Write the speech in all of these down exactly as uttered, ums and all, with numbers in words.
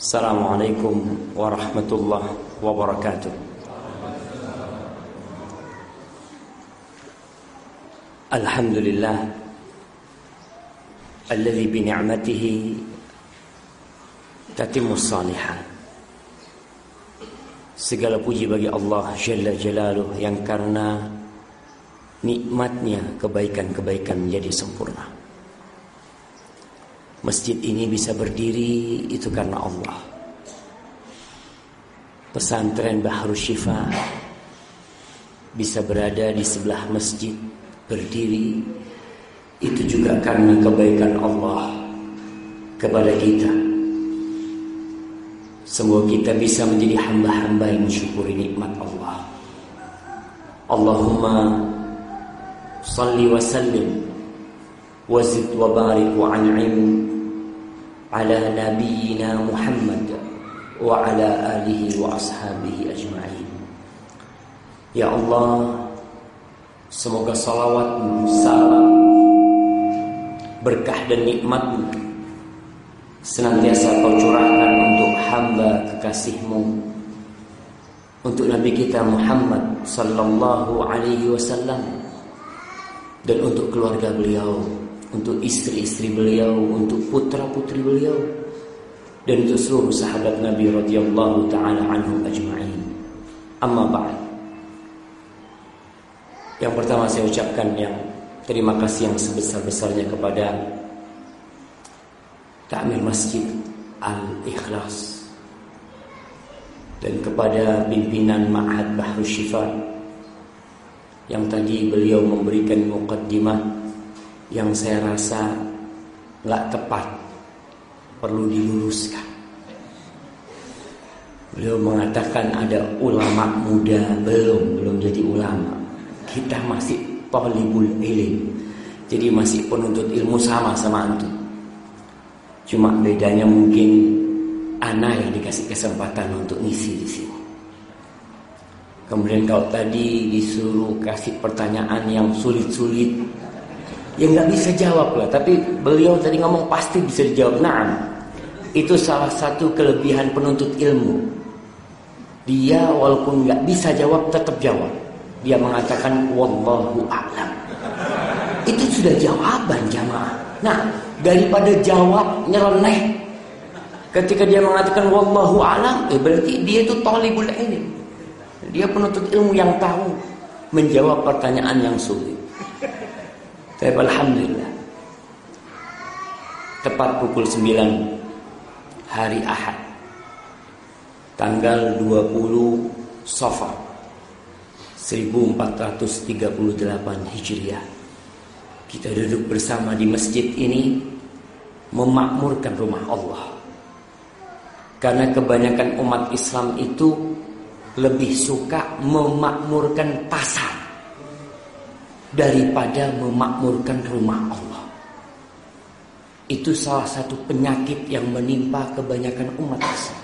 Assalamualaikum warahmatullahi wabarakatuh. Alhamdulillah alladzi bi ni'matihi tatimmus shalihat. Segala puji bagi Allah Jalla Jalaluh yang karena nikmatnya kebaikan-kebaikan menjadi sempurna. Masjid ini bisa berdiri itu karena Allah. Pesantren Bahrus Syifa bisa berada di sebelah masjid berdiri itu juga karena kebaikan Allah kepada kita. Semoga kita bisa menjadi hamba-hamba yang mensyukuri nikmat Allah. Allahumma salli wa sallim wazid wa barik wa an'im ala nabiyyina Muhammad wa ala alihi wa ashabihi ajma'in. Ya Allah, semoga salawatmu, salam, berkah dan nikmatmu senantiasa kau curahkan untuk hamba kekasihmu, untuk Nabi kita Muhammad sallallahu alaihi wasallam, dan untuk keluarga beliau, untuk istri-istri beliau, untuk putra-putri beliau, dan untuk seluruh sahabat Nabi radhiyallahu ta'ala anhum ajma'in. Amma ba'd. Yang pertama saya ucapkan yang terima kasih yang sebesar-besarnya kepada Ta'mir Masjid Al-Ikhlas dan kepada pimpinan Ma'had Bahrus Syifa yang tadi beliau memberikan muqaddimah yang saya rasa gak tepat, perlu diluruskan. Beliau mengatakan ada ulama muda, belum belum jadi ulama. Kita masih talibul ilm, jadi masih penuntut ilmu sama sama antum. Cuma bedanya mungkin ana yang dikasih kesempatan untuk ngisi di sini. Kemudian kalau tadi disuruh kasih pertanyaan yang sulit-sulit, ya nggak bisa jawab lah. Tapi beliau tadi ngomong pasti bisa dijawab. Nah, itu salah satu kelebihan penuntut ilmu. Dia walaupun nggak bisa jawab tetap jawab. Dia mengatakan wallahu a'lam. Itu sudah jawaban jamaah. Nah, daripada jawab nyeleneh ketika dia mengatakan wallahu a'lam, eh berarti dia itu talibul ilm. Dia penuntut ilmu yang tahu menjawab pertanyaan yang sulit. Tapi alhamdulillah, tepat pukul sembilan hari Ahad tanggal dua puluh Safar seribu empat ratus tiga puluh delapan Hijriah, kita duduk bersama di masjid ini memakmurkan rumah Allah. Karena kebanyakan umat Islam itu lebih suka memakmurkan pasar daripada memakmurkan rumah Allah. Itu salah satu penyakit yang menimpa kebanyakan umat Islam.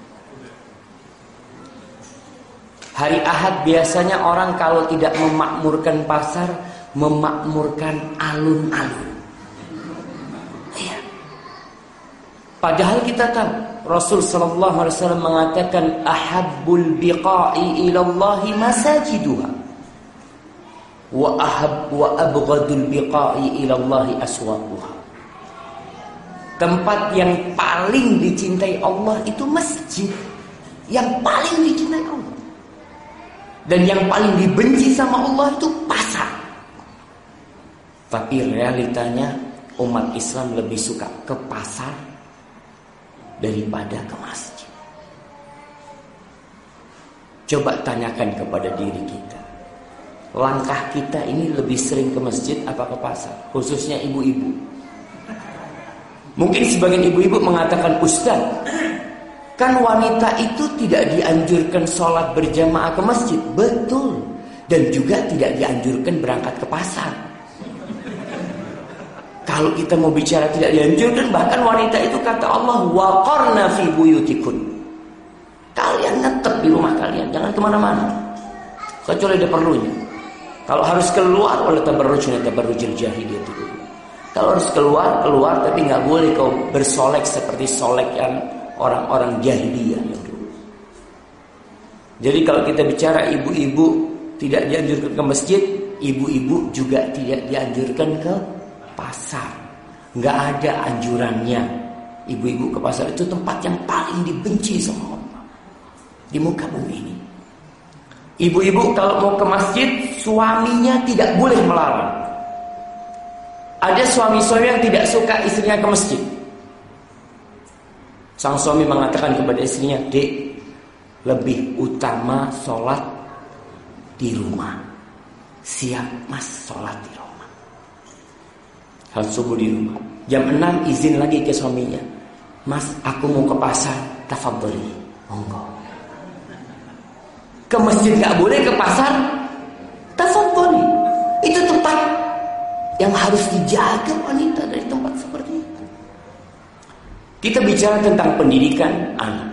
Hari Ahad biasanya orang kalau tidak memakmurkan pasar, memakmurkan alun-alun. Ya. Padahal kita tahu Rasul sallallahu alaihi wasallam mengatakan ahabbul biqa'i ilallahi masajiduha wa ahab wa abghadul biqa'i ilallahi aswaquha. Tempat yang paling dicintai Allah itu masjid, yang paling dicintai Allah. Dan yang paling dibenci sama Allah itu pasar. Tapi realitanya umat Islam lebih suka ke pasar daripada ke masjid. Coba tanyakan kepada diri kita, langkah kita ini lebih sering ke masjid apa ke pasar? Khususnya ibu-ibu. Mungkin sebagian ibu-ibu mengatakan, Ustaz, kan wanita itu tidak dianjurkan sholat berjamaah ke masjid. Betul. Dan juga tidak dianjurkan berangkat ke pasar. Kalau kita mau bicara tidak dianjurkan, bahkan wanita itu kata Allah, waqarna fi buyutikun. Kalian netep di rumah kalian, jangan kemana-mana. Kecuali ada perlunya. Kalau harus keluar, wala tabarrujna tabarrujil jahiliyah dulu. Kalau harus keluar, keluar, tapi nggak boleh kau bersolek seperti solek yang orang-orang jahiliyah yang dulu. Jadi kalau kita bicara ibu-ibu tidak dianjurkan ke masjid, ibu-ibu juga tidak dianjurkan ke pasar. Nggak ada anjurannya ibu-ibu ke pasar. Itu tempat yang paling dibenci sama Allah di muka bumi ini. Ibu-ibu kalau mau ke masjid, suaminya tidak boleh melarang. Ada suami-suami yang tidak suka istrinya ke masjid. Sang suami mengatakan kepada istrinya, "Dek, lebih utama sholat di rumah. Siap mas sholat di rumah. Sholat subuh di rumah. Jam enam izin lagi ke suaminya. Mas, aku mau ke pasar. Tafadholi, monggo. Ke masjid gak boleh, ke pasar tafadholi. Itu tempat yang harus dijaga wanita dari tempat seperti itu. Kita bicara tentang pendidikan anak.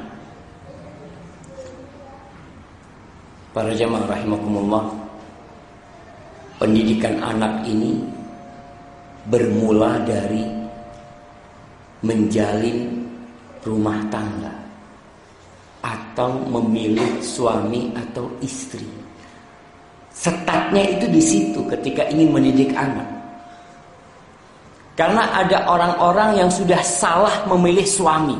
Para jamaah rahimakumullah, pendidikan anak ini bermula dari menjalin rumah tangga atau memilih suami atau istri. Startnya itu di situ ketika ingin mendidik anak. Karena ada orang-orang yang sudah salah memilih suami.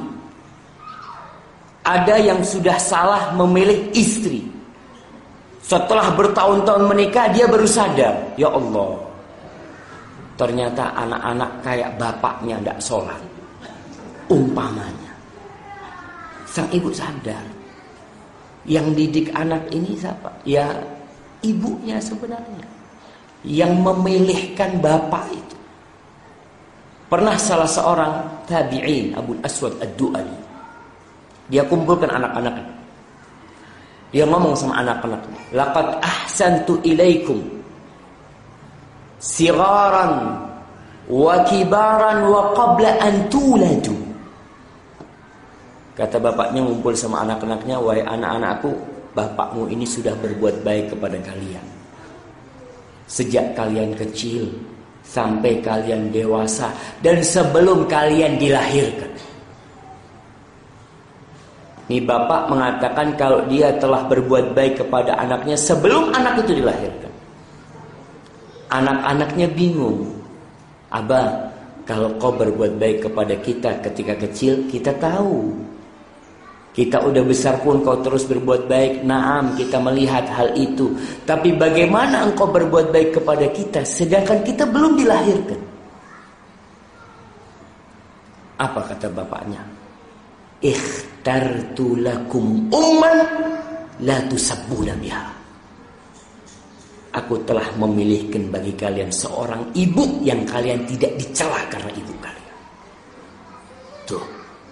Ada yang sudah salah memilih istri. Setelah bertahun-tahun menikah, dia baru sadar, ya Allah, ternyata anak-anak kayak bapaknya tidak sholat. Umpamanya, sang ibu sadar, yang didik anak ini siapa? Ya ibunya sebenarnya, yang memilihkan bapak itu. Pernah salah seorang tabi'in, Abu Aswad Ad-Du'ali, dia kumpulkan anak-anaknya. Dia ngomong sama anak-anaknya, "Laqad ahsantu ilaikum sigaran wa kibaran wa qabla an tuladu." Kata bapaknya ngumpul sama anak-anaknya, "Wahai anak-anakku, bapakmu ini sudah berbuat baik kepada kalian. Sejak kalian kecil sampai kalian dewasa dan sebelum kalian dilahirkan." Ini bapak mengatakan kalau dia telah berbuat baik kepada anaknya sebelum anak itu dilahirkan. Anak-anaknya bingung. "Abah, kalau kau berbuat baik kepada kita ketika kecil, kita tahu. Kita udah besar pun kau terus berbuat baik. Naam, kita melihat hal itu. Tapi bagaimana engkau berbuat baik kepada kita sedangkan kita belum dilahirkan?" Apa kata bapaknya? "Ikhtartu lakum umman la tusabbuna biha." Aku telah memilihkan bagi kalian seorang ibu yang kalian tidak dicela karena ibu kalian. Tuh.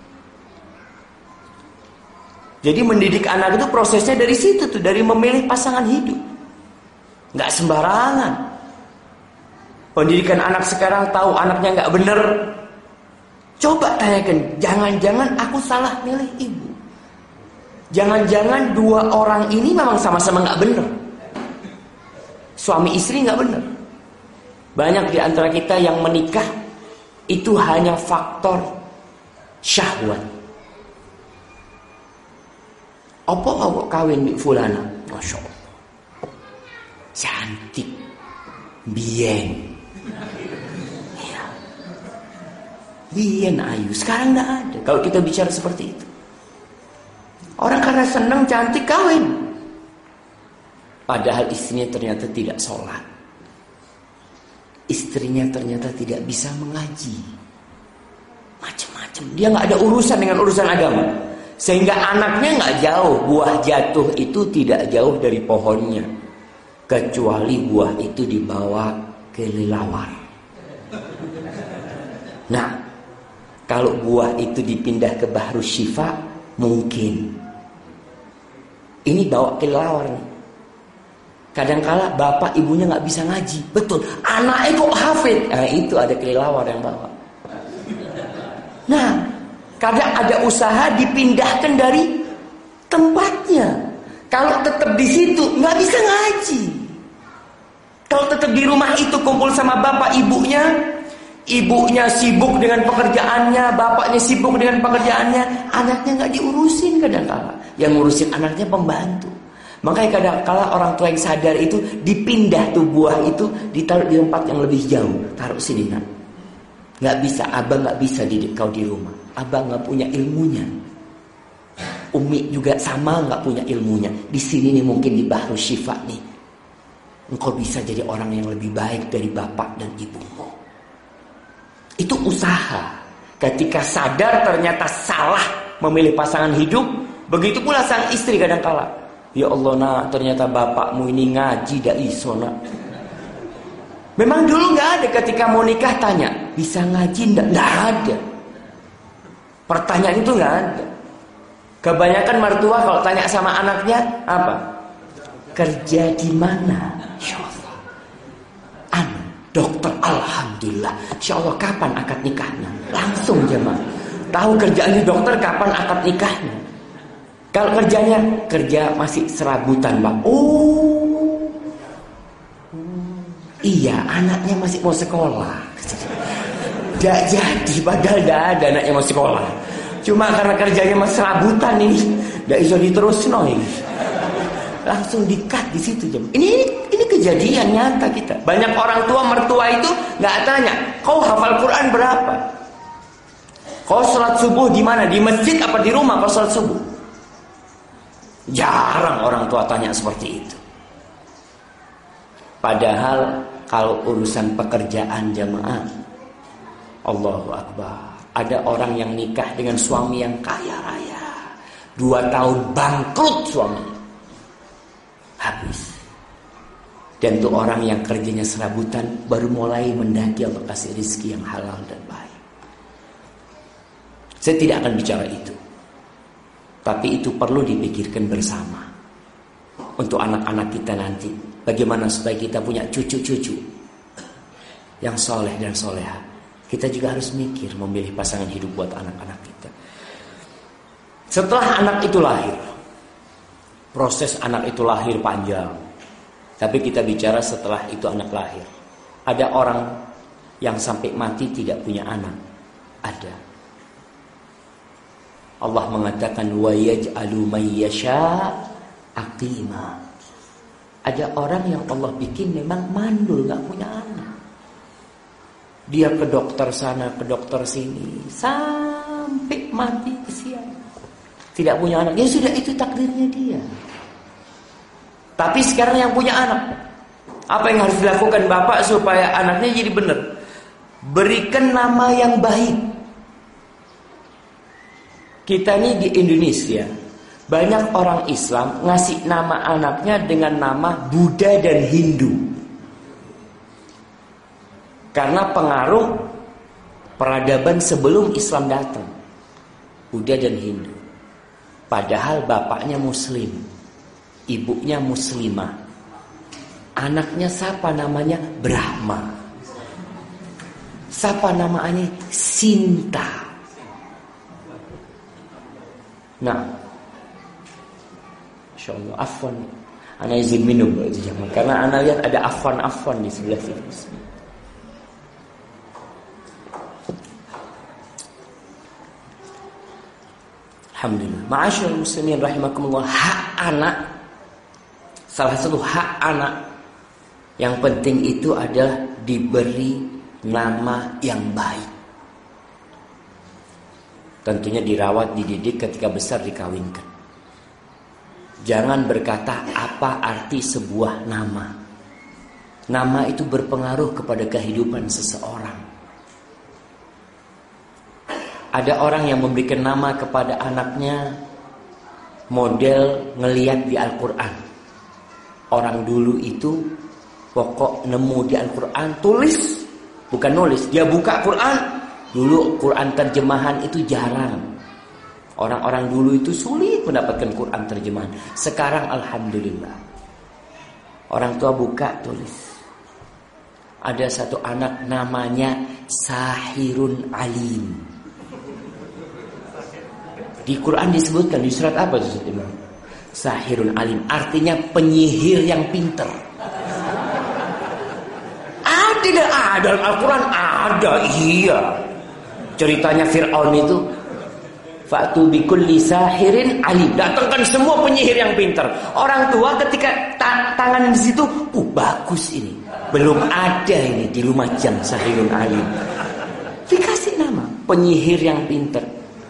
Jadi mendidik anak itu prosesnya dari situ tuh, dari memilih pasangan hidup. Nggak sembarangan. Pendidikan anak sekarang tahu anaknya nggak bener. Coba tanyakan, jangan-jangan aku salah milih ibu. Jangan-jangan dua orang ini memang sama-sama nggak bener. Suami istri nggak bener. Banyak di antara kita yang menikah itu hanya faktor syahwat. Apa kau kawin di fulana? Masya Allah, cantik, biyen, ya, biyen ayu. Sekarang nggak ada. Kalau kita bicara seperti itu, orang karena senang cantik kawin. Padahal istrinya ternyata tidak sholat. Istrinya ternyata tidak bisa mengaji. Macam-macam. Dia nggak ada urusan dengan urusan agama. Sehingga anaknya nggak jauh. Buah jatuh itu tidak jauh dari pohonnya. Kecuali buah itu dibawa kelelawar. Nah, kalau buah itu dipindah ke Bahru Syifa, mungkin. Ini bawa kelelawar nih. Kadangkala bapak ibunya nggak bisa ngaji, betul. Anaknya kok hafid, nah, itu ada kelelawar yang bawa. Nah, kadang ada usaha dipindahkan dari tempatnya. Kalau tetap di situ nggak bisa ngaji. Kalau tetap di rumah itu kumpul sama bapak ibunya, Ibunya sibuk dengan pekerjaannya, bapaknya sibuk dengan pekerjaannya, anaknya nggak diurusin kadang-kala. Yang ngurusin anaknya pembantu. Makanya kadang-kala orang tua yang sadar itu dipindah tuh buah itu, ditaruh di tempat yang lebih jauh. Taruh sini nak. Nggak bisa, abang nggak bisa didik kau di rumah. Abang nggak punya ilmunya. Umi juga sama nggak punya ilmunya. Di sini nih mungkin di Bahru Syifa nih, engkau bisa jadi orang yang lebih baik dari bapak dan ibumu. Itu usaha. Ketika sadar ternyata salah memilih pasangan hidup, begitu pula sang istri kadang-kala. Ya Allah nak, ternyata bapakmu ini ngaji dak iso nak. Memang dulu nggak ada ketika mau nikah tanya bisa ngaji ndak? Nggak ada. Pertanyaan itu nggak ada. Kebanyakan mertua kalau tanya sama anaknya apa? Kerja di mana? Insya Allah. Anu, dokter, alhamdulillah. Insya Allah kapan akad nikahnya? Langsung jemaah. Tahu kerjaannya dokter, kapan akad nikahnya? Kalau kerjanya kerja masih serabutan, Pak. Oh, iya, anaknya masih mau sekolah. Tidak jadi, padahal tidak ada anaknya mau sekolah. Cuma karena kerjanya masih serabutan ini, tidak bisa diteruskan ini. Langsung di-cut di situ jam. Ini, ini ini kejadian nyata kita. Banyak orang tua mertua itu nggak tanya, kau hafal Quran berapa? Kau sholat subuh di mana? Di masjid apa di rumah kau sholat subuh? Jarang orang tua tanya seperti itu. Padahal kalau urusan pekerjaan jamaah, Allahu Akbar. Ada orang yang nikah dengan suami yang kaya raya, dua tahun bangkrut suaminya, habis. Dan itu orang yang kerjanya serabutan baru mulai mendaki Allah kasih rezeki yang halal dan baik. Saya tidak akan bicara itu, tapi itu perlu dipikirkan bersama untuk anak-anak kita nanti. Bagaimana supaya kita punya cucu-cucu yang soleh dan soleha. Kita juga harus mikir memilih pasangan hidup buat anak-anak kita. Setelah anak itu lahir, proses anak itu lahir panjang. Tapi kita bicara setelah itu anak lahir. Ada orang yang sampai mati tidak punya anak. Ada. Allah mengatakan wa yaj'alu may yasha aqima. Ada orang yang Allah bikin memang mandul, gak punya anak. Dia ke dokter sana, ke dokter sini, sampai mati kesian. Tidak punya anak. Ya sudah, itu takdirnya dia. Tapi sekarang yang punya anak, apa yang harus dilakukan bapak supaya anaknya jadi benar? Berikan nama yang baik. Kita ini di Indonesia, banyak orang Islam ngasih nama anaknya dengan nama Buddha dan Hindu. Karena pengaruh peradaban sebelum Islam datang, Buddha dan Hindu. Padahal bapaknya Muslim, ibunya Muslimah. Anaknya siapa namanya? Brahma. Siapa namanya? Sinta. Nah, Insya Allah, afwan. Ana izin minum karena ana lihat ada afwan-afwan di sebelah sini. Alhamdulillah. Ma'asyiral muslimin rahimakumullah, hak anak, salah satu hak anak yang penting itu adalah diberi nama yang baik. Tentunya dirawat, dididik, ketika besar dikawinkan. Jangan berkata apa arti sebuah nama. Nama itu berpengaruh kepada kehidupan seseorang. Ada orang yang memberikan nama kepada anaknya model ngeliat di Al-Quran. Orang dulu itu pokok nemu di Al-Quran, tulis, bukan nulis. Dia buka Quran. Dulu Quran terjemahan itu jarang. Orang-orang dulu itu sulit mendapatkan Quran terjemahan. Sekarang alhamdulillah, orang tua buka, tulis. Ada satu anak namanya Sahirun Alim. Di Quran disebutkan di surat apa itu? Sahirun Alim, artinya penyihir yang pinter. Ada tidak ada dalam Al-Quran. Ada, iya. Ceritanya Fir'aun itu, fa'tu bikulli sahirin alim. Datangkan semua penyihir yang pintar. Orang tua ketika ta tangan di situ, uh bagus ini. Belum ada ini di Lumajang sahirun alim. Dikasih nama penyihir yang pintar.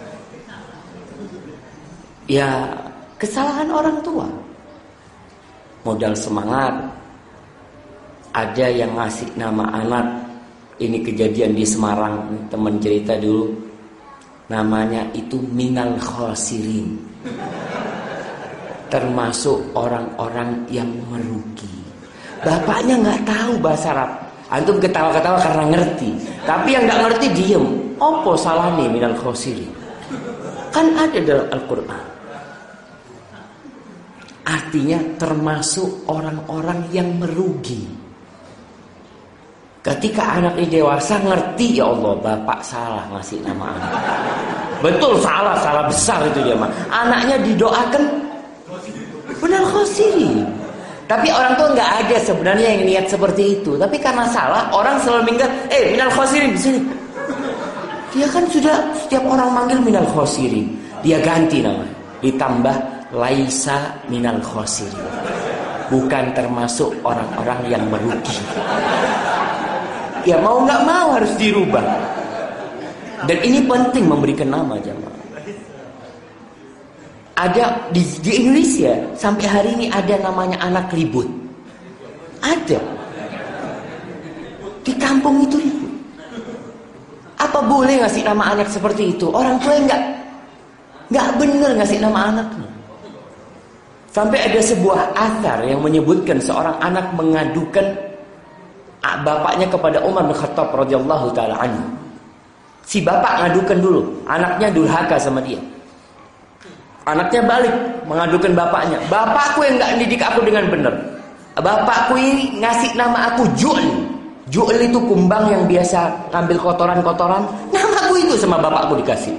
Ya kesalahan orang tua. Modal semangat. Ada yang ngasih nama anak. Ini kejadian di Semarang, teman cerita dulu. Namanya itu minal khosirin, termasuk orang-orang yang merugi. Bapaknya nggak tahu bahasa Arab. Antum ketawa-ketawa karena ngerti. Tapi yang nggak ngerti diem. Apa salahnya minal khosirin? Kan ada dalam Al-Quran. Artinya termasuk orang-orang yang merugi. Ketika anak ini dewasa ngerti, ya Allah, bapak salah ngasih nama anak. Betul, salah, salah besar itu dia mah. Anaknya didoakan minal khosirin. Tapi orang tua nggak ada sebenarnya yang niat seperti itu. Tapi karena salah, orang selalu minggat, eh minal khosirin di sini. Dia kan sudah setiap orang manggil minal khosirin, dia ganti nama, ditambah laisa minal khosirin. Bukan termasuk orang-orang yang merugi. Ya mau nggak mau harus dirubah. Dan ini penting memberikan nama jamaah. Ada di, di Indonesia sampai hari ini ada namanya anak ribut. Ada. Di kampung itu ribut. Apa boleh ngasih nama anak seperti itu? Orang tua nggak nggak benar ngasih nama anaknya. Sampai ada sebuah athar yang menyebutkan seorang anak mengadukan bapaknya kepada Umar bin Khattab radhiyallahu taala anhu. Si bapak ngadukan dulu, anaknya durhaka sama dia. Anaknya balik mengadukan bapaknya. Bapakku yang enggak mendidik aku dengan benar. Bapakku ini ngasih nama aku Ju'l. Ju'l itu kumbang yang biasa ngambil kotoran-kotoran. Namaku itu sama bapakku dikasih.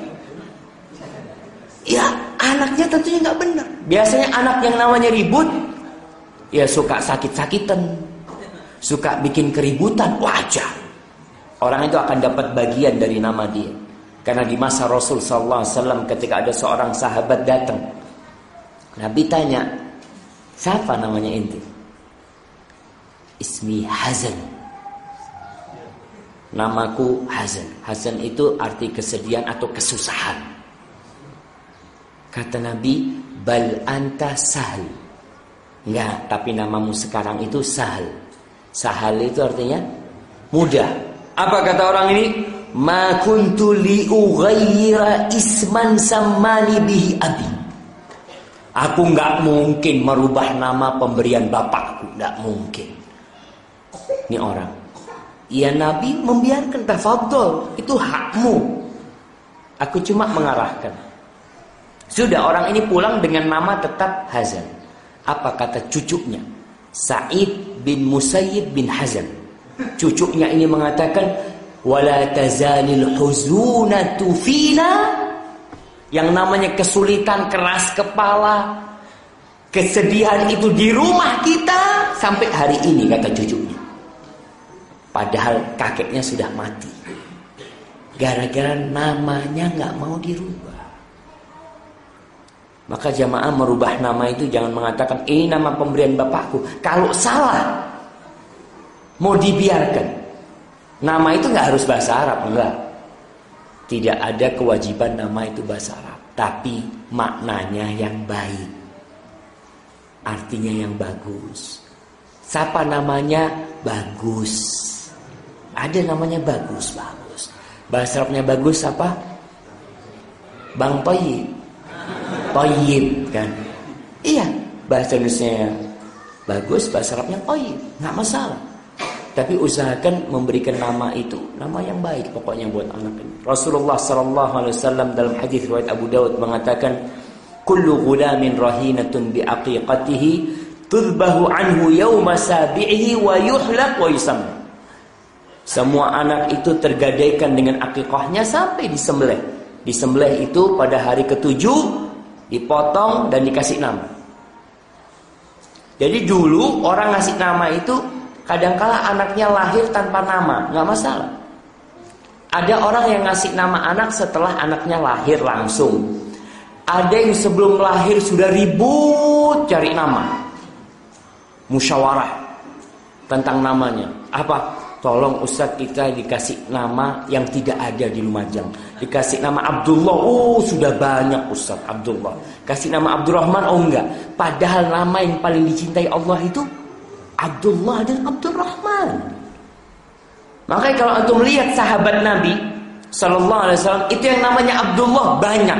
Ya, anaknya tentunya enggak benar. Biasanya anak yang namanya ribut, ya suka sakit-sakitan, suka bikin keributan, wajar. Orang itu akan dapat bagian dari nama dia. Karena di masa Rasul sallallahu alaihi wasallam ketika ada seorang sahabat datang, Nabi tanya, siapa namanya ente? Ismi Hazan. Namaku Hazan. Hazan itu arti kesedihan atau kesusahan. Kata Nabi, bal anta Sahal. Enggak, tapi namamu sekarang itu Sahal. Sahal itu artinya mudah. Apa kata orang ini? Ma kuntu li ughayyira isman sammani bihi abi. Aku enggak mungkin merubah nama pemberian bapakku, enggak mungkin. Ini orang. Ya Nabi membiarkan, tafadhol, itu hakmu. Aku cuma mengarahkan. Sudah, orang ini pulang dengan nama tetap Hazan. Apa kata cucunya? Sa'id bin Musayyib bin Hazan. Cucunya ini mengatakan, wala tazalil huzunatu fina, yang namanya kesulitan, keras kepala, kesedihan itu di rumah kita sampai hari ini, kata cucunya. Padahal kakeknya sudah mati. Gara-gara namanya nggak mau dirubah. Maka jamaah merubah nama itu jangan mengatakan ini nama pemberian bapakku. Kalau salah, mau dibiarkan. Nama itu nggak harus bahasa Arab, enggak. Tidak ada kewajiban nama itu bahasa Arab, tapi maknanya yang baik, artinya yang bagus. Siapa namanya? Bagus. Ada namanya bagus, bagus. Bahasa Arabnya bagus apa? Bang Toyib. Toyib kan? Iya, bahasa Indonesia bagus, bahasa Arabnya Toyib, nggak masalah. Tapi usahakan memberikan nama itu nama yang baik pokoknya buat anak ini. Rasulullah sallallahu alaihi wasallam dalam hadis riwayat Abu Daud mengatakan, kullu ghulamin rahinatun bi aqiqatihi tudbahu anhu yawma sabi'ihi wa yuhlaq wa yusamma. Semua anak itu tergadaikan dengan akikahnya sampai disembelih. Disembelih itu pada hari ketujuh, dipotong dan dikasih nama. Jadi dulu orang ngasih nama itu Kadangkala anaknya lahir tanpa nama, nggak masalah. Ada orang yang ngasih nama anak setelah anaknya lahir langsung. Ada yang sebelum lahir sudah ribut cari nama, musyawarah tentang namanya. Apa? Tolong Ustadz, kita dikasih nama yang tidak ada di Lumajang. Dikasih nama Abdullah, oh sudah banyak Ustadz Abdullah. Kasih nama Abdurrahman, oh enggak. Padahal nama yang paling dicintai Allah itu Abdullah dan Abdurrahman. Makanya kalau antum lihat sahabat Nabi Sallallahu Alaihi Wasallam, itu yang namanya Abdullah banyak.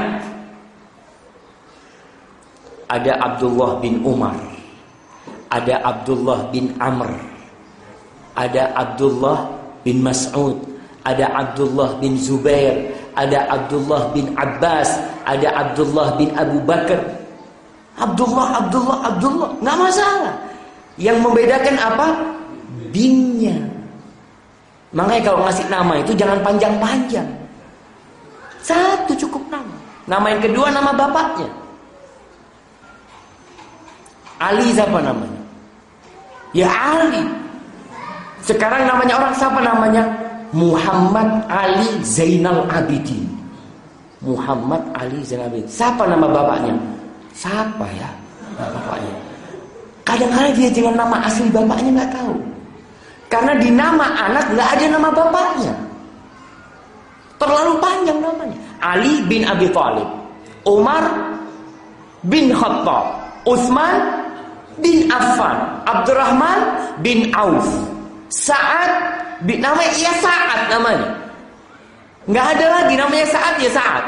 Ada Abdullah bin Umar, ada Abdullah bin Amr, ada Abdullah bin Mas'ud, ada Abdullah bin Zubair, ada Abdullah bin Abbas, ada Abdullah bin Abu Bakar. Abdullah, Abdullah, Abdullah, nggak masalah. Yang membedakan apa? Binnya. Makanya kalau ngasih nama itu jangan panjang-panjang. Satu cukup nama. Nama yang kedua nama bapaknya. Ali siapa namanya? Ya Ali. Sekarang namanya orang siapa namanya? Muhammad Ali Zainal Abidin. Muhammad Ali Zainal Abidin. Siapa nama bapaknya? Siapa ya bapaknya? Kadang-kadang dia dengan nama asli bapaknya nggak tahu. Karena di nama anak nggak ada nama bapaknya. Terlalu panjang namanya. Ali bin Abi Thalib, Umar bin Khattab, Utsman bin Affan, Abdurrahman bin Auf, Sa'ad bin, namanya ya Sa'ad namanya. Nggak ada lagi namanya Sa'ad, ya Sa'ad.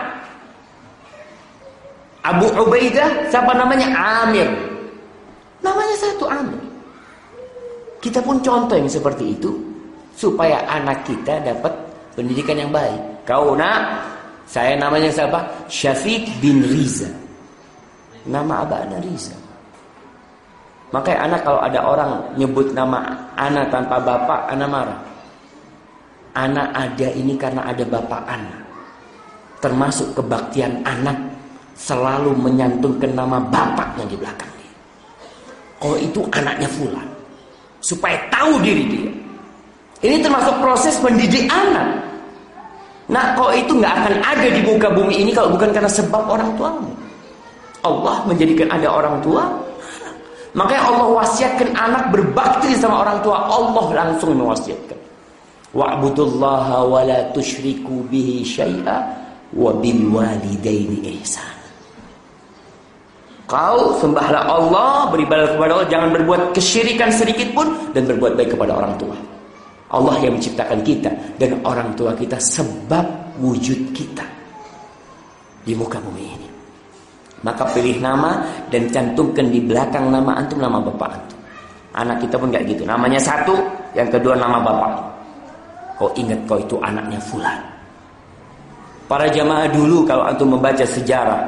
Abu Ubaidah siapa namanya? Amir. Namanya satu, Amir. Kita pun contoh yang seperti itu supaya anak kita dapat pendidikan yang baik. Kau nak, saya namanya siapa? Syafiq bin Riza. Nama abah anak Riza. Makanya anak kalau ada orang nyebut nama anak tanpa bapak, anak marah. Anak ada ini karena ada bapak anak. Termasuk kebaktian anak selalu menyantumkan nama bapaknya di belakang dia. Oh itu anaknya fulan, supaya tahu diri dia. Ini termasuk proses mendidik anak. Nah kok itu nggak akan ada di muka bumi ini kalau bukan karena sebab orang tuamu. Allah menjadikan ada orang tua. Makanya Allah wasiatkan anak berbakti sama orang tua. Allah langsung mewasiatkan, wa'budullaha wa la tusyriku bihi syai'a wa bil walidaini ihsan. Kau sembahlah Allah, beribadah kepada Allah, jangan berbuat kesyirikan sedikit pun, dan berbuat baik kepada orang tua. Allah yang menciptakan kita, dan orang tua kita sebab wujud kita di muka bumi ini. Maka pilih nama dan cantumkan di belakang nama antum nama bapak antum. Anak kita pun kayak gitu. Namanya satu, yang kedua nama bapak. Kau ingat kau itu anaknya fulan. Para jamaah dulu kalau antum membaca sejarah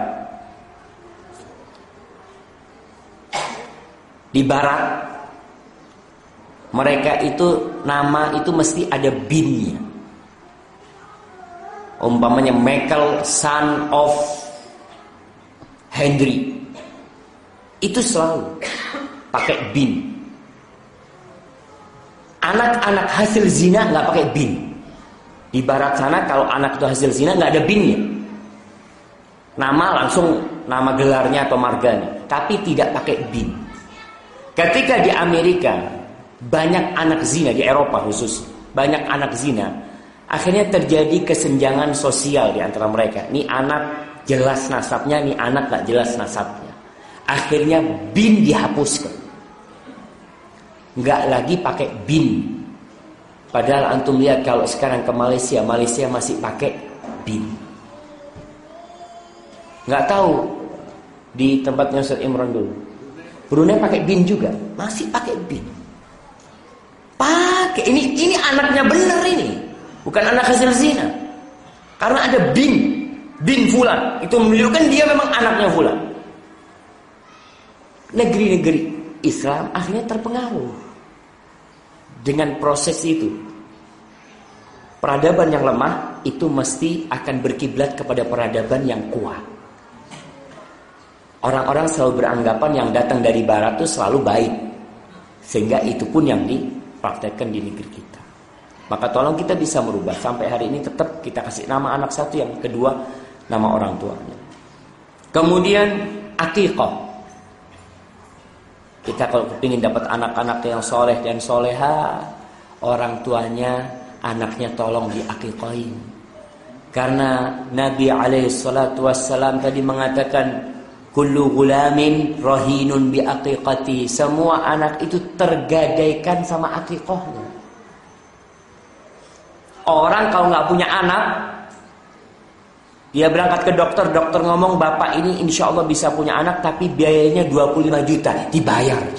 di barat, mereka itu nama itu mesti ada binnya. Umpamanya Michael son of Henry, itu selalu pakai bin. Anak-anak hasil zina nggak pakai bin. Di barat sana kalau anak itu hasil zina nggak ada binnya. Nama langsung nama gelarnya atau marganya, tapi tidak pakai bin. Ketika di Amerika banyak anak zina, di Eropa khusus banyak anak zina, akhirnya terjadi kesenjangan sosial di antara mereka. Ini anak jelas nasabnya, nih anak gak jelas nasabnya. Akhirnya bin dihapuskan, nggak lagi pakai bin. Padahal antum lihat kalau sekarang ke Malaysia, Malaysia masih pakai bin. Nggak tahu di tempatnya Ustaz Imran dulu, Brunei pakai bin juga, masih pakai bin. Pakai ini ini anaknya bener ini, bukan anak hasil zina. Karena ada bin. Bin fulan, itu menunjukkan dia memang anaknya fulan. Negeri-negeri Islam akhirnya terpengaruh dengan proses itu. Peradaban yang lemah itu mesti akan berkiblat kepada peradaban yang kuat. Orang-orang selalu beranggapan yang datang dari barat itu selalu baik, sehingga itu pun yang di praktekkan di negeri kita. Maka tolong kita bisa merubah. Sampai hari ini tetap kita kasih nama anak satu, yang kedua nama orang tuanya. Kemudian akikah. Kita kalau ingin dapat anak-anak yang soleh dan soleha, orang tuanya, anaknya tolong diakikahin. Karena Nabi alaihi salatu wassalam tadi mengatakan, kullu gulamin rahinun bi aqiqati. Semua anak itu tergadaikan sama akikahnya. Orang kalau nggak punya anak, dia berangkat ke dokter, dokter ngomong bapak ini insya Allah bisa punya anak, tapi biayanya dua puluh lima juta, dibayar aja.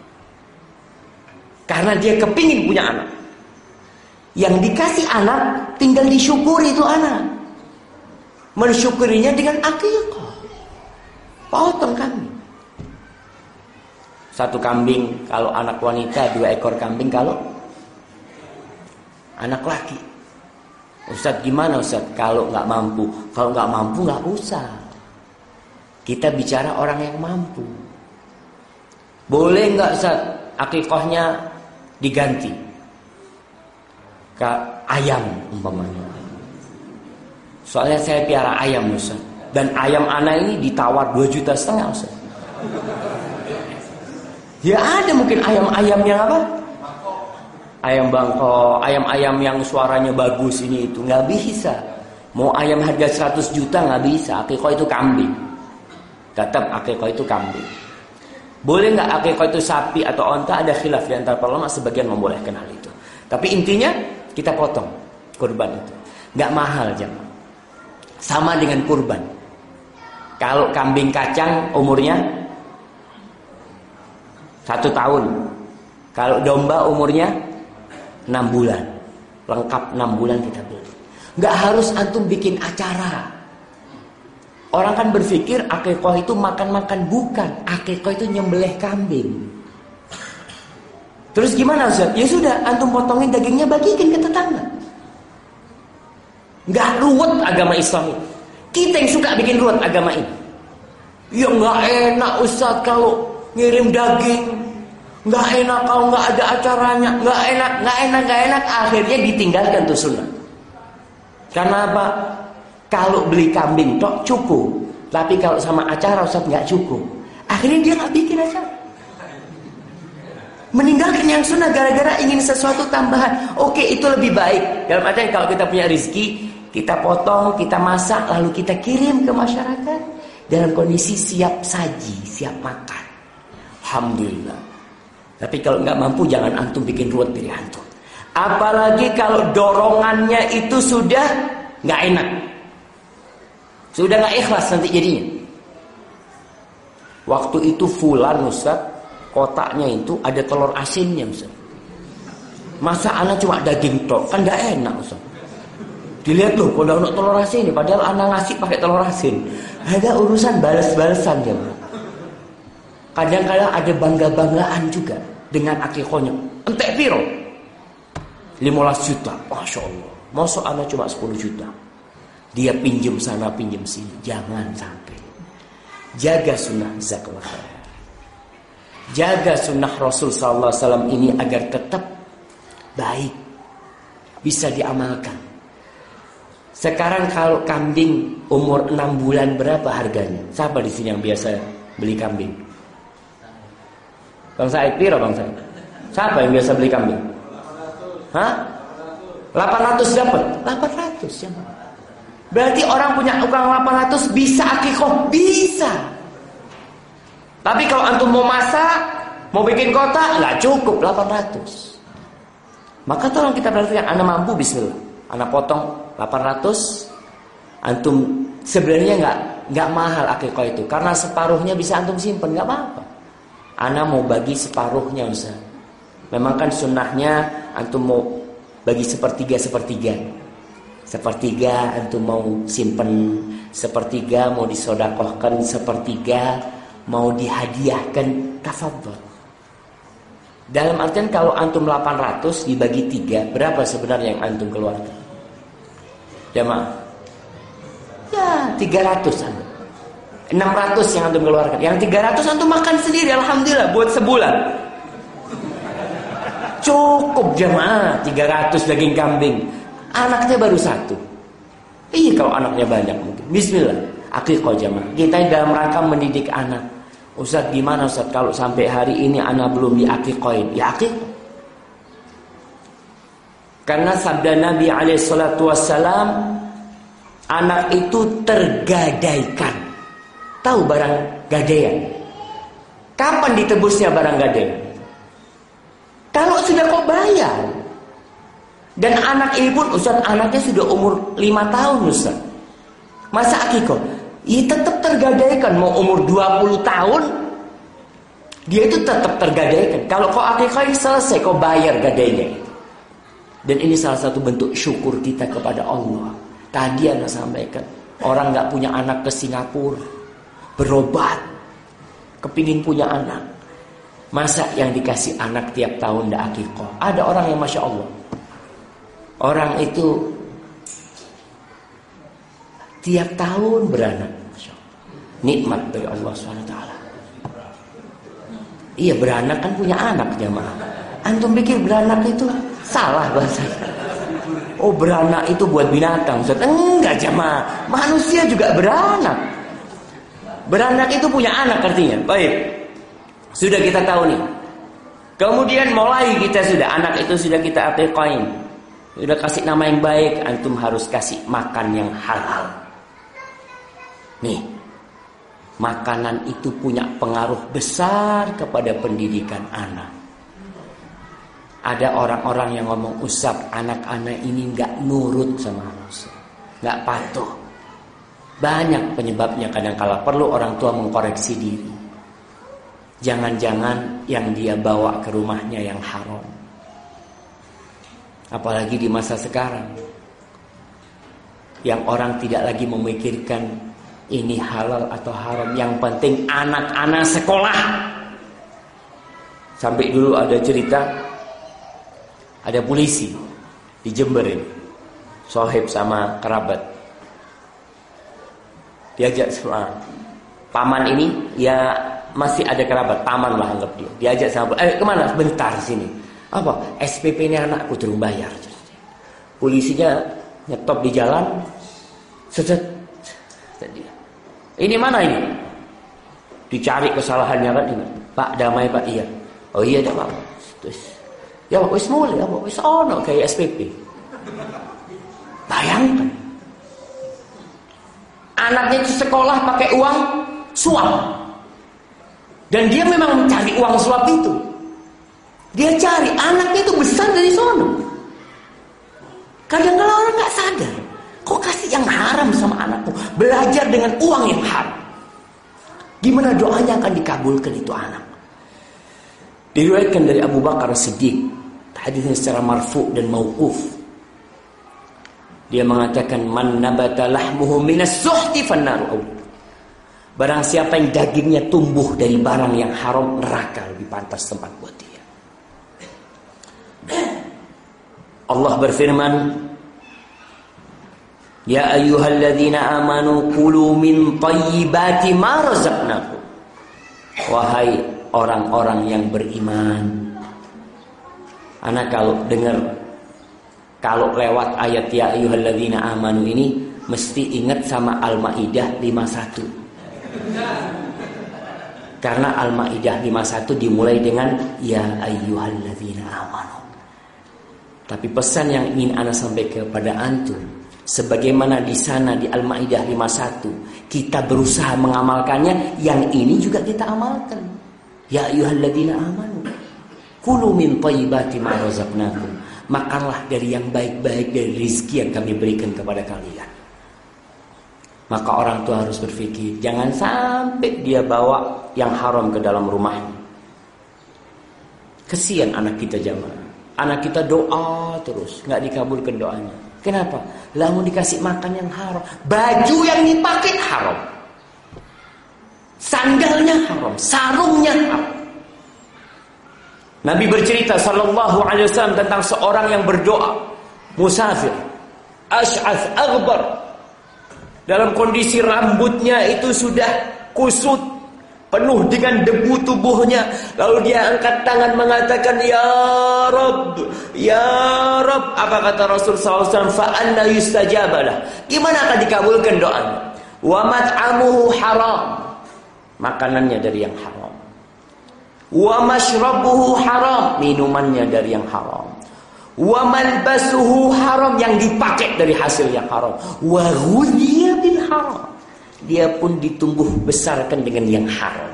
Karena dia kepingin punya anak. Yang dikasih anak tinggal disyukuri itu anak. Mensyukurinya dengan akikah. Potong kambing. Satu kambing kalau anak wanita, dua ekor kambing kalau anak laki. Ustadz gimana Ustadz? Kalau nggak mampu, kalau nggak mampu nggak usah. Kita bicara orang yang mampu. Boleh nggak Ustadz akikahnya diganti ke ayam umpamanya? Soalnya saya piara ayam Ustadz, dan ayam anak ini ditawar dua juta setengah Ustadz. Ya ada mungkin ayam-ayam yang apa? Ayam Bangkok, ayam-ayam yang suaranya bagus ini itu nggak bisa. Mau ayam harga seratus juta nggak bisa. Akikah itu kambing. Tetap akikah itu kambing. Boleh nggak akikah itu sapi atau onta? Ada khilaf di antara para ulama, sebagian membolehkan hal itu. Tapi intinya kita potong kurban itu. Nggak mahal jemaah. Sama dengan kurban. Kalau kambing kacang umurnya satu tahun. Kalau domba umurnya enam bulan. Lengkap enam bulan kita beli. Nggak harus antum bikin acara. Orang kan berpikir akikah itu makan-makan. Bukan. Akikah itu nyembelih kambing. Terus gimana Ustaz? Ya sudah, antum potongin dagingnya, bagikan ke tetangga. Nggak ruwet agama Islam ini. Kita yang suka bikin ruwet agama ini. Ya nggak enak Ustaz kalau ngirim daging. Nggak enak kalau nggak ada acaranya, nggak enak, nggak enak, nggak enak. Akhirnya ditinggalkan tuh sunnah. Karena apa? Kalau beli kambing tok cukup, tapi kalau sama acara Ustaz nggak cukup. Akhirnya dia nggak bikin acara. Meninggalkan yang sunnah gara-gara ingin sesuatu tambahan. Oke, itu lebih baik. Dalam artian kalau kita punya rezeki, kita potong, kita masak, lalu kita kirim ke masyarakat dalam kondisi siap saji, siap makan. Alhamdulillah. Tapi kalau nggak mampu, jangan antum bikin ruwet diri antum. Apalagi kalau dorongannya itu sudah nggak enak, sudah nggak ikhlas nanti jadinya. Waktu itu fulan Ustaz, kotaknya itu ada telur asinnya Ustaz. Masa anak cuma daging tok, kan nggak enak Ustaz. Dilihat loh, kalau ada telur asin, padahal anak ngasih pakai telur asin. Ada urusan balas-balasan ya. Kadang-kadang ada bangga-banggaan juga dengan akikahnya. Entek piro? lima belas juta. Masya Allah. Masuk anak cuma sepuluh juta. Dia pinjem sana, pinjem sini. Jangan sampai. Jaga sunnah zakat. Jaga sunnah Rasul sallallahu alaihi wasallam ini agar tetap baik. Bisa diamalkan. Sekarang kalau kambing umur enam bulan berapa harganya? Siapa di sini yang biasa beli kambing? Bang Said, piro Bang Said? Siapa yang biasa beli kambing? Hah? delapan ratus dapat? delapan ratus ya. Berarti orang punya uang delapan ratus bisa akikah? Bisa. Tapi kalau antum mau masak, mau bikin kotak, nggak cukup delapan ratus. Maka tolong kita perhatikan, anak mampu bismillah. Anak potong delapan ratus. Antum sebenarnya nggak nggak mahal akikah itu, karena separuhnya bisa antum simpen, nggak apa-apa. Ana mau bagi separuhnya Ustaz. Memang kan sunnahnya antum mau bagi sepertiga-sepertiga. Sepertiga antum mau simpen, sepertiga mau disodakohkan, sepertiga mau dihadiahkan. Tafadhol. Dalam artian kalau antum delapan ratus dibagi tiga, berapa sebenarnya yang antum keluarkan? Jamaah. Ya, tiga ratus antum. enam ratus yang antum keluarkan. Yang tiga ratus antum makan sendiri, alhamdulillah, buat sebulan. Cukup jemaah tiga ratus daging kambing. Anaknya baru satu. Iya kalau anaknya banyak mungkin. Bismillah. Akikah jemaah. Kita dalam rangka mendidik anak. Ustaz gimana Ustaz kalau sampai hari ini anak belum diakikahin? Ya akikah. Karena sabda Nabi alaihi salatu wassalam, anak itu tergadaikan. Tahu barang gadaian? Kapan ditebusnya barang gadaian? Kalau sudah kau bayar. Dan anak ini pun Ustaz, anaknya sudah umur lima tahun Ustaz. Masa akikah? Ya tetap tergadaikan. Mau umur dua puluh tahun, dia itu tetap tergadaikan. Kalau kau akikahin selesai, kau bayar gadainya. Dan ini salah satu bentuk syukur kita kepada Allah. Tadi Anda sampaikan, orang gak punya anak ke Singapura, berobat, kepingin punya anak. Masa yang dikasih anak tiap tahun ndak akikah? Ada orang yang Masya Allah, orang itu tiap tahun beranak. Masya Allah. Nikmat dari Allah subhanahu wa taala. Iya, beranak kan punya anak jemaah. Antum pikir beranak itu salah bahasanya? Oh, beranak itu buat binatang Ustaz. Enggak jemaah, manusia juga beranak. Beranak itu punya anak artinya. Baik, sudah kita tahu nih. Kemudian mulai kita sudah, anak itu sudah kita akikahin, sudah kasih nama yang baik. Antum harus kasih makan yang halal. Nih, makanan itu punya pengaruh besar kepada pendidikan anak. Ada orang-orang yang ngomong, Ustaz, anak-anak ini gak nurut sama Ustaz, gak patuh. Banyak penyebabnya, kadang-kala perlu orang tua mengkoreksi diri. Jangan-jangan yang dia bawa ke rumahnya yang haram. Apalagi di masa sekarang, yang orang tidak lagi memikirkan ini halal atau haram. Yang penting anak-anak sekolah. Sampai dulu ada cerita, ada polisi di Jember ini, sohib sama kerabat, diajak sama paman ini, ya masih ada kerabat, paman lah anggap dia. Diajak sama, eh kemana? Bentar sini. Apa? S P P ini anakku turun bayar. Polisinya nyetop di jalan, seset. Ini mana ini? Dicari kesalahannya kan ini. Pak, damai Pak, iya. Oh iya, tidak apa-apa. Terus, ya Pak, wis mulai, Pak, wis ono kayak S P P. Bayangkan, anaknya itu sekolah pakai uang suap, dan dia memang mencari uang suap itu. Dia cari, anaknya itu besar dari sono. Kadang-kadang orang nggak sadar, kok kasih yang haram sama anakku, belajar dengan uang yang haram. Gimana doanya akan dikabulkan itu anak? Diriwayatkan dari Abu Bakar Siddiq, hadisnya secara marfu dan mauquf. Dia mengatakan, man nabata lahmuhu minas suhti fannaru. Barang siapa yang dagingnya tumbuh dari barang yang haram, neraka lebih pantas tempat buat dia. Allah berfirman, ya ayyuhalladzina amanu kulu min thayyibati ma razaqnakum. Wahai orang-orang yang beriman. Anak kalau dengar, kalau lewat ayat ya ayyuhalladzina amanu ini, mesti ingat sama Al-Maidah lima puluh satu. Karena Al-Maidah lima puluh satu dimulai dengan ya ayyuhalladzina amanu. Tapi pesan yang ingin ana sampaikan kepada antum, sebagaimana di sana di Al-Maidah lima puluh satu kita berusaha mengamalkannya, yang ini juga kita amalkan. Ya ayyuhalladzina amanu kulu min thayyibati ma razaqnakum. Makanlah dari yang baik-baik dari rezeki yang kami berikan kepada kalian. Maka orang tua harus berpikir, jangan sampai dia bawa yang haram ke dalam rumahnya. Kesian anak kita jamaah. Anak kita doa terus, nggak dikabulkan doanya. Kenapa? Lah mau dikasih makan yang haram, baju yang dipakai haram, sandalnya haram, sarungnya haram. Nabi bercerita sallallahu alaihi wasallam tentang seorang yang berdoa, musafir, ash'ath aghbar, dalam kondisi rambutnya itu sudah kusut, penuh dengan debu tubuhnya, lalu dia angkat tangan mengatakan, Ya Rabb, Ya Rabb. Apa kata Rasul sallallahu alaihi wasallam? Fa anna yustajabalah. Gimana akan dikabulkan doanya? Wa mat'amuhu haram, makanannya dari yang haram. Wa mashrabuhu haram, minumannya dari yang haram. Wa malbasuhu haram, yang dipakai dari hasil yang haram. Wa ghudhiya bil haram, dia pun ditumbuh besarkan dengan yang haram.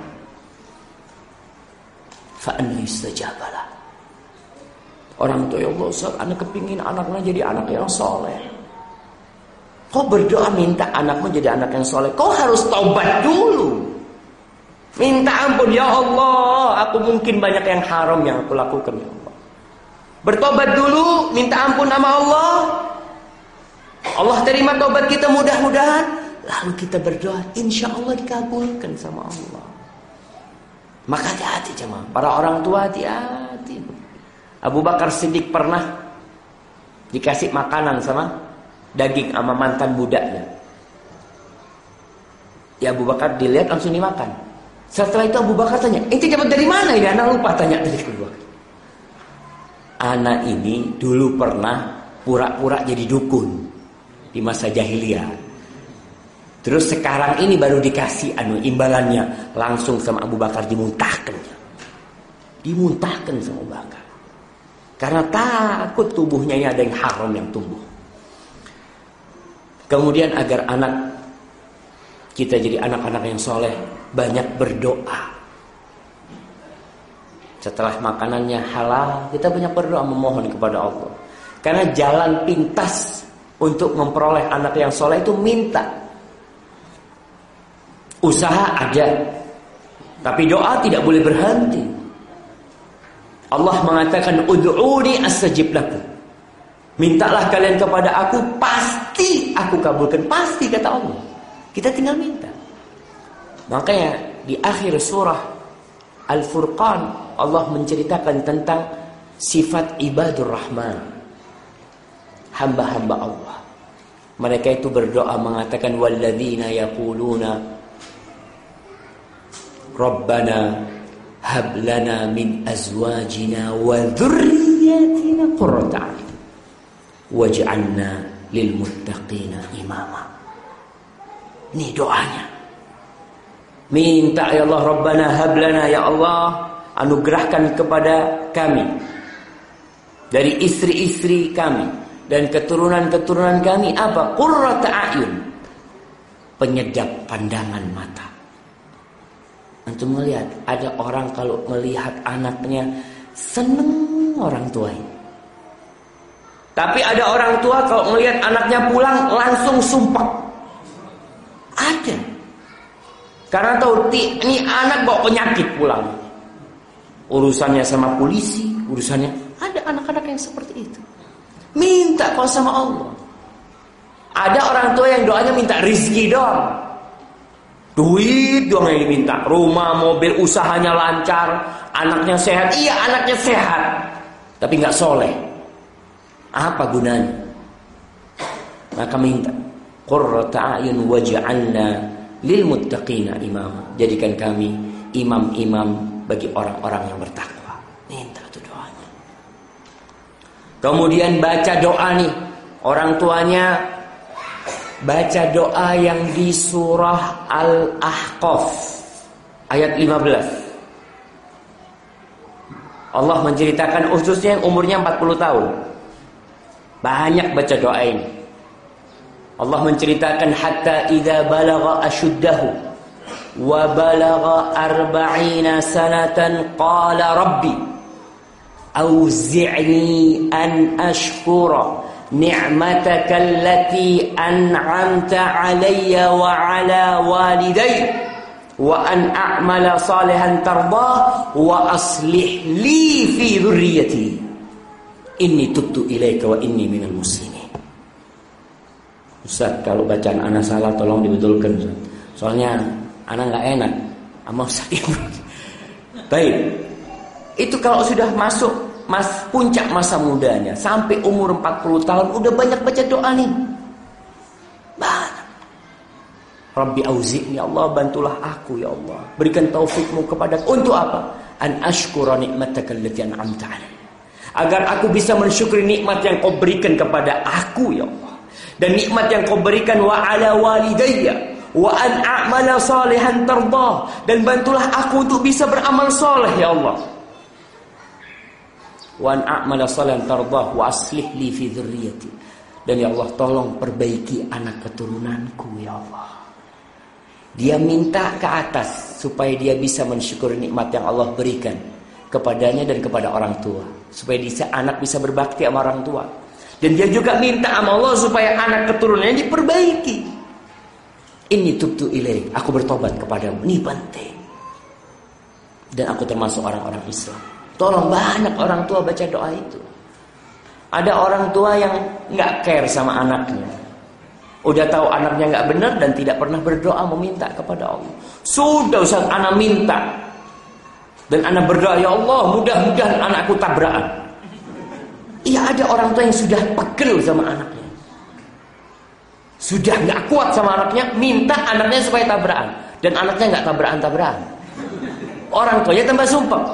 Fa'anna yustajabalah. Orang tua, ya Allah Ustaz, anak kepingin anaknya jadi anak yang soleh. Kau berdoa minta anakmu jadi anak yang soleh, kau harus taubat dulu. Minta ampun, ya Allah, aku mungkin banyak yang haram yang aku lakukan, ya Allah. Bertobat dulu, minta ampun sama Allah. Allah terima taubat kita mudah-mudahan. Lalu kita berdoa, insya Allah dikabulkan sama Allah. Maka hati-hati jemaah, para orang tua hati-hati. Abu Bakar Siddiq pernah dikasih makanan sama daging sama mantan budaknya. Ya Abu Bakar dilihat langsung dimakan. Setelah itu Abu Bakar tanya, ente dapat dari mana ini? Anak lupa tanya dari Abu Bakar. Anak ini dulu pernah pura-pura jadi dukun di masa jahiliyah. Terus sekarang ini baru dikasih anu imbalannya, langsung sama Abu Bakar dimuntahkan. Dimuntahkan sama Abu Bakar. Karena takut tubuhnya ini ada yang haram yang tumbuh. Kemudian agar anak kita jadi anak-anak yang soleh, banyak berdoa. Setelah makanannya halal, kita banyak berdoa memohon kepada Allah. Karena jalan pintas untuk memperoleh anak yang soleh itu minta. Usaha ada, tapi doa tidak boleh berhenti. Allah mengatakan, ud'uni astajib lakum. Mintalah kalian kepada aku, pasti aku kabulkan. Pasti, kata Allah. Kita tinggal minta. Makanya di akhir surah Al-Furqan, Allah menceritakan tentang sifat ibadur rahman, hamba-hamba Allah. Mereka itu berdoa mengatakan, walladzina yaquluna Rabbana hab lana min azwajina wa dhurriyyatina qurrata a'yun waj'alna lil muttaqina imama. Ini doanya. Minta, ya Allah, Rabbana hab lana, ya Allah, anugerahkan kepada kami dari istri-istri kami dan keturunan-keturunan kami apa? Qurrata a'yun, penyedap pandangan mata. Antum melihat, ada orang kalau melihat anaknya seneng orang tuanya. Tapi ada orang tua kalau melihat anaknya pulang langsung sumpah. Ada. Karena tahu ini anak bawa penyakit pulang. Urusannya sama polisi, urusannya. Ada anak-anak yang seperti itu. Minta kau sama Allah. Ada orang tua yang doanya minta rizki doang. Duit doang yang diminta, rumah, mobil, usahanya lancar, anaknya sehat. Iya, anaknya sehat, tapi nggak soleh. Apa gunanya? Maka minta, qurrata a'yun waj'alna lil muttaqina imama. Jadikan kami imam-imam bagi orang-orang yang bertakwa. Minta itu doanya. Kemudian baca doa nih, orang tuanya baca doa yang di surah Al-Ahqaf ayat lima belas. Allah menceritakan khususnya yang umurnya empat puluh tahun. Banyak baca doa ini. Allah menceritakan hatta idza balagha ashuddahu wa balagha arba'ina sanatan qala rabbi auzi'ni an ashkura ni'mataka allati an'amta 'alayya wa 'ala walidayya wa an a'mala salihan tardah wa aslih li fi dhurriyyati inni tubtu ilaika wa inni minal muslimin. Ustaz, kalau bacaan anak salah tolong dibetulkan, Ustaz. Soalnya anak enggak enak sama Ustaz Ibnu. Baik. Itu kalau sudah masuk Mas puncak masa mudanya sampai umur empat puluh tahun udah banyak baca doa nih. Banyak. Rabbi auzi'ni, ya Allah bantulah aku ya Allah. Berikan taufikmu kepada untuk apa? An ashkura nikmataka allati an'amta 'alayya. Agar aku bisa mensyukuri nikmat yang kau berikan kepada aku ya Allah. Dan nikmat yang kau berikan wa ala walidayya wa an a'mala salihan tardah, dan bantulah aku untuk bisa beramal soleh ya Allah. Wa an a'mala salihan tardah wa aslih li fi dzurriyyati. Dan ya Allah tolong perbaiki anak keturunanku ya Allah. Dia minta ke atas supaya dia bisa mensyukuri nikmat yang Allah berikan kepadanya dan kepada orang tua, supaya dia, anak bisa berbakti sama orang tua. Dan dia juga minta sama Allah supaya anak keturunannya diperbaiki. Inni tubtu ilaik, aku bertobat kepadamu. Ini penting. Dan aku termasuk orang-orang Islam. Tolong banyak orang tua baca doa itu. Ada orang tua yang nggak care sama anaknya. Udah tahu anaknya nggak benar dan tidak pernah berdoa meminta kepada Allah. Sudah Ustaz, anak minta. Dan anak berdoa, ya Allah mudah-mudahan anakku tabrakan. Iya, ada orang tua yang sudah pegel sama anaknya. Sudah nggak kuat sama anaknya, minta anaknya supaya tabrakan. Dan anaknya nggak tabrakan-tabrakan. Orang tuanya tambah sumpah.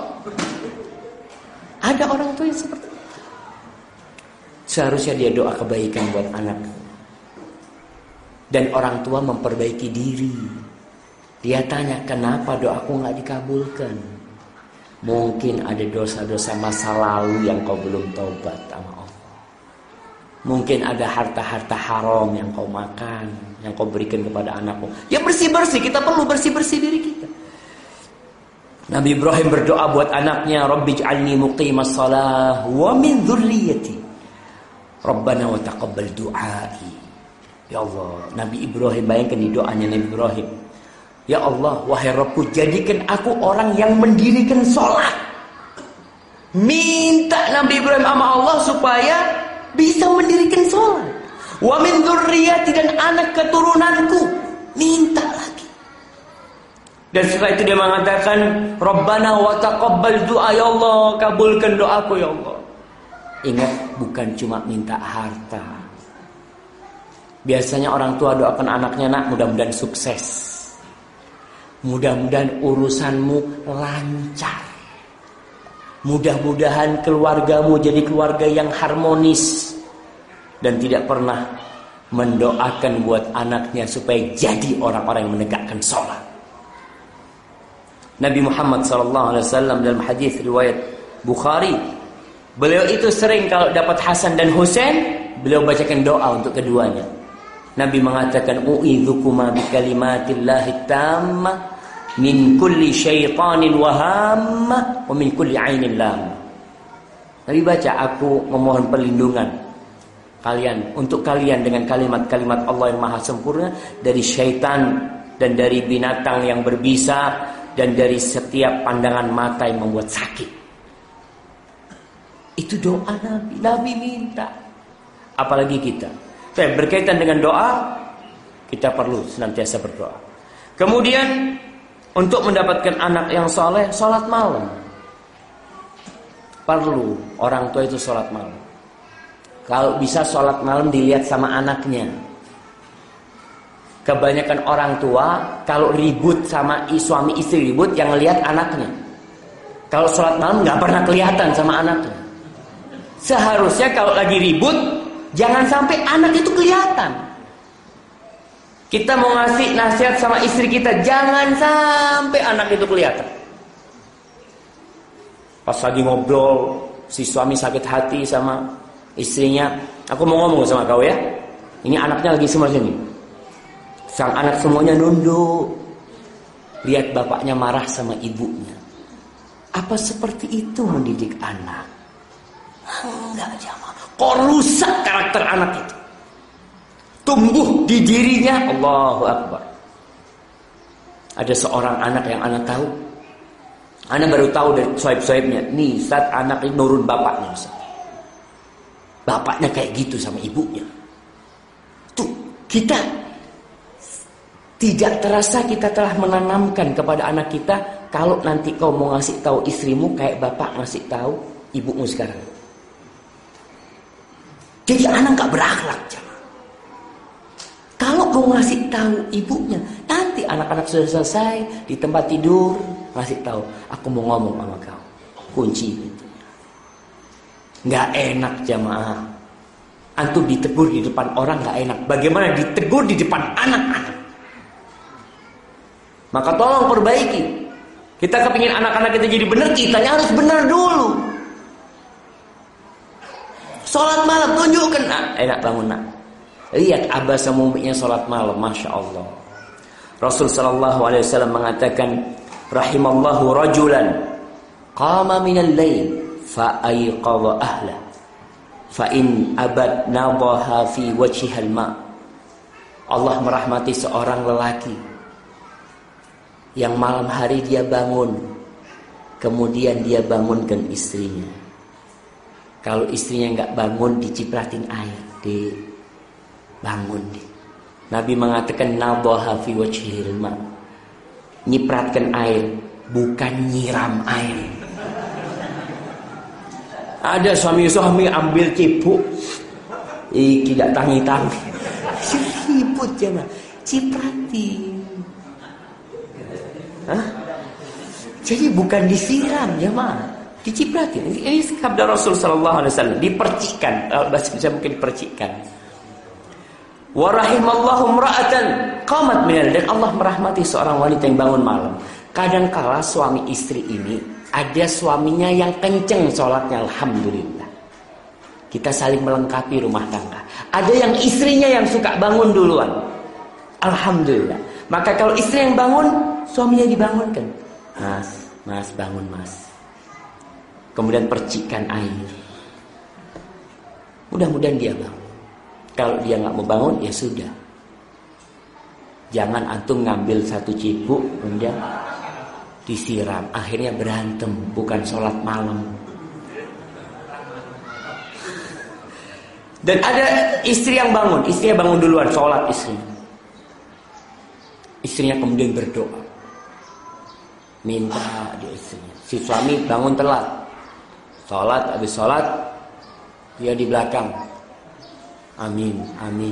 Ada orang tua yang seperti itu. Seharusnya dia doa kebaikan buat anaknya. Dan orang tua memperbaiki diri. Dia tanya, kenapa doaku gak dikabulkan? Mungkin ada dosa-dosa masa lalu yang kau belum taubat sama Allah. Mungkin ada harta-harta haram yang kau makan, yang kau berikan kepada anakmu. Ya bersih-bersih, kita perlu bersih-bersih diri kita. Nabi Ibrahim berdoa buat anaknya, Rabbi ij'alni muqimas shalah wa min dzurriyyati. Rabbana wa taqabbal du'ai. Ya Allah, Nabi Ibrahim, bayangkan di doanya Nabi Ibrahim. Ya Allah, wahai Rabbku, jadikan aku orang yang mendirikan sholat. Minta Nabi Ibrahim sama Allah supaya bisa mendirikan sholat. Wa min dzurriyyati, dan anak keturunanku. Minta lagi. Dan setelah itu dia mengatakan, Rabbana wa taqabbal du'a, ya Allah, kabulkan doaku ya Allah. Ingat, bukan cuma minta harta. Biasanya orang tua doakan anaknya, nak mudah-mudahan sukses, mudah-mudahan urusanmu lancar, mudah-mudahan keluargamu jadi keluarga yang harmonis. Dan tidak pernah mendoakan buat anaknya supaya jadi orang-orang yang menegakkan sholat. Nabi Muhammad sallallahu alaihi wasallam dalam hadis riwayat Bukhari, beliau itu sering kalau dapat Hasan dan Husain, beliau bacakan doa untuk keduanya. Nabi mengatakan, u'idzukuma bikalimatillahi tammah min kulli syaitanin wahammah wa min kulli ainin lamah. Nabi baca, aku memohon perlindungan kalian, untuk kalian dengan kalimat-kalimat Allah yang maha sempurna, dari syaitan dan dari binatang yang berbisa, dan dari setiap pandangan mata yang membuat sakit. Itu doa Nabi. Nabi minta. Apalagi kita. Saya berkaitan dengan doa, kita perlu senantiasa berdoa. Kemudian untuk mendapatkan anak yang soleh, sholat malam. Perlu orang tua itu sholat malam. Kalau bisa sholat malam dilihat sama anaknya. Kebanyakan orang tua kalau ribut sama suami istri ribut, yang lihat anaknya. Kalau sholat malam nggak pernah kelihatan sama anaknya. Seharusnya kalau lagi ribut, jangan sampai anak itu kelihatan. Kita mau ngasih nasihat sama istri kita, jangan sampai anak itu kelihatan. Pas lagi ngobrol, si suami sakit hati sama istrinya, aku mau ngomong sama kau ya. Ini anaknya lagi semua sini. Sang anak semuanya nunduk. Lihat bapaknya marah sama ibunya. Apa seperti itu mendidik anak? Enggak, jamaah. Kok rusak karakter anak itu? Tumbuh di dirinya, Allahu Akbar. Ada seorang anak yang anak tahu. Anak baru tahu dari soib-soibnya. Nih, saat anak ini nurun bapaknya. Bapaknya kayak gitu sama ibunya. Tuh, kita tidak terasa kita telah menanamkan kepada anak kita, kalau nanti kau mau ngasih tahu istrimu kayak bapak ngasih tahu ibumu sekarang. Jadi anak gak berakhlak. Kalau engkau ngasih tahu ibunya. Nanti anak-anak sudah selesai di tempat tidur, ngasih tahu, aku mau ngomong sama kau. Kunci itu. Nggak enak jamaah. Antum ditegur di depan orang nggak enak. Bagaimana ditegur di depan anak-anak? Maka tolong perbaiki. Kita kepingin anak-anak kita jadi benar, kitanya harus benar dulu. Sholat malam, tunjukkan. Nah, enak bangun nak. Lihat abah sama uminya sholat malam, masya Allah. Rasul Sallallahu Alaihi Wasallam mengatakan, rahimallahu rajulan qama minal lail fa ayqadha ahla fa in abad nadaha fi wajhihal ma. Allah merahmati seorang lelaki yang malam hari dia bangun, kemudian dia bangunkan istrinya. Kalau istrinya nggak bangun, dicipratin air, di bangun deh. Nabi mengatakan nadaha fi wajhihil ma. Nyipratkan air, bukan nyiram air. Ada suami-suami ambil cipuk, ih tidak tangi-tangi, ribut jangan, cipratin. Hah? Jadi bukan disiram jemaah, dicipratin. Ini sabda Rasul Sallallahu Alaihi Wasallam, dipercikan, bahasa bisa mungkin dipercikan. Wa rahimallahu imra'atan qamat minal, dan Allah merahmati seorang wanita yang bangun malam. Kadangkala suami istri ini ada suaminya yang kenceng sholatnya, alhamdulillah. Kita saling melengkapi rumah tangga. Ada yang istrinya yang suka bangun duluan, alhamdulillah. Maka kalau istri yang bangun, suaminya dibangunkan. Mas, mas bangun mas. Kemudian percikan air. Mudah-mudahan dia bangun. Kalau dia nggak mau bangun, ya sudah. Jangan antum ngambil satu cipuk kemudian disiram, akhirnya berantem, bukan sholat malam. Dan ada istri yang bangun, istrinya bangun duluan, sholat istrinya. Istrinya kemudian berdoa, minta dia istrinya. Si suami bangun telat, sholat, habis sholat dia di belakang. Amin, amin.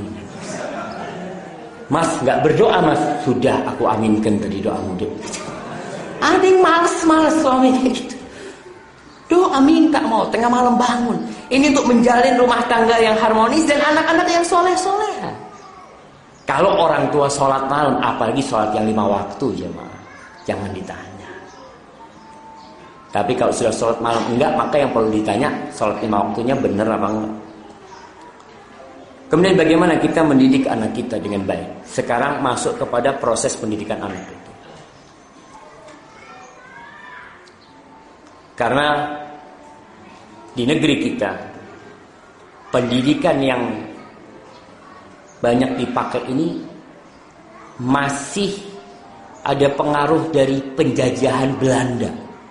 Mas, nggak berdoa mas? Sudah, aku aminkan tadi doamu. Ada yang males-males suami kayak gitu. Doa minta mau tengah malam bangun. Ini untuk menjalin rumah tangga yang harmonis dan anak-anak yang soleh-solehan. Kalau orang tua sholat malam, apalagi sholat yang lima waktu jemaah, jangan ditanya. Tapi kalau sudah sholat malam enggak, maka yang perlu ditanya sholat lima waktunya benar apa enggak. Kemudian bagaimana kita mendidik anak kita dengan baik. Sekarang masuk kepada proses pendidikan anak itu. Karena di negeri kita, pendidikan yang banyak dipakai ini masih ada pengaruh dari penjajahan Belanda.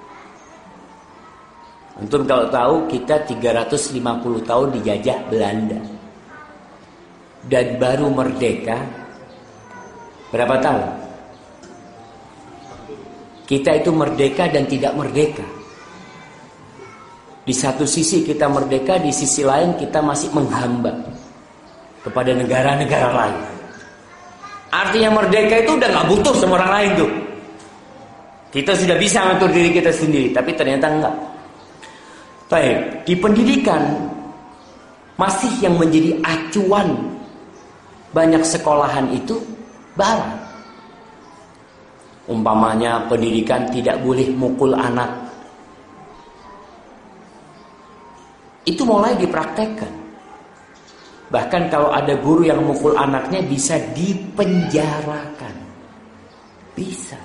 Antum kalau tahu kita tiga ratus lima puluh tahun dijajah Belanda. Dan baru merdeka berapa tahun? Kita itu merdeka dan tidak merdeka. Di satu sisi kita merdeka, di sisi lain kita masih menghamba kepada negara-negara lain. Artinya merdeka itu udah gak butuh sama orang lain tuh. Kita sudah bisa ngatur diri kita sendiri, tapi ternyata enggak. Baik, di pendidikan masih yang menjadi acuan banyak sekolahan itu barat. Umpamanya pendidikan tidak boleh mukul anak. Itu mulai dipraktekkan. Bahkan kalau ada guru yang mukul anaknya bisa dipenjarakan. Bisa.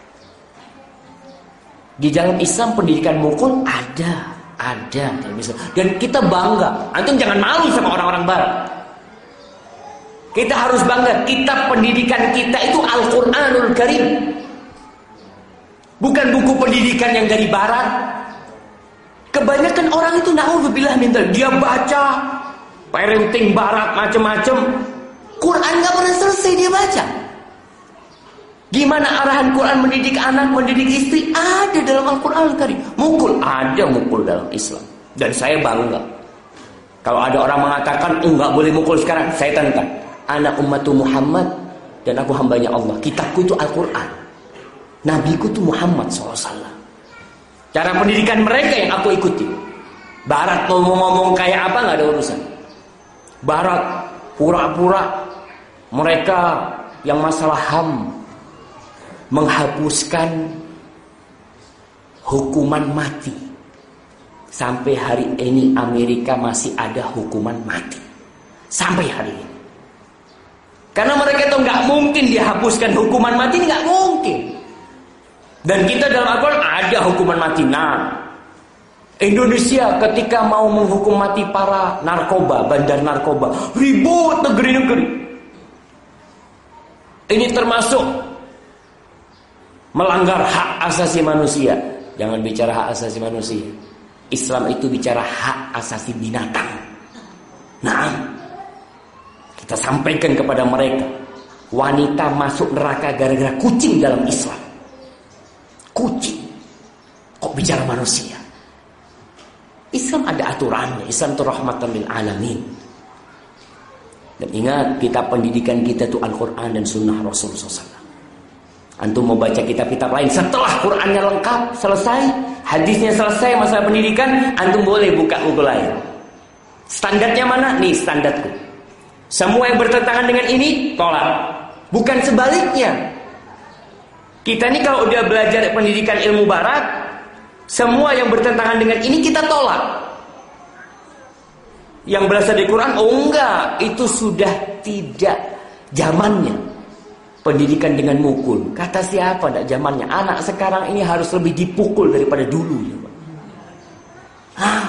Di dalam Islam pendidikan mukul ada, ada dalam Islam. Dan kita bangga. Antum jangan malu sama orang-orang barat. Kita harus bangga, kita pendidikan kita itu Al-Quranul Karim. Bukan buku pendidikan yang dari barat. Kebanyakan orang itu na'udzubillah min dzalik, dia baca parenting barat macam-macam. Quran gak pernah selesai dia baca. Gimana arahan Quran mendidik anak, mendidik istri? Ada dalam Al-Quranul Karim. Mukul, ada mukul dalam Islam. Dan saya bangga. Kalau ada orang mengatakan, oh gak boleh mukul sekarang, saya tantang. Anak ummatu Muhammad dan aku hambanya Allah. Kitabku itu Al-Quran. Nabiku itu Muhammad shallallahu alaihi wasallam. Cara pendidikan mereka yang aku ikuti. Barat mau ngomong kayak apa nggak ada urusan. Barat pura-pura mereka yang masalah H A M menghapuskan hukuman mati. Sampai hari ini Amerika masih ada hukuman mati. Sampai hari ini. Karena mereka itu nggak mungkin dihapuskan hukuman mati, nggak mungkin. Dan kita dalam Al-Quran ada hukuman mati. Nah, Indonesia ketika mau menghukum mati para narkoba, bandar narkoba, ribut negeri-negeri. Ini termasuk melanggar hak asasi manusia. Jangan bicara hak asasi manusia. Islam itu bicara hak asasi binatang. Nah, kita sampaikan kepada mereka, wanita masuk neraka gara-gara kucing dalam Islam. Kucing. Kok bicara manusia? Islam ada aturannya. Islam itu rahmatan lil alamin. Dan ingat, kitab pendidikan kita itu Al-Quran dan Sunnah Rasulullah shallallahu alaihi wasallam. Antum mau baca kitab-kitab lain setelah Qurannya lengkap, selesai, hadisnya selesai, masalah pendidikan, antum boleh buka buku lain. Standarnya mana? Nih standarku. Semua yang bertentangan dengan ini tolak. Bukan sebaliknya. Kita ini kalau udah belajar pendidikan ilmu barat, semua yang bertentangan dengan ini kita tolak. Yang berasal dari Quran, oh enggak, itu sudah tidak zamannya. Pendidikan dengan mukul. Kata siapa tidak zamannya? Anak sekarang ini harus lebih dipukul daripada dulu. Ya, Pak. Ah.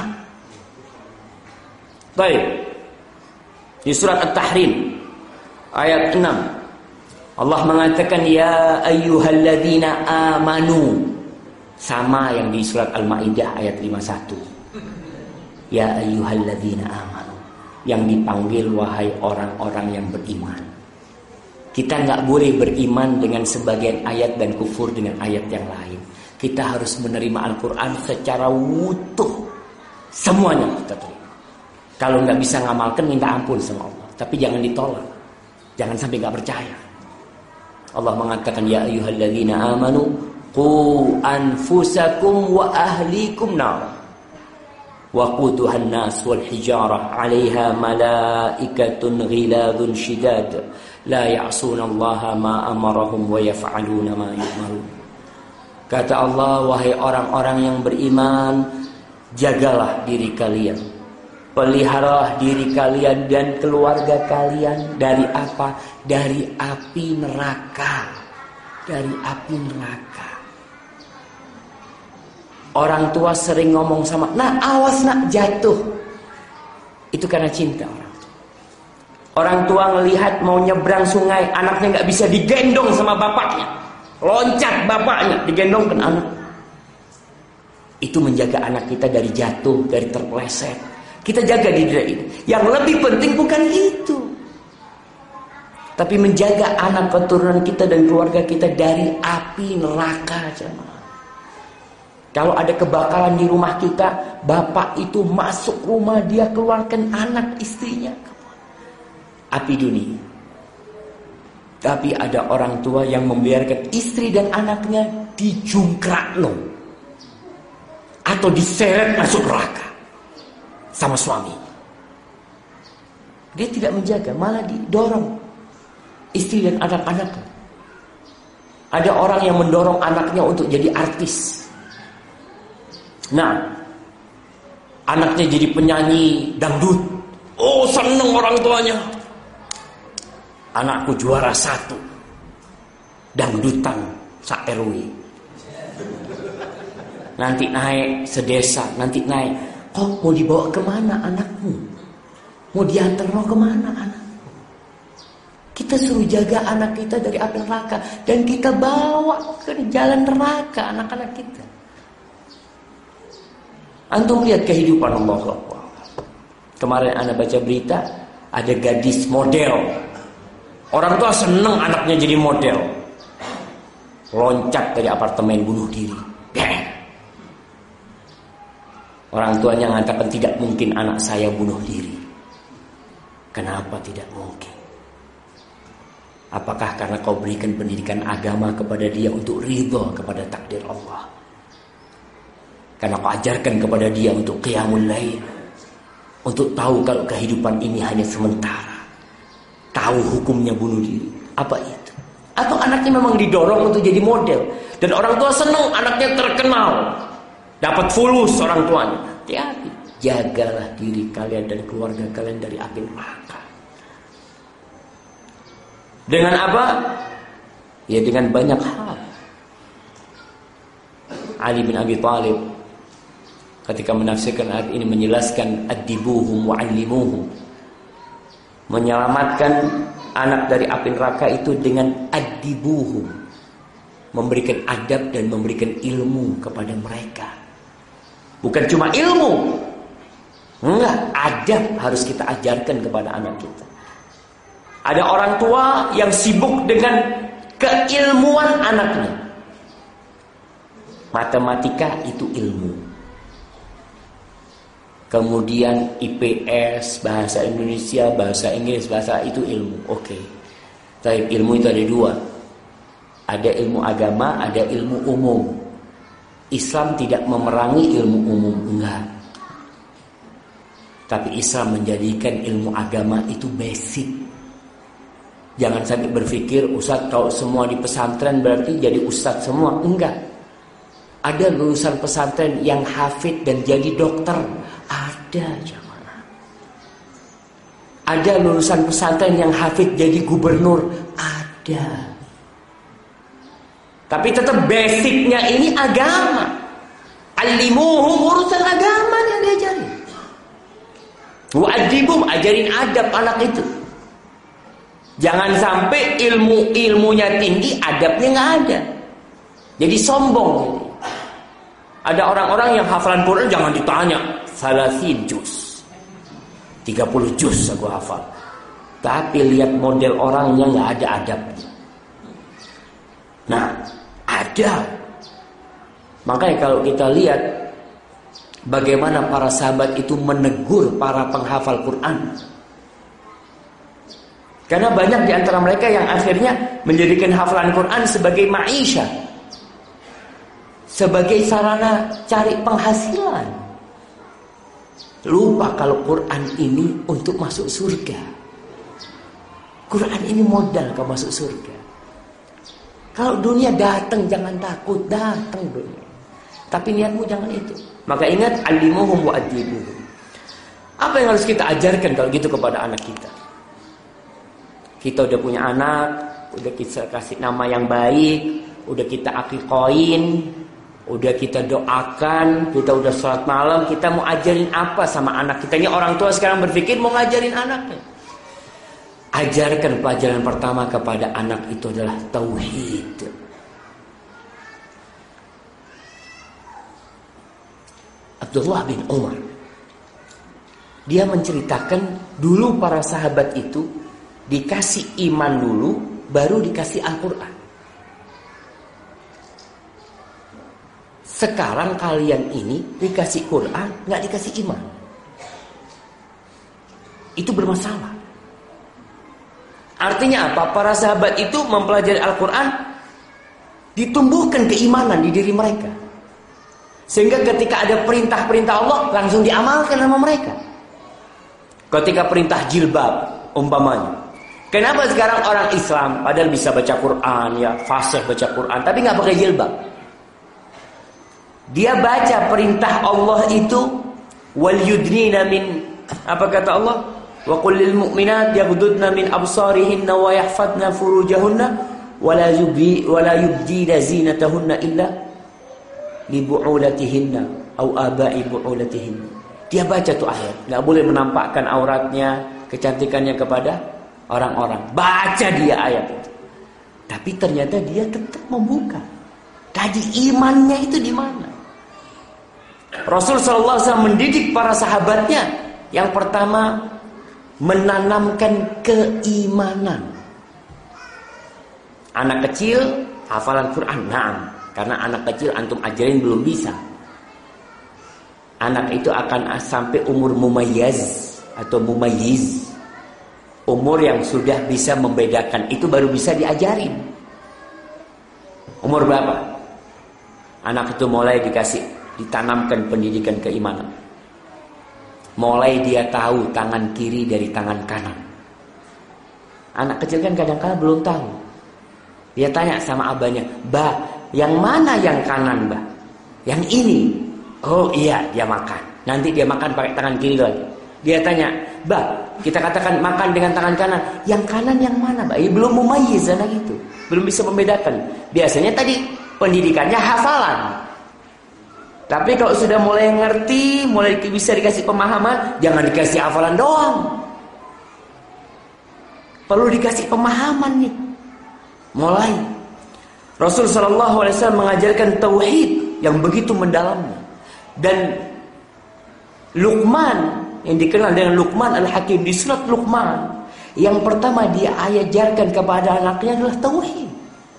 Baik. Di surat At-Tahrim ayat enam. Allah mengatakan ya ayyuhalladzina amanu. Sama yang di surat Al-Maidah ayat lima puluh satu. Ya ayyuhalladzina amanu. Yang dipanggil wahai orang-orang yang beriman. Kita nggak boleh beriman dengan sebagian ayat dan kufur dengan ayat yang lain. Kita harus menerima Al-Quran secara utuh. Semuanya kita terima. Kalau nggak bisa ngamalkan, minta ampun sama Allah. Tapi jangan ditolak. Jangan sampai nggak percaya. Allah mengatakan ya ayyuhalladzina amanu qu anfusakum wa ahlikum nar wa quduhan nas wal hijarah 'alaiha malaikatun ghiladun shidad la ya'sunallaha ma amarahum wa yaf'aluna ma yu'marun. Kata Allah, wahai orang-orang yang beriman, jagalah diri kalian, peliharalah diri kalian dan keluarga kalian dari apa? Dari api neraka. Dari api neraka. Orang tua sering ngomong sama, nah awas nak jatuh. Itu karena cinta orang tua. Orang tua ngelihat mau nyebrang sungai, anaknya nggak bisa digendong sama bapaknya. Loncat bapaknya, digendongkan anak. Itu menjaga anak kita dari jatuh, dari terpeleset. Kita jaga diri ini. Yang lebih penting bukan itu. Tapi menjaga anak keturunan kita dan keluarga kita dari api neraka. Jemaah. Kalau ada kebakaran di rumah kita, bapak itu masuk rumah, dia keluarkan anak istrinya. Api dunia. Tapi ada orang tua yang membiarkan istri dan anaknya dijungkrakno. Atau diseret masuk neraka. Sama suami. Dia tidak menjaga, malah didorong istri dan anak-anaknya. Ada orang yang mendorong anaknya untuk jadi artis. Nah, anaknya jadi penyanyi dangdut. Oh, seneng orang tuanya. Anakku juara satu dangdutan sa-R W. Nanti naik sedesa, nanti naik. Kok mau dibawa kemana anakmu? Mau diantar mau kemana anakmu? Kita suruh jaga anak kita dari api neraka. Dan kita bawa ke jalan neraka anak-anak kita. Antum lihat kehidupan Allah. Kemarin Anda baca berita, ada gadis model. Orang tua seneng anaknya jadi model. Loncat dari apartemen bunuh diri. Orang tuanya mengatakan tidak mungkin anak saya bunuh diri. Kenapa tidak mungkin? Apakah karena kau berikan pendidikan agama kepada dia untuk ridho kepada takdir Allah? Karena kau ajarkan kepada dia untuk qiyamul lail, untuk tahu kalau kehidupan ini hanya sementara, tahu hukumnya bunuh diri. Apa itu? Atau anaknya memang didorong untuk jadi model, dan orang tua senang anaknya terkenal, dapat fulus orang tuanya. Hati-hati, jagalah diri kalian dan keluarga kalian dari api neraka. Dengan apa? Ya dengan banyak hal. Ali bin Abi Thalib ketika menafsirkan ayat ini menjelaskan adibuhum wa'allimuhum, menyelamatkan anak dari api neraka itu dengan adibuhum, memberikan adab dan memberikan ilmu kepada mereka. Bukan cuma ilmu, enggak, adab harus kita ajarkan kepada anak kita. Ada orang tua yang sibuk dengan keilmuan anaknya. Matematika itu ilmu. Kemudian I P S, bahasa Indonesia, bahasa Inggris, bahasa itu ilmu. Oke. Okay. Tapi ilmu itu ada dua. Ada ilmu agama, ada ilmu umum. Islam tidak memerangi ilmu umum, enggak. Tapi Islam menjadikan ilmu agama itu basic. Jangan sampai berpikir Ustaz kalau semua di pesantren berarti jadi Ustaz semua. Enggak. Ada lulusan pesantren yang hafid dan jadi dokter. Ada, jamaah. Ada lulusan pesantren yang hafid jadi gubernur. Ada. Tapi tetap basicnya ini agama. Alimuhum, urusan agama yang diajarin. Wa'adibum, ajarin adab anak itu. Jangan sampai ilmu-ilmunya tinggi, adabnya nggak ada. Jadi sombong. Ada orang-orang yang hafalan Quran jangan ditanya. Salasin juz, tiga puluh juz aku hafal. Tapi lihat model orangnya nggak ada adabnya. Nah, ada. Makanya kalau kita lihat bagaimana para sahabat itu menegur para penghafal Quran. Karena banyak di antara mereka yang akhirnya menjadikan hafalan Quran sebagai maisha, sebagai sarana cari penghasilan. Lupa kalau Quran ini untuk masuk surga. Quran ini modal ke masuk surga. Kalau dunia datang jangan takut, datang dunia. Tapi niatmu jangan itu. Maka ingat, alimuhum wa adibuhum. Apa yang harus kita ajarkan kalau gitu kepada anak kita? Kita udah punya anak, udah kita kasih nama yang baik, udah kita akikoin, udah kita doakan, kita udah sholat malam, kita mau ajarin apa sama anak kita? Ini orang tua sekarang berpikir mau ngajarin anaknya. Ajarkan pelajaran pertama kepada anak itu adalah tauhid. Abdullah bin Umar, dia menceritakan dulu para sahabat itu dikasih iman dulu, baru dikasih Al-Quran. Sekarang kalian ini dikasih Quran, nggak dikasih iman. Itu bermasalah. Artinya apa? Para sahabat itu mempelajari Al-Quran, ditumbuhkan keimanan di diri mereka. Sehingga ketika ada perintah-perintah Allah, langsung diamalkan sama mereka. Ketika perintah jilbab, umpamanya. Kenapa sekarang orang Islam padahal bisa baca Quran, ya fasih baca Quran, tapi nggak pakai jilbab? Dia baca perintah Allah itu wal yudnina min, apa kata Allah? Wa qul lil mu'minat yaghuddna min absarihinna wa yahfadna furujahunna wa la yubdi wa la yubdina zinatahunna illa li bu'ulatihinna aw aba'i bu'ulatihinna. Dia baca tuh ayat, nggak boleh menampakkan auratnya, kecantikannya kepada orang-orang. Baca dia ayat itu. Tapi ternyata dia tetap membuka. Tadi imannya itu di mana? Rasul sallallahu alaihi wasallam mendidik para sahabatnya. Yang pertama, menanamkan keimanan. Anak kecil hafalan Quran, naam. Karena anak kecil antum ajarin belum bisa. Anak itu akan sampai umur mumayyiz atau mumayyiz. Umur yang sudah bisa membedakan itu baru bisa diajarin. Umur berapa? Anak itu mulai dikasih, ditanamkan pendidikan keimanan. Mulai dia tahu tangan kiri dari tangan kanan. Anak kecil kan kadang-kadang belum tahu. Dia tanya sama abahnya, "Bah, yang mana yang kanan, Bah?" "Yang ini." "Oh iya, dia makan." Nanti dia makan pakai tangan kiri lagi. Dia tanya, "Bah, kita katakan makan dengan tangan kanan. Yang kanan yang mana, Bah?" Ya, belum mumayyiz anak itu. Belum bisa membedakan. Biasanya tadi pendidikannya hafalan. Tapi kalau sudah mulai ngerti, mulai bisa dikasih pemahaman, jangan dikasih hafalan doang. Perlu dikasih pemahaman nih. Mulai. Rasul sallallahu alaihi wasallam mengajarkan tauhid yang begitu mendalamnya. Dan Luqman yang dikenal dengan Luqman Al-Hakim di surat Luqman, yang pertama dia ajarkan kepada anaknya adalah tauhid.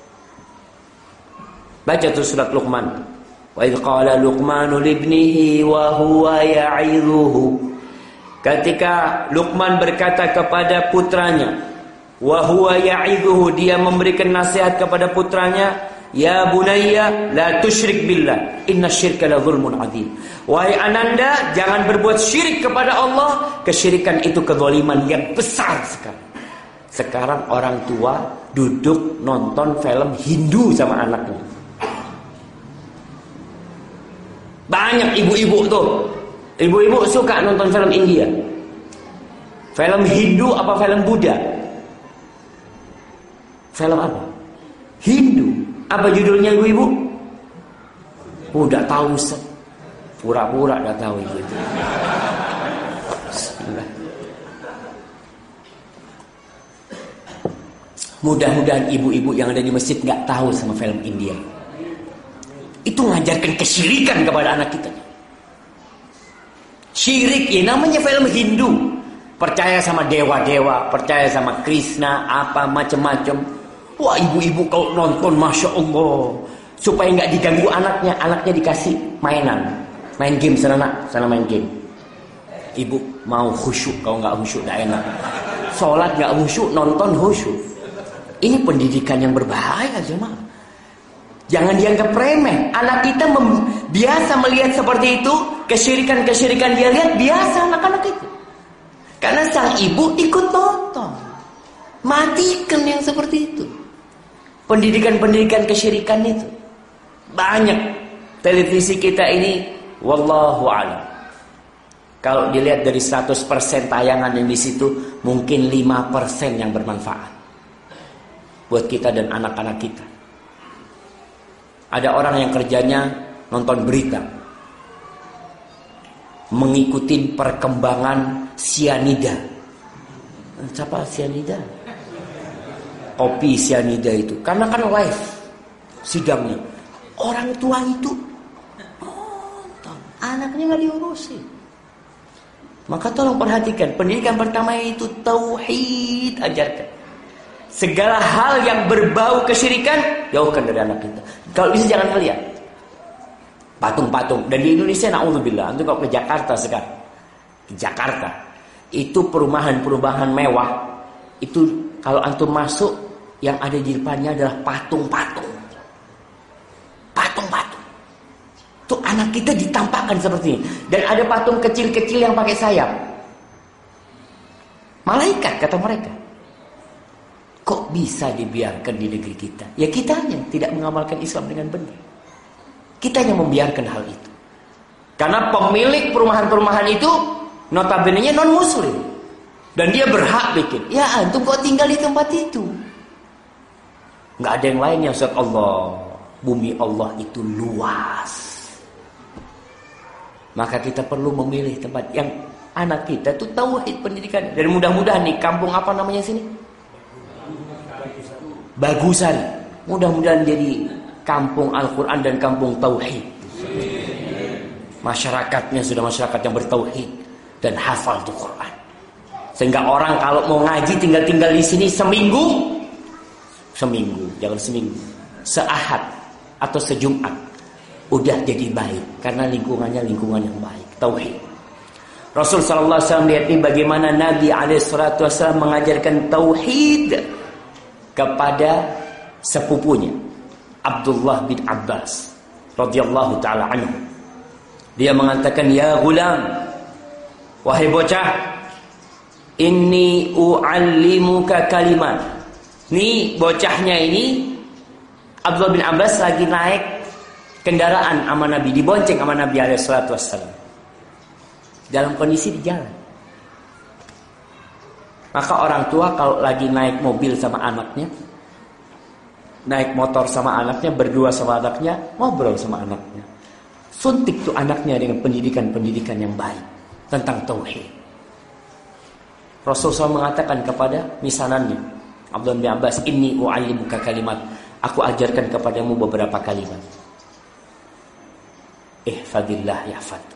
Baca tuh surat Luqman. Wa idz qala Luqmanu libnihi wa huwa ya'idhuhu. Ketika Luqman berkata kepada putranya, wa huwa ya'idhuhu, dia memberikan nasihat kepada putranya, "Ya bunayya la tusyrik billah, inna syirka la zulmun adzim." Wahai ananda, jangan berbuat syirik kepada Allah. Kesyirikan itu kezaliman yang besar sekali. Sekarang orang tua duduk nonton film Hindu sama anaknya. Banyak ibu-ibu tuh. Ibu-ibu suka nonton film India. Film Hindu apa film Buddha? Film apa? Hindu. Apa judulnya ibu-ibu? Oh, tidak tahu, Ustaz. Pura-pura tidak tahu itu. Mudah-mudahan ibu-ibu yang ada di masjid nggak tahu sama film India. Itu mengajarkan kesyirikan kepada anak kita. Syirik, ya namanya film Hindu. Percaya sama dewa-dewa, percaya sama Krishna, apa macam-macam. Wah, ibu-ibu kalau nonton, Masya Allah. Supaya nggak diganggu anaknya, anaknya dikasih mainan. Main game sana nak, sana main game. Ibu mau khusyuk, kalau nggak khusyuk nggak enak. Sholat nggak khusyuk, nonton khusyuk. Ini pendidikan yang berbahaya, jemaah. Jangan dianggap remeh. Anak kita mem- biasa melihat seperti itu, kesyirikan-kesyirikan dia lihat biasa anak-anak itu. Karena sang ibu ikut nonton. Matikan yang seperti itu. Pendidikan-pendidikan kesyirikan itu banyak. Televisi kita ini, wallahu a'lam, kalau dilihat dari seratus persen tayangan yang di situ, mungkin lima persen yang bermanfaat buat kita dan anak-anak kita. Ada orang yang kerjanya nonton berita, mengikuti perkembangan sianida. Siapa sianida? Kopi sianida itu. Karena kan live sidangnya. Orang tua itu nonton, anaknya nggak diurusi. Maka tolong perhatikan, pendidikan pertama itu tauhid, ajarkan. Segala hal yang berbau kesyirikan, jauhkan dari anak kita. Kalau bisa jangan melihat patung-patung. Dan di Indonesia, na'udzubillah, antum kalau ke Jakarta sekarang, ke Jakarta, itu perumahan-perumahan mewah, itu kalau antum masuk, yang ada di depannya adalah patung-patung. Patung-patung. Tuh anak kita ditampakkan seperti ini. Dan ada patung kecil-kecil yang pakai sayap. Malaikat kata mereka. Kok bisa dibiarkan di negeri kita? Ya kitanya tidak mengamalkan Islam dengan benar. Kitanya membiarkan hal itu. Karena pemilik perumahan-perumahan itu notabene-nya non-muslim. Dan dia berhak bikin. Ya antum kok tinggal di tempat itu? Nggak ada yang lain yang Ustaz. Allah, bumi Allah itu luas. Maka kita perlu memilih tempat yang anak kita itu tauhid pendidikan. Dan mudah-mudahan nih kampung apa namanya sini? Bagusari. Mudah-mudahan jadi kampung Al-Quran dan kampung tauhid. Masyarakatnya sudah masyarakat yang bertauhid dan hafal tuh Quran. Sehingga orang kalau mau ngaji tinggal-tinggal di sini seminggu, seminggu, jangan seminggu, seahad atau sejumat, udah jadi baik karena lingkungannya lingkungan yang baik, tauhid. Rasul sallallahu alaihi wasallam lihat nih bagaimana Nabi alaihi salatu wasallam mengajarkan tauhid kepada sepupunya Abdullah bin Abbas radhiyallahu taala anhu. Dia mengatakan, "Ya gulam, wahai bocah, inni u'allimuka kalimat." Nih bocahnya ini Abdullah bin Abbas lagi naik kendaraan sama Nabi, dibonceng sama Nabi alaihi salatu wassalam. Dalam kondisi di jalan. Maka orang tua kalau lagi naik mobil sama anaknya, naik motor sama anaknya, berdua sama anaknya, ngobrol sama anaknya, suntik tuh anaknya dengan pendidikan-pendidikan yang baik tentang tauhid. Rasulullah mengatakan kepada misanannya Abdullah bin Abbas, "Inni u'allimuka kalimat." Aku ajarkan kepadamu beberapa kalimat. Ihfadillah yahfadka.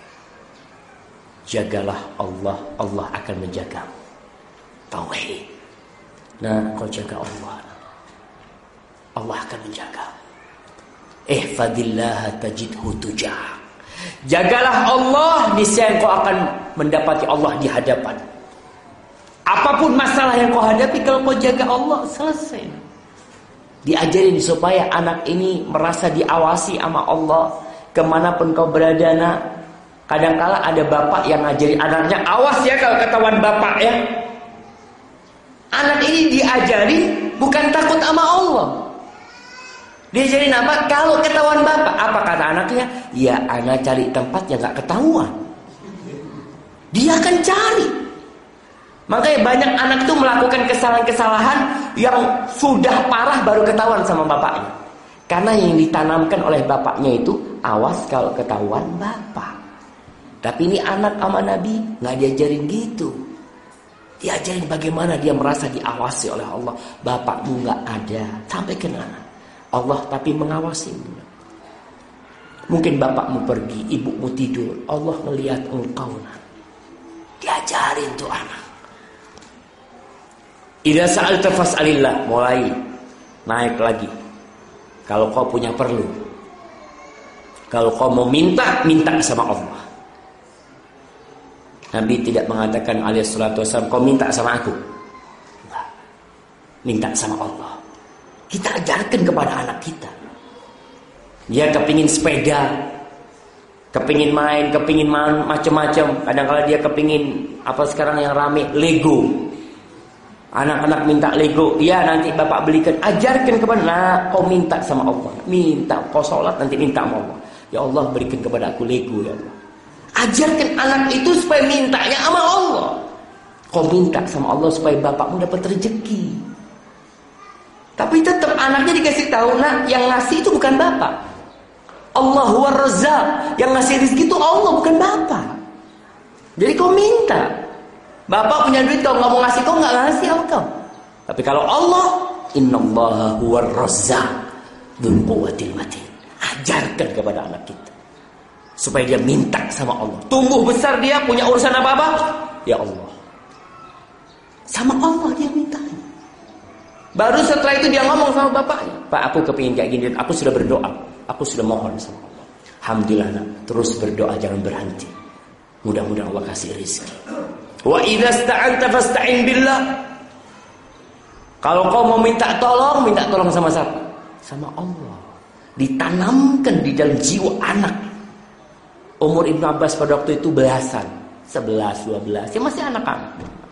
Jagalah Allah, Allah akan menjagamu. Tauhid. Nah, kau jaga Allah, Allah akan menjaga. Ihfadillah tajidhu tujah. Jagalah Allah, niscaya kau akan mendapati Allah di hadapan. Apapun masalah yang kau hadapi, kalau kau jaga Allah, selesai. Diajarin supaya anak ini merasa diawasi sama Allah. Kemanapun kau berada, nak. Kadang-kala ada bapak yang ngajari anaknya, awas ya kalau ketahuan bapak ya. Anak ini diajari bukan takut sama Allah. Diajarin apa? Kalau ketahuan bapak, apa kata anaknya? Ya, anak cari tempat yang gak ketahuan. Dia akan cari. Makanya banyak anak itu melakukan kesalahan-kesalahan yang sudah parah baru ketahuan sama bapaknya. Karena yang ditanamkan oleh bapaknya itu, awas kalau ketahuan bapak. Tapi ini anak sama Nabi nggak diajarin gitu. Diajarin bagaimana dia merasa diawasi oleh Allah. Bapakmu nggak ada, sampai kenana. Allah tapi mengawasimu. Mungkin bapakmu pergi, ibumu tidur, Allah melihat engkau. Diajarin tuh anak. Idza sa'alta fas'alillah, mulai naik lagi. Kalau kau punya perlu, kalau kau mau minta, minta sama Allah. Nabi tidak mengatakan alaihi salatu wasallam, kau minta sama aku. Enggak. Minta sama Allah. Kita ajarkan kepada anak kita. Dia kepingin sepeda, kepingin main, kepingin main macam-macam. Kadang-kadang dia kepingin apa sekarang yang rame, Lego. Anak-anak minta Lego, ya nanti bapak belikan. Ajarkan kepada, nah kau minta sama Allah. Minta, kau sholat nanti minta sama Allah. Ya Allah berikan kepada aku Lego ya Allah. Ajarkan anak itu supaya mintanya sama Allah. Kau minta sama Allah supaya bapakmu dapat rezeki. Tapi tetap anaknya dikasih tahu, nah yang ngasih itu bukan bapak. Allahu ar-Razzaq, yang ngasih rezeki itu Allah bukan bapak. Jadi kau minta. Bapak punya duit, kau nggak mau ngasih, kau nggak ngasih sama kau. Tapi kalau Allah, innallaha huwar razzaq dzul quwwatil matin. Ajarkan kepada anak kita supaya dia minta sama Allah. Tumbuh besar dia punya urusan apa-apa, ya Allah. Sama Allah dia minta. Baru setelah itu dia ngomong sama bapaknya, Pak, aku kepingin kayak gini, aku sudah berdoa, aku sudah mohon sama Allah. Alhamdulillah, nak. Terus berdoa, jangan berhenti. Mudah-mudahan Allah kasih rezeki. Wa idza sta'anta fasta'in billah. Kalau kau mau minta tolong, minta tolong sama siapa? Sama Allah. Ditanamkan di dalam jiwa anak. Umur Ibnu Abbas pada waktu itu belasan, sebelas, dua belas, ya masih anak-anak.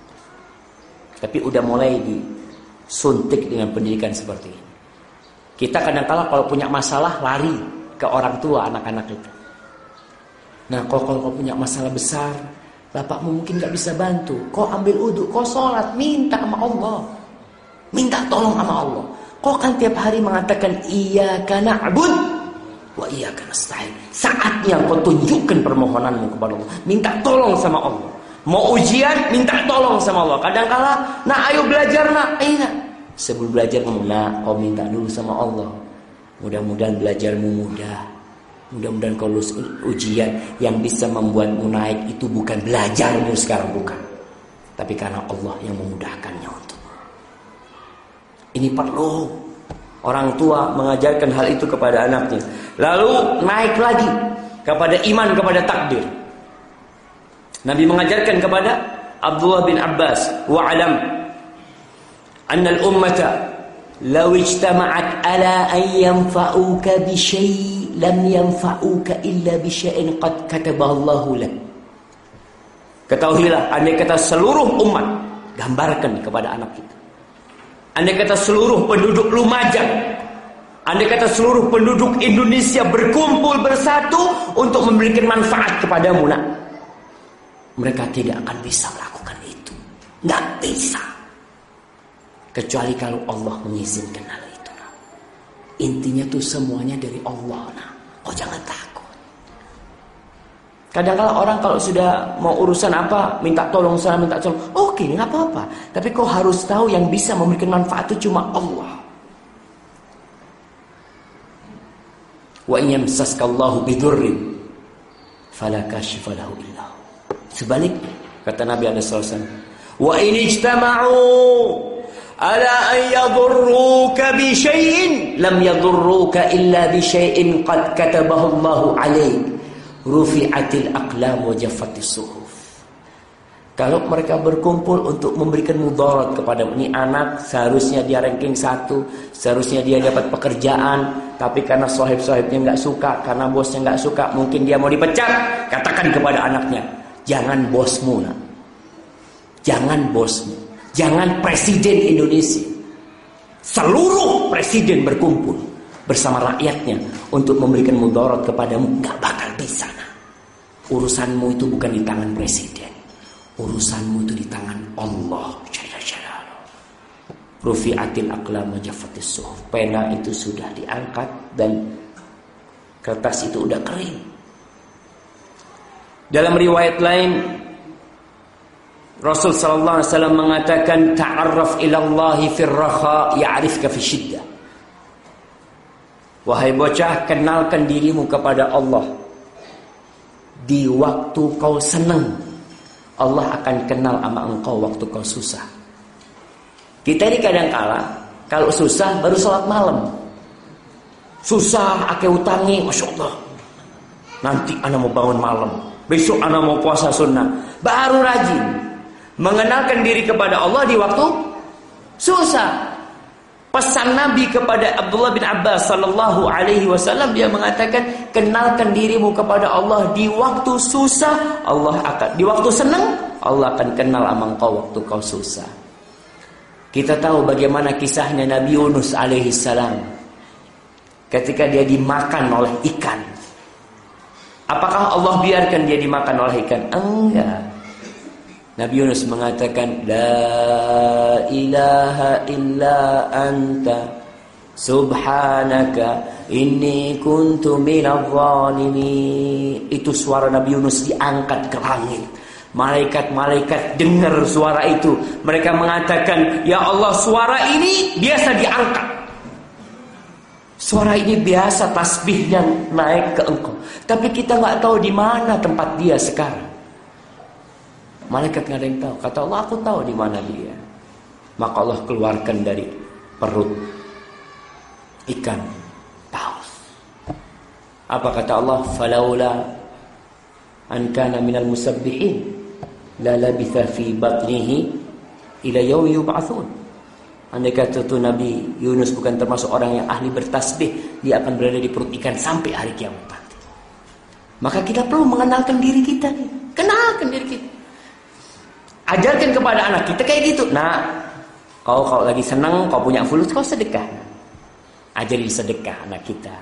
Tapi udah mulai disuntik dengan pendidikan seperti ini. Kita kadang-kala kalau punya masalah lari ke orang tua anak-anak itu. Nah, kalau kau punya masalah besar, bapakmu mungkin gak bisa bantu. Kau ambil uduk, kau sholat, minta sama Allah. Minta tolong sama Allah. Kau kan tiap hari mengatakan iyyaka na'bud wa iyyaka nasta'in. Saatnya kau tunjukkan permohonanmu kepada Allah. Minta tolong sama Allah. Mau ujian, minta tolong sama Allah. Kadang-kala, nah ayo belajar nak. Eh, nak. Sebelum belajar ngomong, nah kau minta dulu sama Allah. Mudah-mudahan belajarmu mudah. Mudah-mudahan kau lulus ujian. Yang bisa membuatmu naik itu bukan belajarmu sekarang, bukan. Tapi karena Allah yang memudahkannya untukmu. Ini perlu orang tua mengajarkan hal itu kepada anaknya. Lalu naik lagi kepada iman kepada takdir. Nabi mengajarkan kepada Abdullah bin Abbas, wa'alam anna al-ummata law ijtama'at ala an yanfa'uka bi syai' lam yanfa'uka illa bi syai'in qad katabahu Allahu lak. Ketahuilah, andai kata seluruh umat, gambarkan kepada anak kita, andai kata seluruh penduduk Lumajang, andai kata seluruh penduduk Indonesia berkumpul bersatu untuk memberikan manfaat kepadamu, nak, mereka tidak akan bisa melakukan itu. Nggak bisa. Kecuali kalau Allah mengizinkan hal itu, nak. Intinya tuh semuanya dari Allah, nak. Oh, jangan takut. Kadang-kadang orang kalau sudah mau urusan apa, minta tolong sana, minta tolong, oke, okay, nggak apa-apa. Tapi kau harus tahu yang bisa memberikan manfaat itu cuma Allah. Wa in yamsaskallahu bidurrin fala kashifa lahu illa hu. Sebaliknya, kata Nabi alaihi wasallam, wa in ijtama'u ala an yadurruka bi syai'in lam yadurruka illa bi syai'in qad katabahu Allahu 'alaik. Rufi'atil aqlam wa jaffatis suhuf. Kalau mereka berkumpul untuk memberikan mudarat kepada ini anak, seharusnya dia ranking satu, seharusnya dia dapat pekerjaan, tapi karena sahib-sahibnya nggak suka, karena bosnya nggak suka, mungkin dia mau dipecat. Katakan kepada anaknya, jangan bosmu, nak. Jangan bosmu, jangan presiden Indonesia. Seluruh presiden berkumpul bersama rakyatnya untuk memberikan mudarat kepadamu, nggak bakal bisa, nak. Urusanmu itu bukan di tangan presiden. Urusanmu itu di tangan Allah Jalla Jalaluhu. Rufi'atil aqlam wa jaffatis suhuf. Pena itu sudah diangkat dan kertas itu udah kering. Dalam riwayat lain, Rasul sallallahu alaihi wasallam mengatakan, ta'arraf ila Allahi fir raha ya'rifka fi syiddah. Wahai bocah, kenalkan dirimu kepada Allah di waktu kau senang. Allah akan kenal sama engkau waktu kau susah. Kita ini kadang-kala kalau susah baru sholat malam. Susah, ake utangi, masya Allah. Nanti anak mau bangun malam, besok anak mau puasa sunnah. Baru rajin mengenalkan diri kepada Allah di waktu susah. Pesan Nabi kepada Abdullah bin Abbas sallallahu alaihi wasallam, dia mengatakan, kenalkan dirimu kepada Allah di waktu susah, Allah akan di waktu senang, Allah akan kenal sama engkau waktu kau susah. Kita tahu bagaimana kisahnya Nabi Yunus alaihi salam ketika dia dimakan oleh ikan. Apakah Allah biarkan dia dimakan oleh ikan? Enggak. Nabi Yunus mengatakan, la ilaha illa anta subhanaka inni kuntu minadh dhalimin. Itu suara Nabi Yunus diangkat ke langit. Malaikat-malaikat dengar suara itu. Mereka mengatakan, ya Allah, suara ini biasa diangkat. Suara ini biasa tasbihnya naik ke engkau. Tapi kita nggak tahu di mana tempat dia sekarang. Malaikat nggak ada yang tahu. Kata Allah, aku tahu di mana dia. Maka Allah keluarkan dari perut ikan paus. Apa kata Allah? Falaula an kana minal musabbihin la labitha fi batnihi ila yaumi yub'atsun. Andai kata itu Nabi Yunus bukan termasuk orang yang ahli bertasbih, dia akan berada di perut ikan sampai hari kiamat nanti. Maka kita perlu mengenalkan diri kita nih. Kenalkan diri kita. Ajarkan kepada anak kita kayak gitu. Nah, kau kalau lagi senang, kau punya fulus, kau sedekah. Ajarin sedekah anak kita.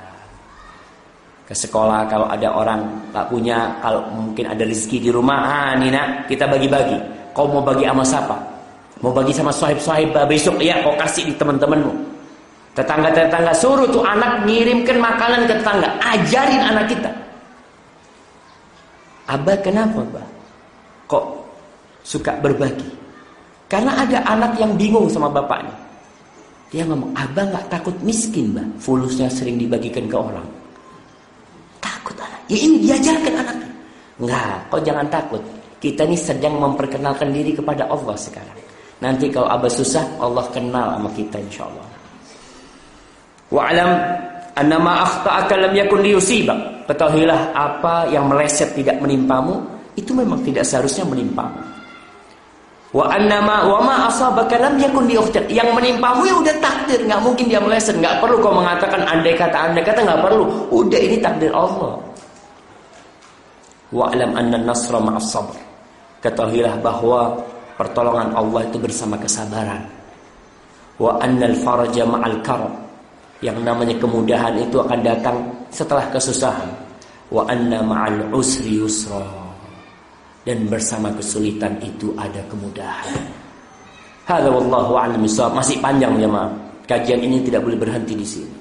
Ke sekolah kalau ada orang tak punya, kalau mungkin ada rezeki di rumah, ah nih nak, kita bagi-bagi. Kau mau bagi sama siapa? Mau bagi sama sahib-sahib besok, ya kau kasih di teman-temanmu. Tetangga-tetangga, suruh tuh anak ngirimkan makanan ke tetangga. Ajarin anak kita. Abah kenapa, Mbak? Kok suka berbagi? Karena ada anak yang bingung sama bapaknya. Dia ngomong, abah gak takut miskin, Mbak? Fulusnya sering dibagikan ke orang. Takut anak. Ya ini diajarkan anaknya. Enggak, kau jangan takut. Kita ini sedang memperkenalkan diri kepada Allah sekarang. Nanti kalau abah susah, Allah kenal sama kita insyaAllah. Wa'alam annama akhta'aka lam yakun liyusibak. Ketahuilah apa yang meleset tidak menimpamu itu memang tidak seharusnya menimpa. Wa annama wa ma asabaka lam yakun liukhtar. Yang menimpamu ya udah takdir, nggak mungkin dia meleset. Nggak perlu kau mengatakan andai kata, andai kata, nggak perlu. Udah, ini takdir Allah. Wa alam anna nasra ma'as sabr. Ketahuilah bahwa pertolongan Allah itu bersama kesabaran. Wa annal faraja ma'al karb. Yang namanya kemudahan itu akan datang setelah kesusahan. Wa anna ma'al usri yusra. Dan bersama kesulitan itu ada kemudahan. Hadza wallahu a'lam bishawab. Masih panjang jemaah. Kajian ini tidak boleh berhenti di sini.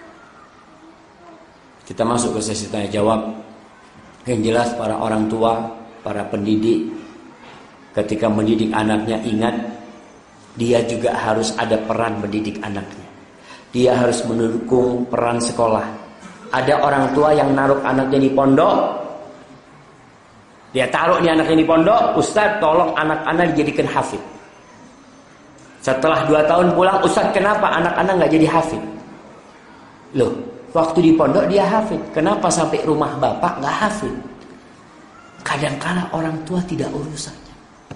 Kita masuk ke sesi tanya jawab. Yang jelas para orang tua, para pendidik, ketika mendidik anaknya, ingat dia juga harus ada peran mendidik anaknya. Dia harus mendukung peran sekolah. Ada orang tua yang naruh anaknya di pondok. Dia taruh di anaknya di pondok, Ustaz tolong anak-anak dijadikan hafid. Setelah dua tahun pulang, Ustaz kenapa anak-anak gak jadi hafid? Loh, waktu di pondok dia hafid. Kenapa sampai rumah bapak gak hafid? Kadang-kala orang tua tidak urusannya.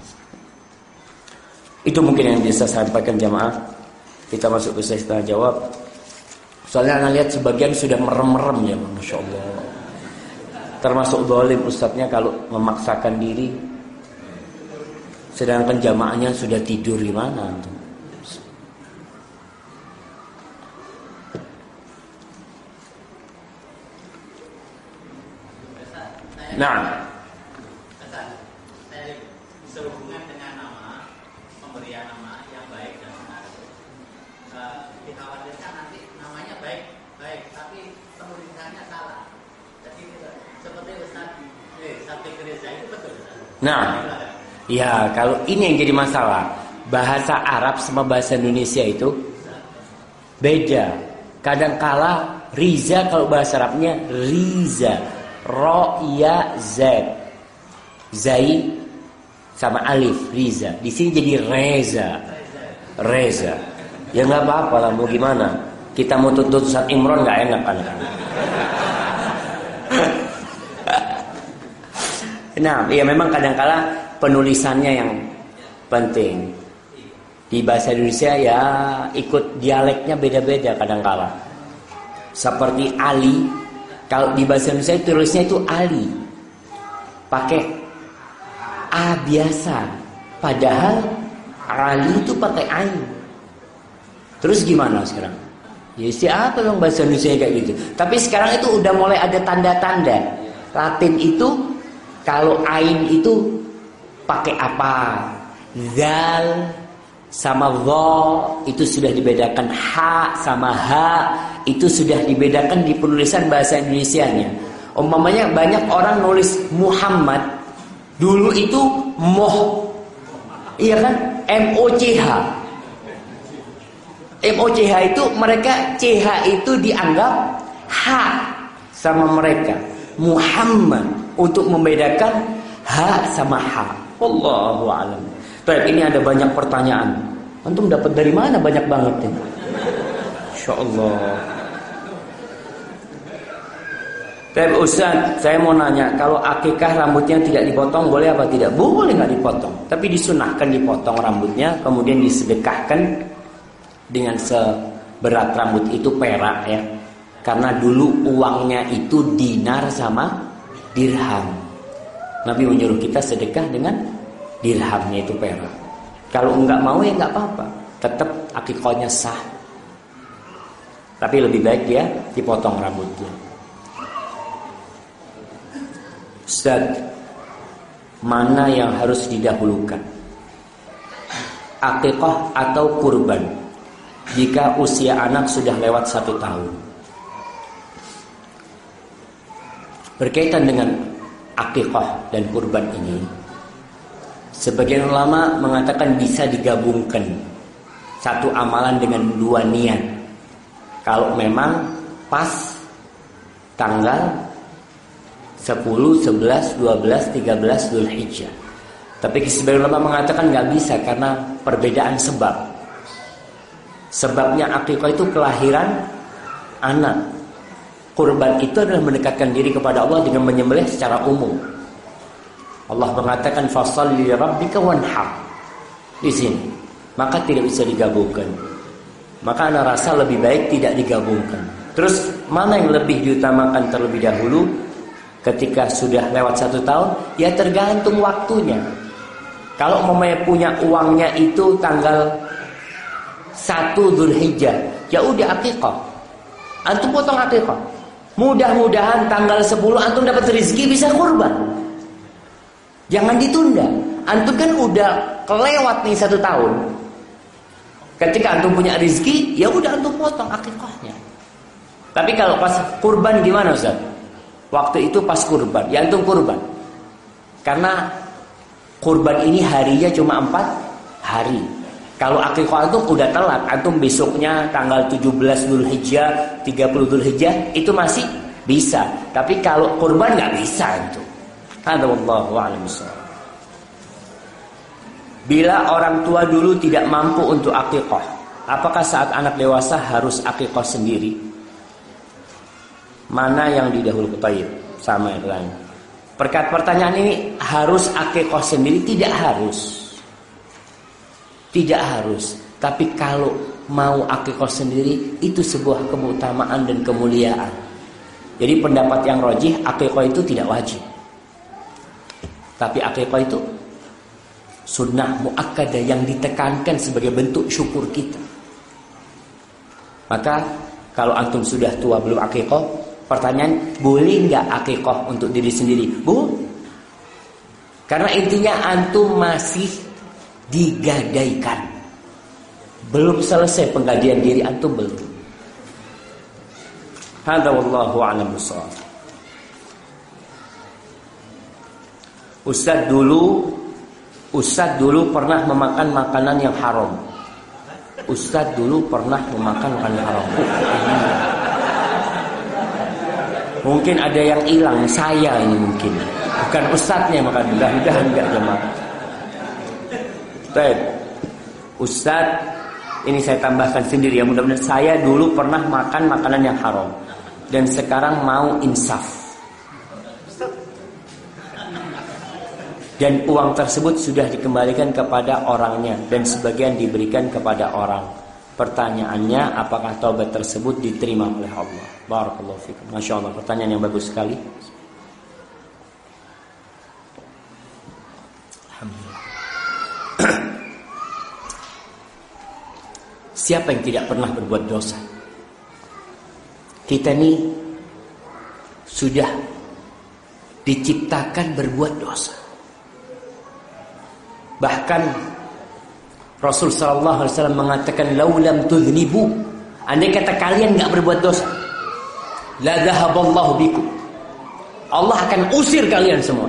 Itu mungkin yang bisa saya sampaikan jamaah. Kita masuk ke sesi tanya jawab. Soalnya anda lihat sebagian sudah merem-merem ya, Masya Allah. Termasuk zalim ustadznya kalau memaksakan diri, sedangkan jamaahnya sudah tidur di mana? Nah, sehubungan dengan nama, pemberian nama yang baik dan benar. Dikhawatirkan nanti namanya baik, baik, tapi penulisannya salah. Jadi seperti Ustaz Sabik Reza itu betul. Nah, ya kalau ini yang jadi masalah, bahasa Arab sama bahasa Indonesia itu beda. Kadangkala Riza kalau bahasa Arabnya Riza, Ro, Ya, Z, Zai sama Alif, Riza. Di sini jadi Reza, Reza. Ya nggak apa-apa lah, mau gimana? Kita mau tuntut Ustaz Imron nggak enak kan? Nah, ya memang kadangkala penulisannya yang penting. Di bahasa Indonesia ya ikut dialeknya beda-beda kadangkala. Seperti Ali, kalau di bahasa Indonesia tulisnya itu Ali, pakai A biasa. Padahal Ali itu pakai Ain. Terus gimana sekarang? Ya siapa yang bahasa Indonesia kayak gitu? Tapi sekarang itu udah mulai ada tanda-tanda. Latin itu kalau ain itu pakai apa? Zal sama dha itu sudah dibedakan. Ha sama ha itu sudah dibedakan di penulisan bahasa Indonesianya. Umpamanya banyak orang nulis Muhammad, dulu itu moh. Iya kan? M O C H. M O C H itu mereka C H itu dianggap H sama mereka. Muhammad untuk membedakan ha sama ha. Wallahu a'lam. Baik, ini ada banyak pertanyaan. Antum dapat dari mana banyak banget ini? Insyaallah. Baik Ustaz, saya mau nanya, kalau akikah rambutnya tidak dipotong boleh apa tidak? Boleh nggak dipotong, tapi disunahkan dipotong rambutnya, kemudian disedekahkan dengan seberat rambut itu perak ya. Karena dulu uangnya itu dinar sama dirham. Nabi menyuruh kita sedekah dengan dirhamnya itu perak. Kalau enggak mau ya enggak apa-apa, tetap akikahnya sah. Tapi lebih baik dia dipotong rambutnya. Ustaz, mana yang harus didahulukan? Akikah atau kurban? Jika usia anak sudah lewat satu tahun. Berkaitan dengan akikah dan kurban ini, sebagian ulama mengatakan bisa digabungkan satu amalan dengan dua niat. Kalau memang pas tanggal sepuluh, sebelas, dua belas, tiga belas Dzulhijjah. Tapi sebagian ulama mengatakan nggak bisa karena perbedaan sebab. Sebabnya akikah itu kelahiran anak. Kurban itu adalah mendekatkan diri kepada Allah dengan menyembelih secara umum. Allah mengatakan fashalli lirabbika wanhar di sini, maka tidak bisa digabungkan. Maka ana rasa lebih baik tidak digabungkan. Terus mana yang lebih diutamakan terlebih dahulu ketika sudah lewat satu tahun? Ya tergantung waktunya. Kalau mamanya punya uangnya itu tanggal satu Dzulhijjah, ya udah akikah. Antum potong akikah. Mudah-mudahan tanggal sepuluh antum dapat rezeki bisa kurban. Jangan ditunda. Antum kan udah kelewat nih satu tahun. Ketika antum punya rezeki, ya udah antum potong akikahnya. Tapi kalau pas kurban gimana Ustaz? Waktu itu pas kurban, ya antum kurban. Karena kurban ini harinya cuma empat hari. Kalau akikah antum udah telat, antum besoknya tanggal tujuh belas Dzulhijjah, tiga puluh Dzulhijjah itu masih bisa. Tapi kalau kurban nggak bisa antum. Hadza wallahu a'lam bishawab. Bila orang tua dulu tidak mampu untuk akikah, apakah saat anak dewasa harus akikah sendiri? Mana yang didahulukan? Taib sama yang lain. Perkat pertanyaan ini harus akikah sendiri? Tidak harus. Tidak harus. Tapi kalau mau akikah sendiri itu sebuah keutamaan dan kemuliaan. Jadi pendapat yang rajih akikah itu tidak wajib. Tapi akikah itu sunnah muakkadah yang ditekankan sebagai bentuk syukur kita. Maka kalau antum sudah tua belum akikah, pertanyaan, boleh nggak akikah untuk diri sendiri? Boleh. Karena intinya antum masih digadaikan. Belum selesai penggadaian diri antum, belum. Hadza wallahu a'lam bishawab. Ustaz dulu Ustaz dulu pernah memakan makanan yang haram. Ustaz dulu pernah memakan makanan haram. Mungkin ada yang hilang, saya ini mungkin. Bukan ustadznya makan, mudah-mudahan enggak jemaah. Baik. Ustaz, ini saya tambahkan sendiri ya, mudah-mudahan saya dulu pernah makan makanan yang haram dan sekarang mau insaf. Dan uang tersebut sudah dikembalikan kepada orangnya dan sebagian diberikan kepada orang. Pertanyaannya, apakah taubat tersebut diterima oleh Allah? Barakallahu fikum. Masya Allah, pertanyaan yang bagus sekali. Alhamdulillah. Siapa yang tidak pernah berbuat dosa? Kita ini sudah diciptakan berbuat dosa. Bahkan Rasul sallallahu alaihi wasallam mengatakan laulam tudhnibu, andai kata kalian enggak berbuat dosa, la dhahaballahu bikum, Allah akan usir kalian semua.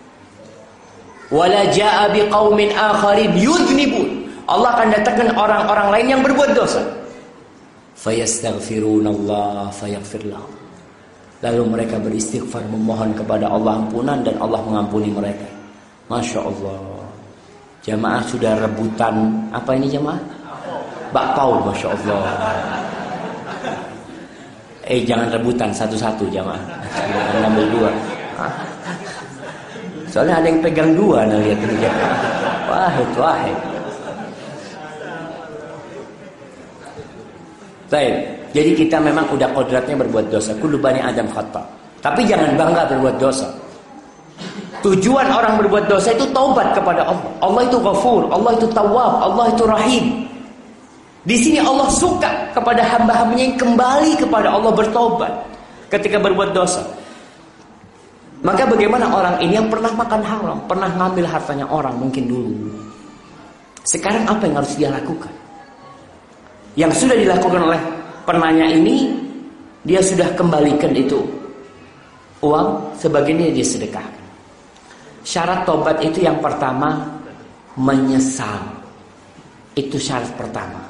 Wala jaa biqaumin akharin yudhnibun, Allah akan datangkan orang-orang lain yang berbuat dosa. Fayastaghfirunallah fayaghfir lahum, lalu mereka beristighfar memohon kepada Allah ampunan dan Allah mengampuni mereka. Masya Allah. Jamaah sudah rebutan apa ini jamaah? Bakpao, masya Allah. Eh jangan rebutan satu-satu jamaah. Jangan ambil dua. Soalnya ada yang pegang dua, nah lihat ini jamaah. Wahid, wahid. Baik. Jadi kita memang udah kodratnya berbuat dosa. Kullu bani Adam khata. Tapi jangan bangga berbuat dosa. Tujuan orang berbuat dosa itu taubat kepada Allah. Allah itu Ghafur, Allah itu Tawwab, Allah itu Rahim. Di sini Allah suka kepada hamba-hambanya yang kembali kepada Allah bertobat ketika berbuat dosa. Maka bagaimana orang ini yang pernah makan haram, pernah ngambil hartanya orang mungkin dulu. Sekarang apa yang harus dia lakukan? Yang sudah dilakukan oleh penanya ini, dia sudah kembalikan itu uang, sebagiannya dia sedekahkan. Syarat tobat itu yang pertama menyesal. Itu syarat pertama.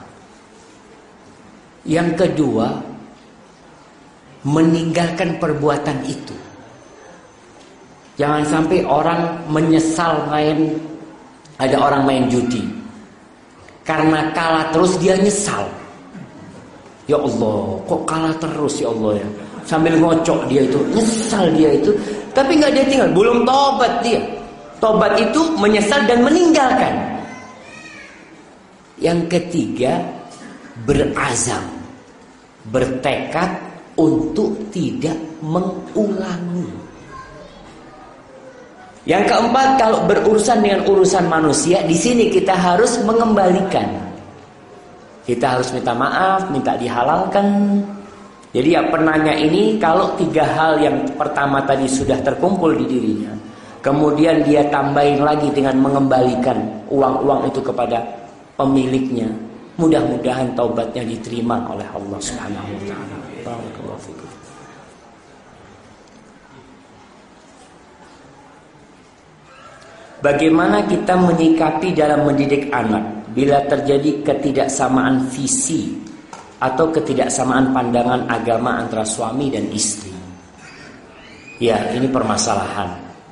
Yang kedua, meninggalkan perbuatan itu. Jangan sampai orang menyesal main, ada orang main judi. Karena kalah terus dia nyesal. Ya Allah, kok kalah terus ya Allah ya. Sambil ngocok dia itu, nyesal dia itu. Tapi nggak dia tinggal, belum tobat dia. Tobat itu menyesal dan meninggalkan. Yang ketiga, berazam, bertekad untuk tidak mengulangi. Yang keempat, kalau berurusan dengan urusan manusia, di sini kita harus mengembalikan. Kita harus minta maaf, minta dihalalkan. Jadi ya penanya ini, kalau tiga hal yang pertama tadi sudah terkumpul di dirinya, kemudian dia tambahin lagi dengan mengembalikan uang-uang itu kepada pemiliknya, mudah-mudahan taubatnya diterima oleh Allah Subhanahu wa taala. Barakallahu fikum. Bagaimana kita menyikapi dalam mendidik anak bila terjadi ketidaksamaan visi atau ketidaksamaan pandangan agama antara suami dan istri? Ya, ini permasalahan.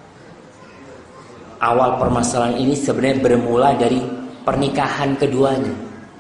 Awal permasalahan ini sebenarnya bermula dari pernikahan keduanya.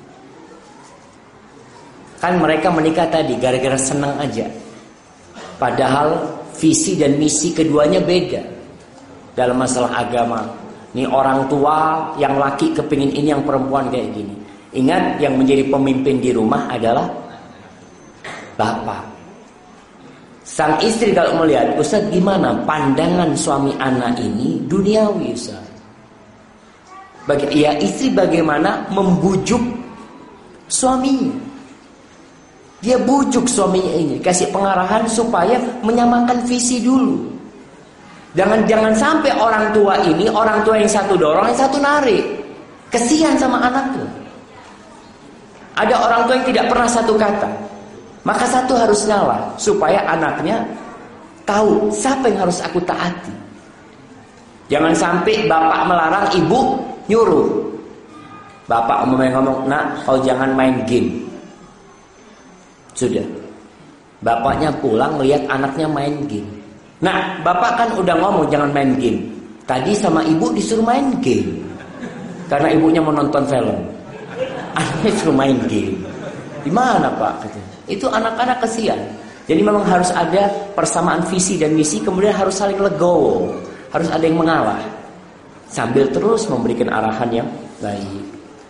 Kan mereka menikah tadi gara-gara senang aja. Padahal visi dan misi keduanya beda dalam masalah agama. Ini orang tua yang laki kepingin ini, yang perempuan kayak gini. Ingat, yang menjadi pemimpin di rumah adalah bapak. Sang istri kalau melihat, Ustaz gimana pandangan suami anak ini duniawi Ustaz? Bagi, ya istri bagaimana membujuk suaminya. Dia bujuk suaminya ini, kasih pengarahan supaya menyamakan visi dulu. Jangan jangan sampai orang tua ini, orang tua yang satu dorong, yang satu narik. Kesian sama anaknya. Ada orang tua yang tidak pernah satu kata, maka satu harus ngalah supaya anaknya tahu siapa yang harus aku taati. Jangan sampai bapak melarang, ibu nyuruh. Bapak umumnya ngomong, nak kau jangan main game. Sudah, bapaknya pulang melihat anaknya main game. Nah, bapak kan udah ngomong jangan main game. Tadi sama ibu disuruh main game karena ibunya mau nonton film. Anaknya disuruh main game. Di mana pak? Itu anak-anak kesian. Jadi memang harus ada persamaan visi dan misi, kemudian harus saling legowo, harus ada yang mengalah sambil terus memberikan arahan yang baik.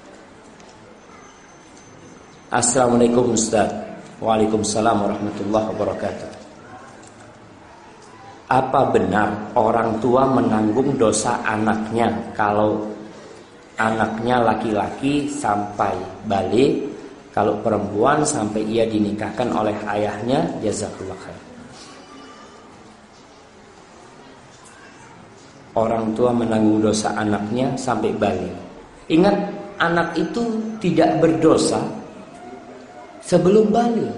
Assalamualaikum Ustaz. Waalaikumsalam warahmatullahi wabarakatuh. Apa benar orang tua menanggung dosa anaknya kalau anaknya laki-laki sampai balik, kalau perempuan sampai ia dinikahkan oleh ayahnya? Jazakallah khair. Orang tua menanggung dosa anaknya sampai balik. Ingat, anak itu tidak berdosa sebelum balik.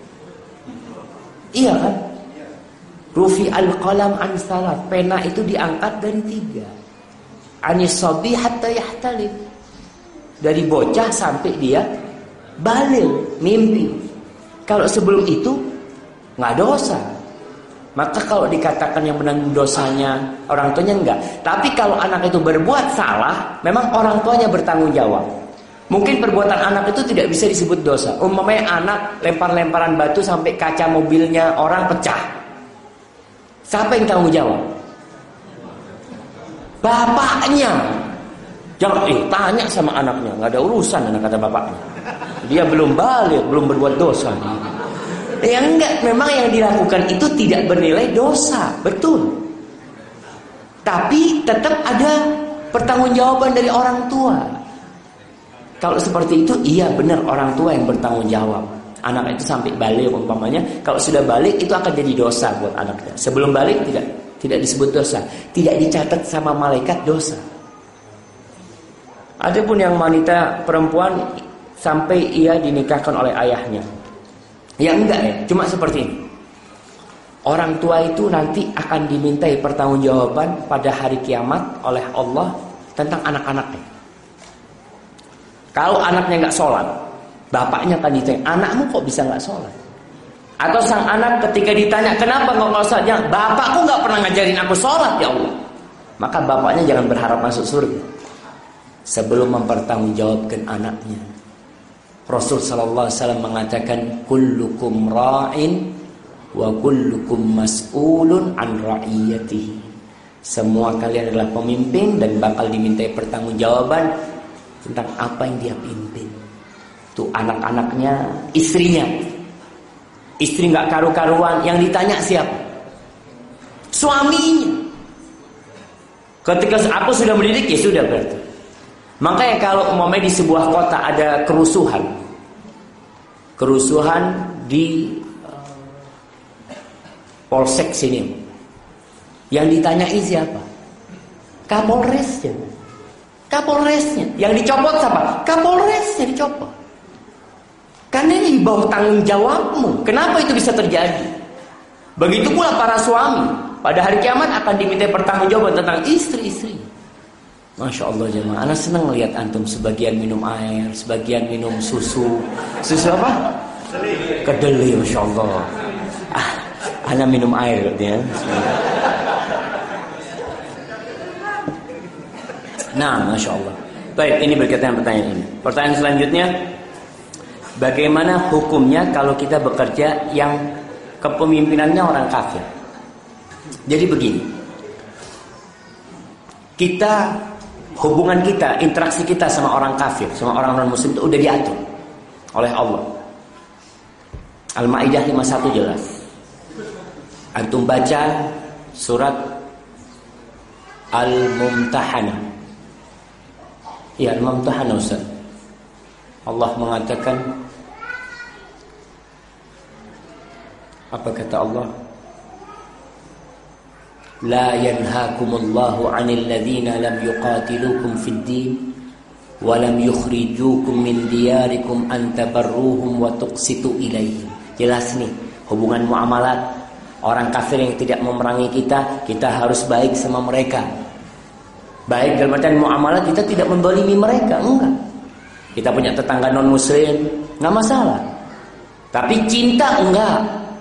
Iya kan? Rufi al-qalam an salat, pena itu diangkat dari tiga. Anis sabi hatta yahtalim, dari bocah sampai dia balik, mimpi. Kalau sebelum itu nggak dosa. Maka kalau dikatakan yang menanggung dosanya orang tuanya, enggak. Tapi kalau anak itu berbuat salah, memang orang tuanya bertanggung jawab. Mungkin perbuatan anak itu tidak bisa disebut dosa. Umpamanya anak lempar-lemparan batu sampai kaca mobilnya orang pecah. Siapa yang tanggung jawab? Bapaknya. Jangan eh tanya sama anaknya, nggak ada urusan anak, kata bapaknya. Dia belum balik, belum berbuat dosa. Ya enggak, memang yang dilakukan itu tidak bernilai dosa, betul. Tapi tetap ada pertanggungjawaban dari orang tua. Kalau seperti itu, iya benar orang tua yang bertanggung jawab. Anak itu sampai balik umpamanya, kalau sudah balik itu akan jadi dosa buat anaknya. Sebelum balik tidak tidak disebut dosa, tidak dicatat sama malaikat dosa. Adapun yang wanita perempuan sampai ia dinikahkan oleh ayahnya, ya enggak ya, cuma seperti ini. Orang tua itu nanti akan dimintai pertanggungjawaban pada hari kiamat oleh Allah tentang anak-anaknya. Kalau anaknya nggak sholat, bapaknya akan ditanya, anakmu kok bisa nggak sholat? Atau sang anak ketika ditanya, kenapa nggak sholat? Bapakku nggak pernah ngajarin aku sholat ya Allah. Maka bapaknya jangan berharap masuk surga sebelum mempertanggungjawabkan anaknya. Rasul sallallahu alaihi wasallam mengatakan, kullukum ra'in wa kullukum mas'ulun an ra'iyatihi. Semua kalian adalah pemimpin dan bakal dimintai pertanggungjawaban tentang apa yang dia pimpin. Tuh anak-anaknya, istrinya. Istri nggak karu-karuan, yang ditanya siapa? Suaminya. Ketika aku sudah mendidik, ya sudah berarti. Makanya kalau umpamanya di sebuah kota ada kerusuhan, kerusuhan di uh, Polsek sini. Yang ditanyai siapa? Kapolresnya. Kapolresnya. Yang dicopot siapa? Kapolresnya dicopot. Karena ini di bawah tanggung jawabmu. Kenapa itu bisa terjadi? Begitu pula para suami. Pada hari kiamat akan diminta pertanggungjawaban tentang istri-istri. Masya Allah jemaah. Ana senang melihat antum sebagian minum air, sebagian minum susu. Susu apa? Kedelai. Masya Allah. Ah, Ana minum air ya. Nah, Masya Allah. Baik, ini berkaitan dengan pertanyaan ini. Pertanyaan selanjutnya, bagaimana hukumnya kalau kita bekerja yang kepemimpinannya orang kafir? Jadi begini, kita, hubungan kita, interaksi kita sama orang kafir, sama orang non-muslim itu udah diatur oleh Allah. Al-Ma'idah lima puluh satu jelas. Antum baca surat Al-Mumtahanah. Ya, Al-Mumtahanah Ustaz. Allah mengatakan, apa kata Allah? La yanhaakumullahu 'anil ladzina lam yuqatilukum fid din wa lam yukhrijukum min diyarikum an tabarruhum wa tuqsitu ilaihim. Jelas nih, hubungan muamalat orang kafir yang tidak memerangi kita, kita harus baik sama mereka. Baik dalam artian muamalah, kita tidak mendolimi mereka, enggak. Kita punya tetangga non muslim, enggak masalah. Tapi cinta enggak.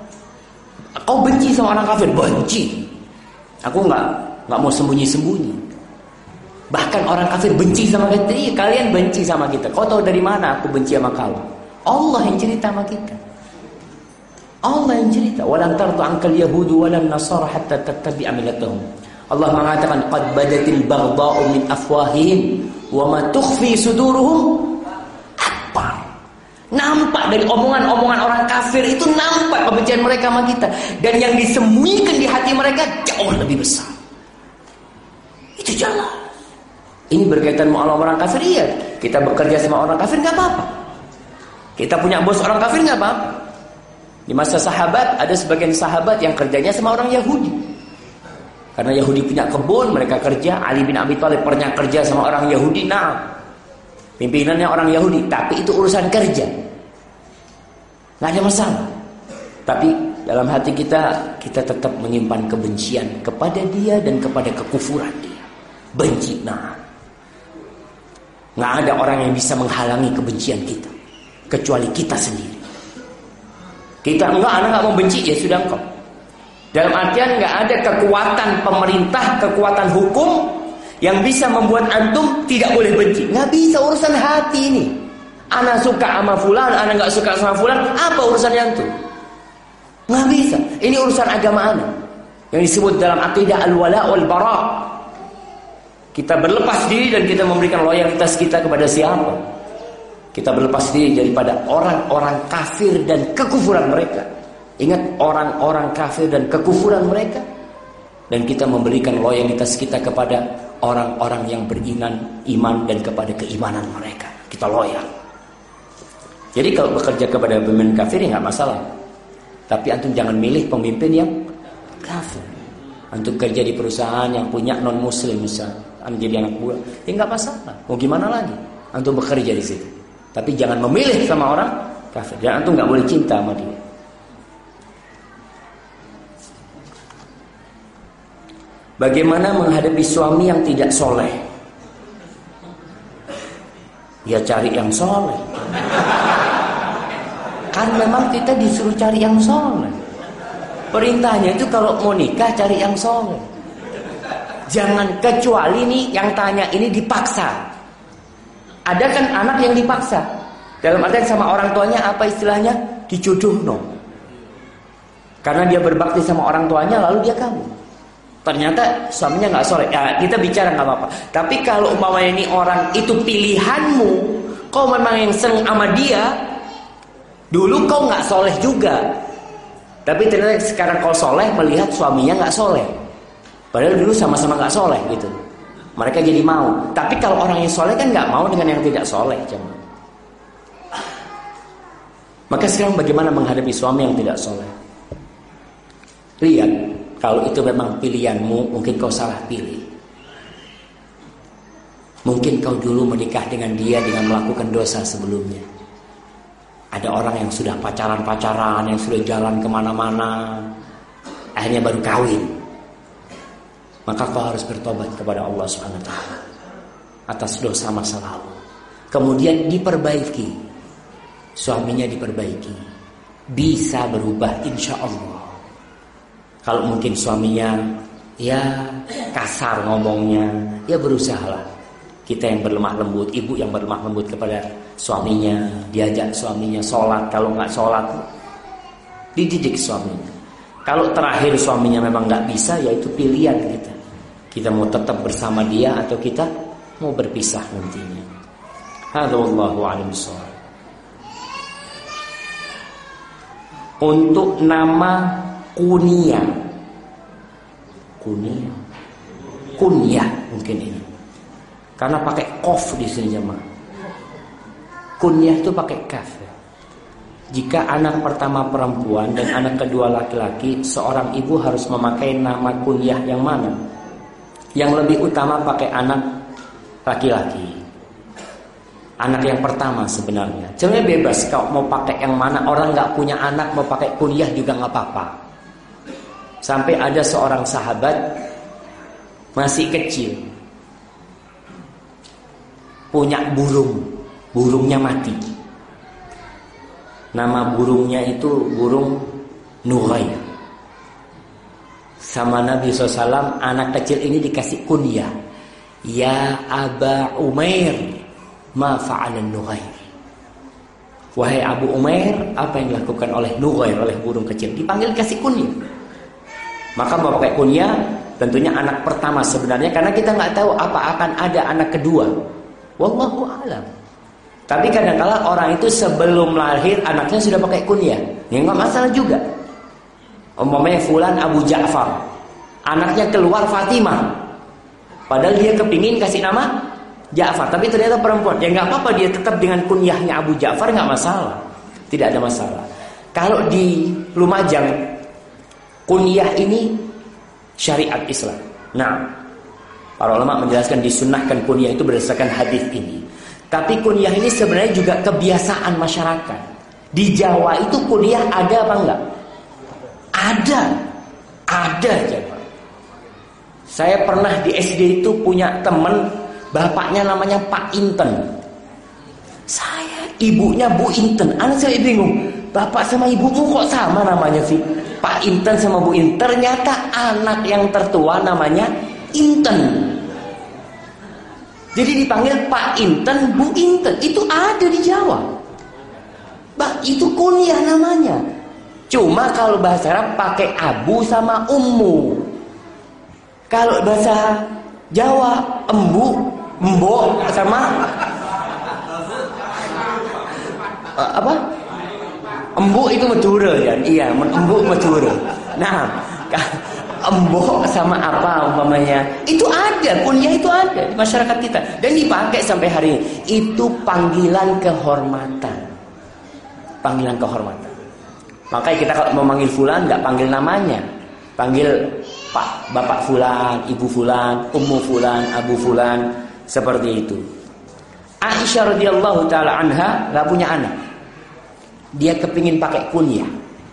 Kau benci sama orang kafir, benci. Aku enggak enggak mau sembunyi-sembunyi. Bahkan orang kafir benci sama kita, iya, kalian benci sama kita. Kau tahu dari mana aku benci sama kau? Allah yang cerita sama kita. Allah yang cerita. Walan tardu ankal yahudu walan nasara hatta tattabi'a millatahum. Allah mengatakan qad badatil baghdha'u min afwahihim wa ma tukhfi suduruhum akbar. Nampak dari omongan-omongan orang kafir itu, nampak kebencian mereka sama kita, dan yang disembunyikan di hati mereka jauh lebih besar. Itu jelas. Ini berkaitan muamalah orang kafir, iya. Kita bekerja sama orang kafir enggak apa-apa. Kita punya bos orang kafir enggak apa-apa. Di masa sahabat ada sebagian sahabat yang kerjanya sama orang Yahudi. Karena Yahudi punya kebun, mereka kerja. Ali bin Abi Thalib pernah kerja sama orang Yahudi. Nah, pimpinannya orang Yahudi, tapi itu urusan kerja, nggak ada masalah. Tapi dalam hati kita, kita tetap menyimpan kebencian kepada dia dan kepada kekufuran dia. Benci, nah, nggak ada orang yang bisa menghalangi kebencian kita kecuali kita sendiri. Kita enggak, anak nggak mau benci, ya sudah engkau. Dalam artian nggak ada kekuatan pemerintah, kekuatan hukum yang bisa membuat antum tidak boleh benci. Nggak bisa, urusan hati ini. Ana suka sama fulan, ana nggak suka sama fulan, apa urusannya antum? Nggak bisa. Ini urusan agama ana yang disebut dalam akidah al-wala wal bara. Kita berlepas diri dan kita memberikan loyalitas kita kepada siapa? Kita berlepas diri daripada orang-orang kafir dan kekufuran mereka. Ingat, orang-orang kafir dan kekufuran mereka, dan kita memberikan loyalitas kita kepada orang-orang yang beriman, iman, dan kepada keimanan mereka. Kita loyal. Jadi kalau bekerja kepada pemimpin kafir ya nggak masalah. Tapi antum jangan milih pemimpin yang kafir. Antum kerja di perusahaan yang punya non muslim misalnya, antum jadi anak buah, ya nggak masalah. Mau gimana lagi? Antum bekerja di situ. Tapi jangan memilih sama orang kafir. Dan antum nggak boleh cinta sama dia. Bagaimana menghadapi suami yang tidak soleh? Ya cari yang soleh. Kan memang kita disuruh cari yang soleh. Perintahnya itu kalau mau nikah cari yang soleh. Jangan, kecuali nih yang tanya ini dipaksa. Ada kan anak yang dipaksa. Dalam artian sama orang tuanya apa istilahnya? Dijodohno. Karena dia berbakti sama orang tuanya lalu dia kawin. Ternyata suaminya nggak soleh. Ya, kita bicara nggak apa-apa. Tapi kalau umpamanya ini orang itu pilihanmu, kau memang yang seneng sama dia, dulu kau nggak soleh juga. Tapi ternyata sekarang kau soleh melihat suaminya nggak soleh. Padahal dulu sama-sama nggak soleh gitu. Mereka jadi mau. Tapi kalau orang yang soleh kan nggak mau dengan yang tidak soleh. Jangan. Maka sekarang bagaimana menghadapi suami yang tidak soleh? Lihat, kalau itu memang pilihanmu, mungkin kau salah pilih. Mungkin kau dulu menikah dengan dia dengan melakukan dosa sebelumnya. Ada orang yang sudah pacaran-pacaran, yang sudah jalan kemana-mana, akhirnya baru kawin. Maka kau harus bertobat kepada Allah subhanahu wa taala atas dosa masa lalu. Kemudian diperbaiki. Suaminya diperbaiki. Bisa berubah insya Allah. Kalau mungkin suaminya ya kasar ngomongnya, ya berusahalah. Kita yang berlemah lembut, ibu yang berlemah lembut kepada suaminya, diajak suaminya sholat. Kalau nggak sholat, dididik suaminya. Kalau terakhir suaminya memang nggak bisa, ya itu pilihan kita. Kita mau tetap bersama dia atau kita mau berpisah nantinya. Hadza wallahu a'lam bishawab. Untuk nama kunyah, kunyah, kunyah mungkin ini, karena pakai kof di sini jemaah. Kunyah itu pakai kaf. Jika anak pertama perempuan dan anak kedua laki-laki, seorang ibu harus memakai nama kunyah yang mana? Yang lebih utama pakai anak laki-laki. Anak yang pertama sebenarnya. Sebenarnya bebas kalau mau pakai yang mana. Orang nggak punya anak mau pakai kunyah juga nggak apa-apa. Sampai ada seorang sahabat masih kecil punya burung, burungnya mati. Nama burungnya itu burung Nughayr. Sama Nabi shallallahu alaihi wasallam anak kecil ini dikasih kunyah, ya Aba Umair, ma fa'alan Nughayr. Wahai Abu Umair, apa yang dilakukan oleh Nughayr, oleh burung kecil? Dipanggil kasih kunyah. Maka mau pakai kunyah tentunya anak pertama sebenarnya, karena kita nggak tahu apa akan ada anak kedua. Wallahu a'lam. Tapi kadang-kala orang itu sebelum lahir anaknya sudah pakai kunyah, ya nggak masalah juga. Umpamanya fulan Abu Ja'far, anaknya keluar Fatimah, padahal dia kepingin kasih nama Ja'far, tapi ternyata perempuan, ya nggak apa-apa, dia tetap dengan kunyahnya Abu Ja'far, nggak masalah, tidak ada masalah. Kalau di Lumajang, kunyah ini syariat Islam. Nah, para ulama menjelaskan disunnahkan kunyah itu berdasarkan hadis ini. Tapi kunyah ini sebenarnya juga kebiasaan masyarakat. Di Jawa itu kunyah ada apa enggak? Ada, ada aja. Saya pernah di S D itu punya teman, bapaknya namanya Pak Inten. Saya ibunya Bu Inten. Anak saya bingung, bapak sama ibumu kok sama namanya sih? Pak Inten sama Bu Inten. Ternyata anak yang tertua namanya Inten. Jadi dipanggil Pak Inten, Bu Inten. Itu ada di Jawa. Bah, itu kunyah namanya. Cuma kalau bahasa Arab pakai abu sama ummu. Kalau bahasa Jawa embu, embo sama uh, apa? Embu itu Madura ya. Iya, embu Madura. Nah, embo sama apa umpamanya? Itu ada, kunyah itu ada di masyarakat kita dan dipakai sampai hari ini. Itu panggilan kehormatan. Panggilan kehormatan. Makanya kita kalau mau manggil fulan nggak panggil namanya, panggil Pak, Bapak fulan, Ibu fulan, Ummu fulan, Abu fulan, seperti itu. Aisyah radhiyallahu taala anha nggak punya anak, dia kepingin pakai kunyah,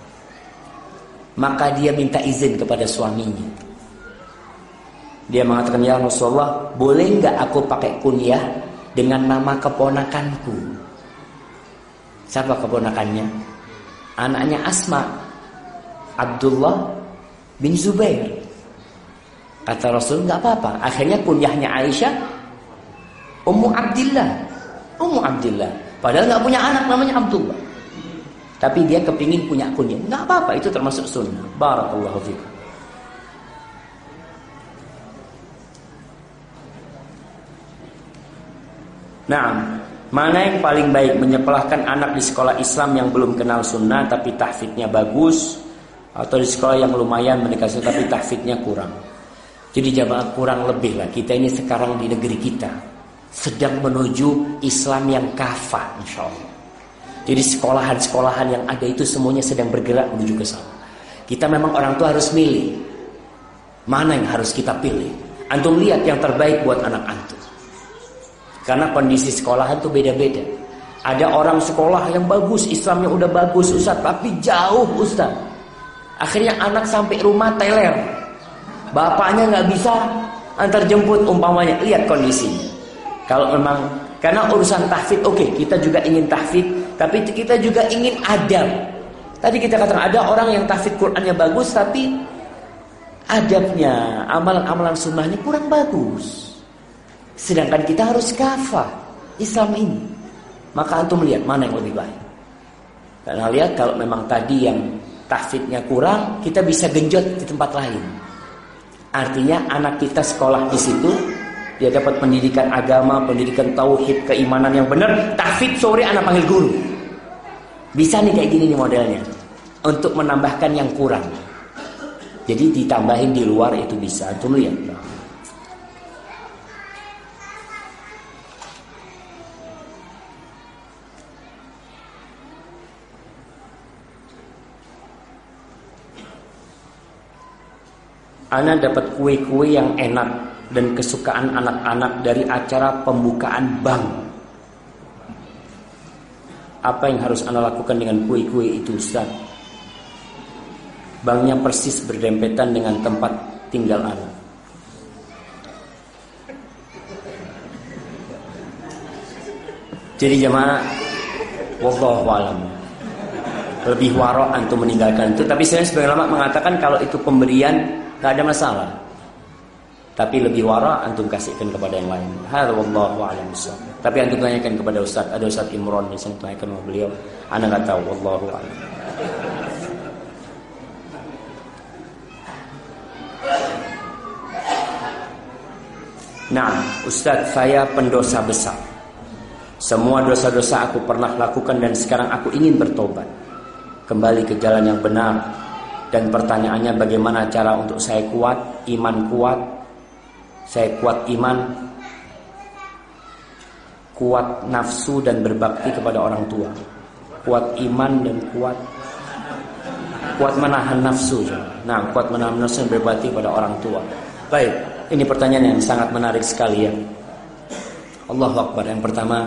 maka dia minta izin kepada suaminya. Dia mengatakan, ya Rasulullah, boleh nggak aku pakai kunyah dengan nama keponakanku? Siapa keponakannya? Anaknya Asma, Abdullah bin Zubair. Kata Rasul, nggak apa-apa. Akhirnya kunyahnya Aisyah Ummu Abdillah, Ummu Abdillah. Padahal nggak punya anak namanya Abdullah, tapi dia kepingin punya kunyah. Nggak apa-apa, itu termasuk sunnah. Barakallahu fikum. Nah, mana yang paling baik, menyekolahkan anak di sekolah Islam yang belum kenal sunnah tapi tahfidnya bagus, atau di sekolah yang lumayan mendekati tapi tahfidnya kurang? Jadi jamaah, kurang lebih lah kita ini sekarang di negeri kita sedang menuju Islam yang kafah, insya Allah. Jadi sekolahan-sekolahan yang ada itu semuanya sedang bergerak menuju ke sana. Kita memang orang tua harus milih mana yang harus kita pilih. Antum lihat yang terbaik buat anak antum. Karena kondisi sekolahan itu beda-beda. Ada orang sekolah yang bagus, Islamnya udah bagus Ustaz, tapi jauh Ustaz. Akhirnya anak sampai rumah teler, bapaknya nggak bisa antar jemput umpamanya. Lihat kondisinya. Kalau memang karena urusan tahfidz, oke, okay, kita juga ingin tahfidz, tapi kita juga ingin adab. Tadi kita katakan ada orang yang tahfidz Qur'annya bagus, tapi adabnya, amalan-amalan sunnahnya kurang bagus. Sedangkan kita harus kafah Islam ini. Maka antum melihat mana yang lebih baik. Karena lihat kalau memang tadi yang tahfidnya kurang, kita bisa genjot di tempat lain. Artinya anak kita sekolah di situ, dia dapat pendidikan agama, pendidikan tauhid, keimanan yang benar. Tahfidz sore anak panggil guru. Bisa nih kayak gini nih modelnya. Untuk menambahkan yang kurang. Jadi ditambahin di luar itu bisa. Antum lihat. Ana dapat kue-kue yang enak dan kesukaan anak-anak dari acara pembukaan bank. Apa yang harus Ana lakukan dengan kue-kue itu, Ustaz? Banknya persis berdempetan dengan tempat tinggal Ana. Jadi jemaah, wallahu a'lam, lebih waro antum meninggalkan itu. Tapi saya sebagai ulama mengatakan kalau itu pemberian tak ada masalah. Tapi lebih wara antum kasihkan kepada yang lain. Hadza wallahu a'lam bissawab. Tapi antum tanyakan kepada Ustaz, ada Ustaz Imron di sini, tanyakan sama beliau. Ana enggak tahu, wallahu a'lam. Nah, Ustaz, saya pendosa besar. Semua dosa-dosa aku pernah lakukan dan sekarang aku ingin bertobat, kembali ke jalan yang benar. Dan pertanyaannya, bagaimana cara untuk saya kuat, iman kuat, saya kuat iman, kuat nafsu dan berbakti kepada orang tua, kuat iman dan kuat, kuat menahan nafsu. Nah, kuat menahan nafsu dan berbakti kepada orang tua. Baik, ini pertanyaan yang sangat menarik sekali ya. Allahu Akbar. Yang pertama,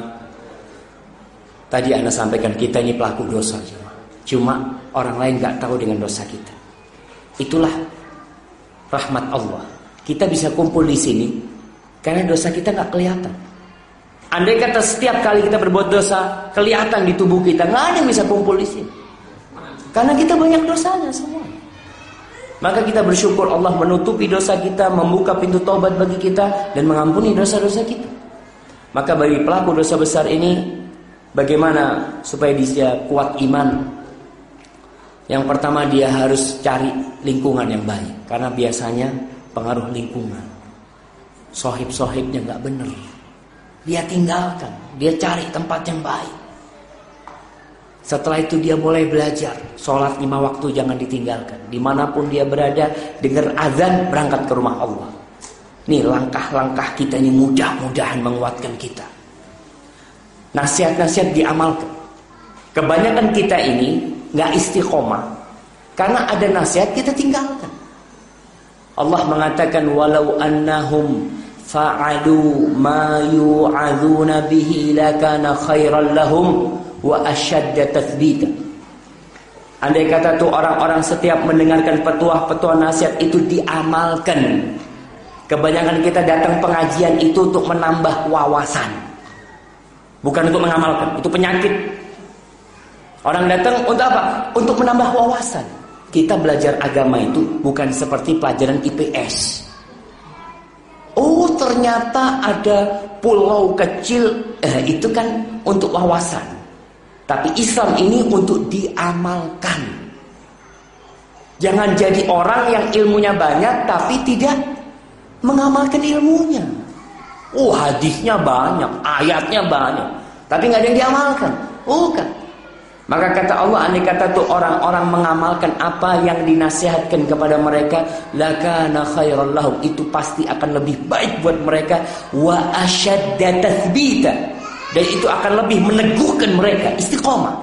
tadi Anda sampaikan kita ini pelaku dosa. Cuma orang lain gak tahu dengan dosa kita. Itulah rahmat Allah. Kita bisa kumpul di sini karena dosa kita gak kelihatan. Andai kata setiap kali kita berbuat dosa kelihatan di tubuh kita, gak ada yang bisa kumpul di sini. Karena kita banyak dosanya semua. Maka kita bersyukur Allah menutupi dosa kita, membuka pintu taubat bagi kita, dan mengampuni dosa-dosa kita. Maka bagi pelaku dosa besar ini, bagaimana supaya dia kuat iman? Yang pertama, dia harus cari lingkungan yang baik. Karena biasanya pengaruh lingkungan, sohib-sohibnya gak benar, dia tinggalkan, dia cari tempat yang baik. Setelah itu dia mulai belajar. Sholat lima waktu jangan ditinggalkan. Dimanapun dia berada, dengar azan, berangkat ke rumah Allah. Nih langkah-langkah kita ini mudah-mudahan menguatkan kita. Nasihat-nasihat diamalkan. Kebanyakan kita ini gak istiqomah karena ada nasihat kita tinggalkan. Allah mengatakan, walau annahum fa'alu ma yu'adzuna bihi lakana khairan lahum wa asyadda tathbita. Andai kata tuh orang-orang setiap mendengarkan petuah-petuah nasihat itu diamalkan. Kebanyakan kita datang pengajian itu untuk menambah wawasan, bukan untuk mengamalkan. Itu penyakit. Orang datang untuk apa? Untuk menambah wawasan. Kita belajar agama itu bukan seperti pelajaran I P S. Oh, ternyata ada pulau kecil, eh, itu kan untuk wawasan. Tapi Islam ini untuk diamalkan. Jangan jadi orang yang ilmunya banyak tapi tidak mengamalkan ilmunya. Oh, hadisnya banyak, ayatnya banyak, tapi nggak ada yang diamalkan. Bukan. Maka kata Allah, andai kata tuh orang-orang mengamalkan apa yang dinasihatkan kepada mereka, lakana khairan lahum, itu pasti akan lebih baik buat mereka, wa asyadda tathbita, dan itu akan lebih meneguhkan mereka istiqomah.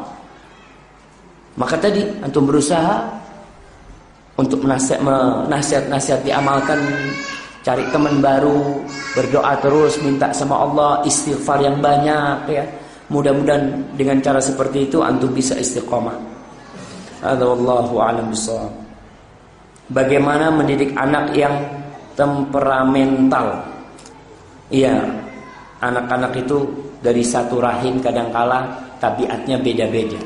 Maka tadi antum berusaha untuk nasihat-nasihat diamalkan, cari teman baru, berdoa terus, minta sama Allah, istighfar yang banyak ya. Mudah-mudahan dengan cara seperti itu antum bisa istiqomah. Hadza wallahu a'lam bishawab. Bagaimana mendidik anak yang temperamental? Iya, anak-anak itu dari satu rahim kadangkala tabiatnya beda-beda.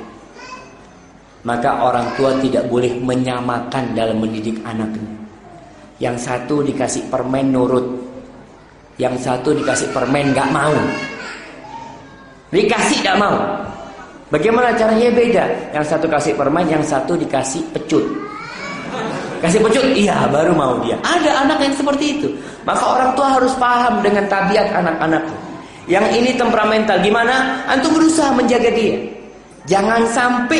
Maka orang tua tidak boleh menyamakan dalam mendidik anaknya. Yang satu dikasih permen nurut, yang satu dikasih permen gak mau. Dikasih gak mau. Bagaimana caranya? Beda. Yang satu kasih permen, yang satu dikasih pecut. Kasih pecut, iya baru mau dia. Ada anak yang seperti itu. Maka orang tua harus paham dengan tabiat anak-anaknya. Yang ini temperamental, gimana? Antum berusaha menjaga dia. Jangan sampai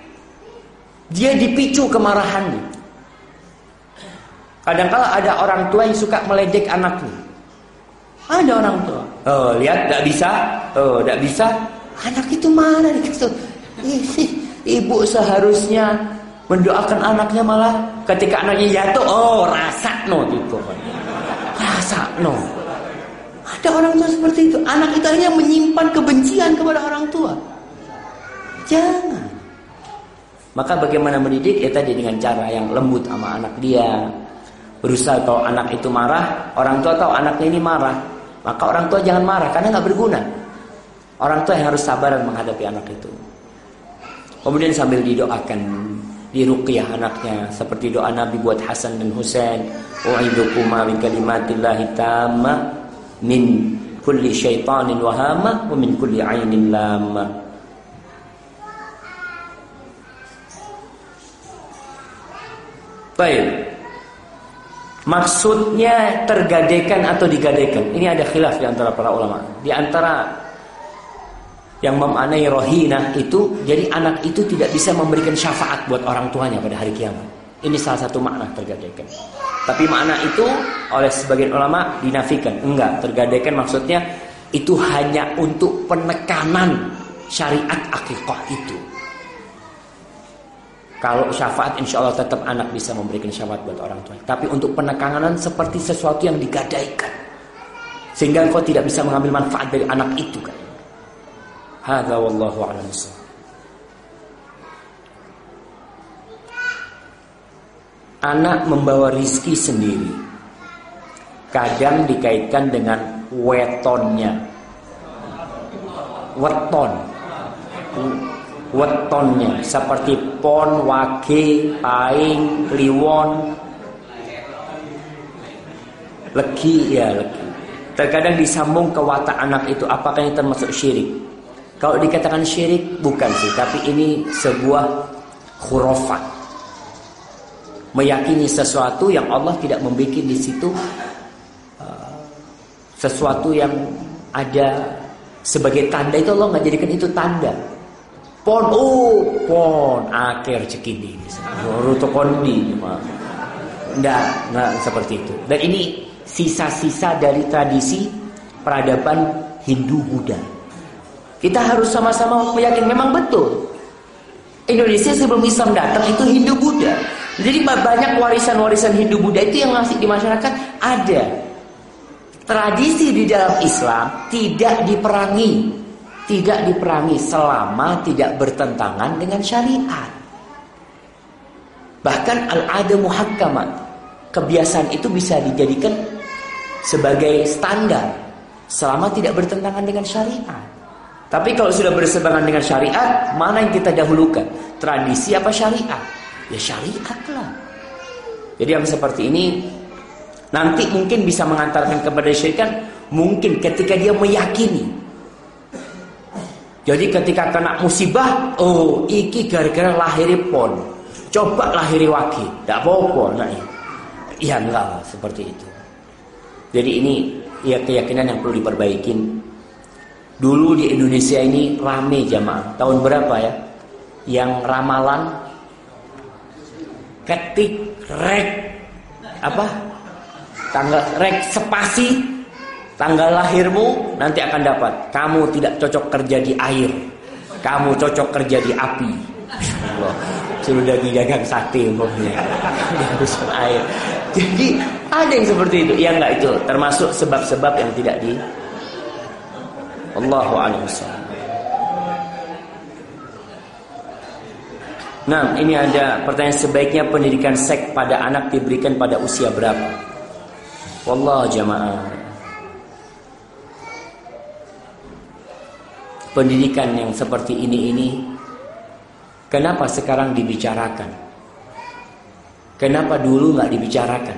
dia dipicu kemarahannya. Kadang-kala ada orang tua yang suka meledek anaknya. Ada orang tua, oh lihat tak bisa, oh tak bisa, anak itu mana dikasih? Ibu seharusnya mendoakan anaknya, malah ketika anaknya jatuh, oh rasa no gitu, rasa no. Ada orang tua seperti itu, anak itu hanya menyimpan kebencian kepada orang tua. Jangan. Maka bagaimana mendidik? Ya tadi dengan cara yang lembut sama anak dia. Berusaha kalau anak itu marah, orang tua tahu anaknya ini marah, maka orang tua jangan marah karena nggak berguna. Orang tua yang harus sabar menghadapi anak itu. Kemudian sambil didoakan, diruqyah anaknya seperti doa Nabi buat Hasan dan Husain, u'idukuma min kalimatillahi tamma min kulli syaitanin wahama wa min kulli ainin lama. Baik. Maksudnya tergadaikan atau digadaikan? Ini ada khilaf di antara para ulama. Di antara yang memaknai rohina itu, jadi anak itu tidak bisa memberikan syafaat buat orang tuanya pada hari kiamat. Ini salah satu makna tergadaikan. Tapi makna itu oleh sebagian ulama dinafikan. Enggak, tergadaikan maksudnya itu hanya untuk penekanan syariat akikah itu. Kalau syafaat insya Allah tetap anak bisa memberikan syafaat buat orang tua. Tapi untuk penekanan seperti sesuatu yang digadaikan, sehingga engkau tidak bisa mengambil manfaat dari anak itu kan. Hadza wallahu a'lam. Anak membawa rizki sendiri, kadang dikaitkan dengan wetonnya. Weton. Wetonnya seperti pon, wage, paing, kliwon, legi, ya legi. Terkadang disambung ke watak anak itu, apakah ini termasuk syirik? Kalau dikatakan syirik bukan sih, tapi ini sebuah khurafat. Meyakini sesuatu yang Allah tidak membuat di situ uh, sesuatu yang ada sebagai tanda, itu Allah nggak jadikan itu tanda. Pon, oh, pon, akhir cekini, ruto kondi, enggak, enggak seperti itu. Dan ini sisa-sisa dari tradisi peradaban Hindu-Buddha. Kita harus sama-sama meyakini memang betul. Indonesia sebelum Islam datang itu Hindu-Buddha. Jadi banyak warisan-warisan Hindu-Buddha itu yang masih di masyarakat ada. Tradisi di dalam Islam tidak diperangi. Tidak diperangi selama tidak bertentangan dengan syariat. Bahkan al-ada muhakkamah, kebiasaan itu bisa dijadikan sebagai standar selama tidak bertentangan dengan syariat. Tapi kalau sudah berseberangan dengan syariat, mana yang kita dahulukan? Tradisi apa syariat? Ya syariat lah. Jadi yang seperti ini nanti mungkin bisa mengantarkan kepada syariat, mungkin ketika dia meyakini. Jadi ketika kena musibah, oh iki gara-gara lahiri pon, coba lahiri wagi, tidak apa-apa. Nah, iya enggak seperti itu. Jadi ini ya keyakinan yang perlu diperbaikin. Dulu di Indonesia ini rame jamaah. Tahun berapa ya? Yang ramalan ketik rek apa? Tanggal rek spasi tanggal lahirmu nanti akan dapat. Kamu tidak cocok kerja di air. Kamu cocok kerja di api. Allah, suruh lagi dagang sate umpamanya. Urusan air. Jadi ada yang seperti itu. Ya enggak, itu termasuk sebab-sebab yang tidak di Allahu a'lam bishawab. Nah, ini ada pertanyaan, sebaiknya pendidikan seks pada anak diberikan pada usia berapa? Wallah jamaah, pendidikan yang seperti ini ini kenapa sekarang dibicarakan? Kenapa dulu nggak dibicarakan?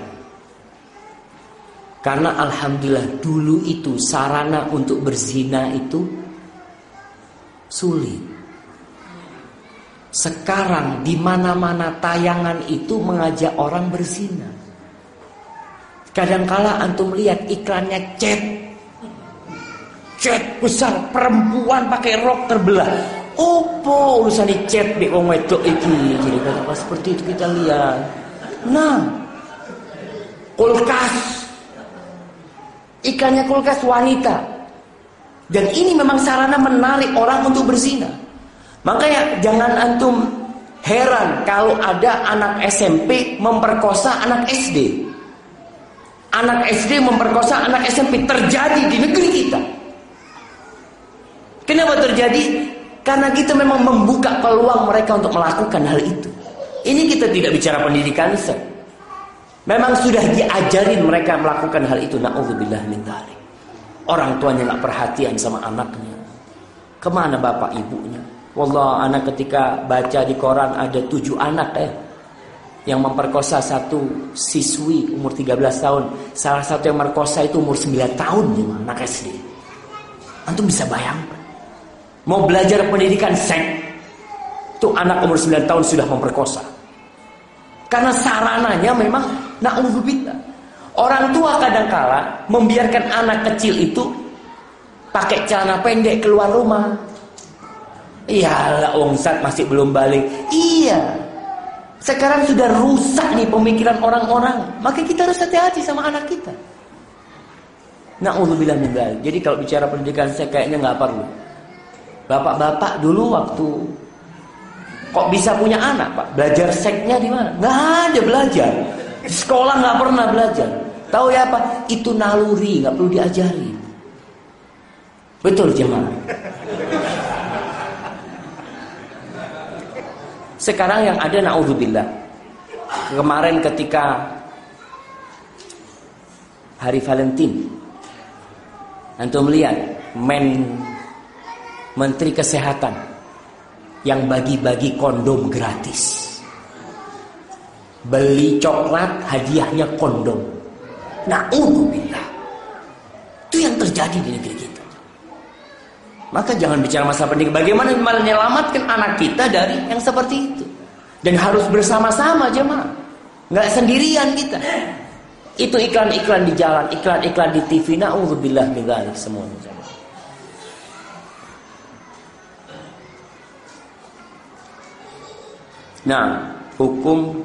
Karena alhamdulillah dulu itu sarana untuk berzina itu sulit. Sekarang di mana-mana tayangan itu mengajak orang berzina. Kadangkala antum lihat iklannya chat, chat besar, perempuan pakai rok terbelah. Opo urusan chat di wong wedok iki. Jadi kalau seperti itu kita lihat. Nah, kulkas, iklannya kulkas wanita. Dan ini memang sarana menarik orang untuk berzina. Makanya jangan antum heran kalau ada anak S M P memperkosa anak S D. Anak S D memperkosa anak S M P terjadi di negeri kita. Kenapa terjadi? Karena kita memang membuka peluang mereka untuk melakukan hal itu. Ini kita tidak bicara pendidikan seks. Memang sudah diajarin mereka melakukan hal itu. Na'udzubillah min dzalik. Orang tuanya nggak perhatian sama anaknya. Kemana bapak ibunya? Wallah, anak ketika baca di koran ada tujuh anak eh yang memperkosa satu siswi umur tiga belas tahun. Salah satu yang merkosa itu umur sembilan tahun, anak S D. Antum bisa bayangkan. Mau belajar pendidikan seks, tuh anak umur sembilan tahun sudah memperkosa. Karena sarananya memang na'udzubillah. Orang tua kadangkala membiarkan anak kecil itu pakai celana pendek keluar rumah. Iyalah, wong Ustaz masih belum balik. Iya. Sekarang sudah rusak nih pemikiran orang-orang. Maka kita harus hati-hati sama anak kita. Na'udzubillah min dzalik. Jadi kalau bicara pendidikan saya kayaknya nggak perlu. Bapak-bapak dulu waktu kok bisa punya anak, Pak? Belajar seksnya di mana? Nggak ada belajar. Di sekolah nggak pernah belajar. Tahu ya apa? Itu naluri, nggak perlu diajari. Betul jemaah. Sekarang yang ada na'udzubillah. Kemarin ketika hari Valentine, antum melihat men Menteri Kesehatan yang bagi-bagi kondom gratis. Beli coklat, hadiahnya kondom. Na'udzubillah. Itu yang terjadi di negeri kita. Maka jangan bicara masalah pendidikan. Bagaimana menyelamatkan anak kita dari yang seperti itu. Dan harus bersama-sama jemaah. Nggak sendirian kita. Itu iklan-iklan di jalan, iklan-iklan di T V. Na'udzubillah min dzalik semuanya jemaah. Nah, hukum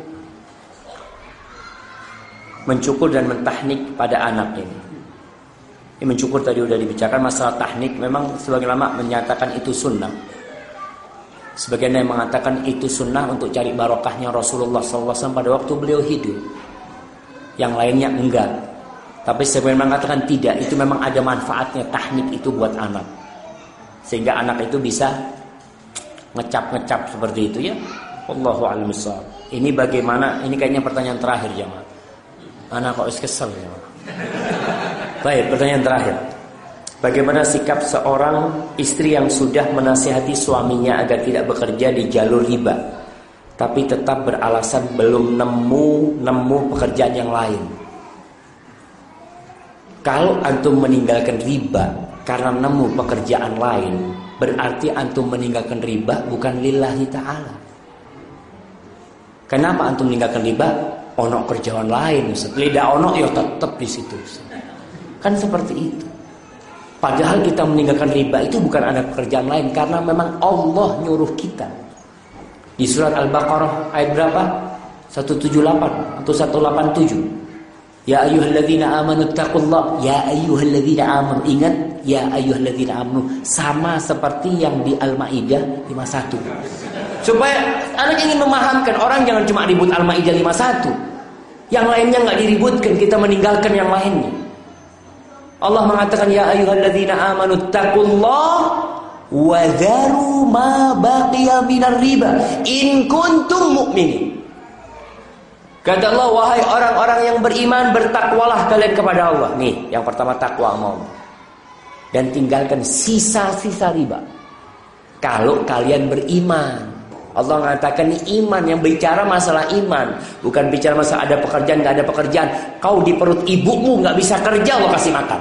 mencukur dan mentahnik pada anak ini. Ini mencukur tadi sudah dibicarakan. Masalah tahnik memang sebagian ulama menyatakan itu sunnah. Sebagian yang mengatakan itu sunnah untuk cari barokahnya Rasulullah shallallahu alaihi wasallam pada waktu beliau hidup. Yang lainnya enggak. Tapi sebagian mengatakan tidak. Itu memang ada manfaatnya tahnik itu buat anak. Sehingga anak itu bisa ngecap-ngecap seperti itu ya. Wallahu a'lam bishawab. Ini bagaimana? Ini kayaknya pertanyaan terakhir jemaah. Anak kok kesel ya. Baik, pertanyaan terakhir. Bagaimana sikap seorang istri yang sudah menasihati suaminya agar tidak bekerja di jalur riba, tapi tetap beralasan belum nemu nemu pekerjaan yang lain? Kalau antum meninggalkan riba karena nemu pekerjaan lain, berarti antum meninggalkan riba bukan lillahi ta'ala. Kenapa antum meninggalkan riba? Ono kerjaan lain, Ustaz. Lidah ono ya tetap di situ. Kan seperti itu. Padahal kita meninggalkan riba itu bukan ada pekerjaan lain, karena memang Allah nyuruh kita. Di surat Al-Baqarah ayat berapa? seratus tujuh puluh delapan atau seratus delapan puluh tujuh. Ya ayyuhalladzina amanu taqullah. Ya ayyuhalladzina amanu. Ingat, ya ayyuhalladzina amanu sama seperti yang di Al-Maidah lima puluh satu. Supaya anak ingin memahamkan, orang jangan cuma ribut Al-Maidah lima puluh satu. Yang lainnya enggak diributkan, kita meninggalkan yang lainnya. Allah mengatakan ya ayyuhalladzina amanu taqullah wa dharu ma baqiya minar riba in kuntum mu'minin. Kata Allah, wahai orang-orang yang beriman, bertakwalah kalian kepada Allah. Nih, yang pertama takwa mau. Dan tinggalkan sisa-sisa riba. Kalau kalian beriman. Allah mengatakan ini iman, yang bicara masalah iman, bukan bicara masalah ada pekerjaan nggak ada pekerjaan. Kau di perut ibumu nggak bisa kerja, Allah kasih makan.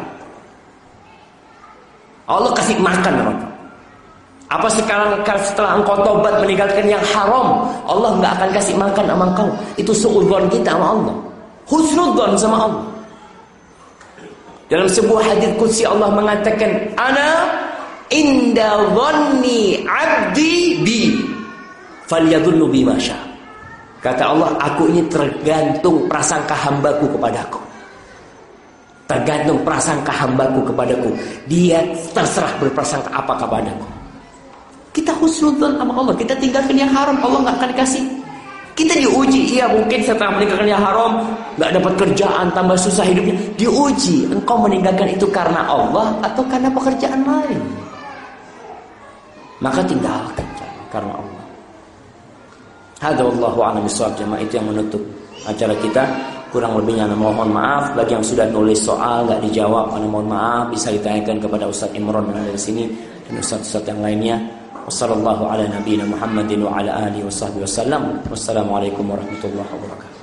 Allah kasih makan sama kau. Apa sekarang setelah engkau tobat meninggalkan yang haram, Allah nggak akan kasih makan sama engkau? Itu suudzon kita sama Allah, husnudzon sama Allah. Dalam sebuah hadits qudsi Allah mengatakan, ana inda dhanni abdi bi falyadhunnu bima syaa. Kata Allah, aku ini tergantung prasangka hambaku kepadaku. Tergantung prasangka hambaku kepadaku. Dia terserah berprasangka apa kepadaku. Kita husnudzon sama Allah, kita tinggalkan yang haram, Allah nggak akan dikasih. Kita diuji, iya mungkin setelah meninggalkan yang haram nggak dapat kerjaan, tambah susah hidupnya. Diuji, engkau meninggalkan itu karena Allah atau karena pekerjaan lain. Maka tinggalkan karena Allah. Hadza wallahu a'lam bishawab. Jemaah, itu yang menutup acara kita. Kurang lebihnya mohon maaf bagi yang sudah nulis soal nggak dijawab. Mohon maaf, bisa ditanyakan kepada Ustaz Imron yang ada di sini dan ustaz-ustaz yang lainnya. Wassallallahu ala nabiyina Muhammadin wa ala alihi washabbihi wasallam. Wassalamualaikum warahmatullahi wabarakatuh.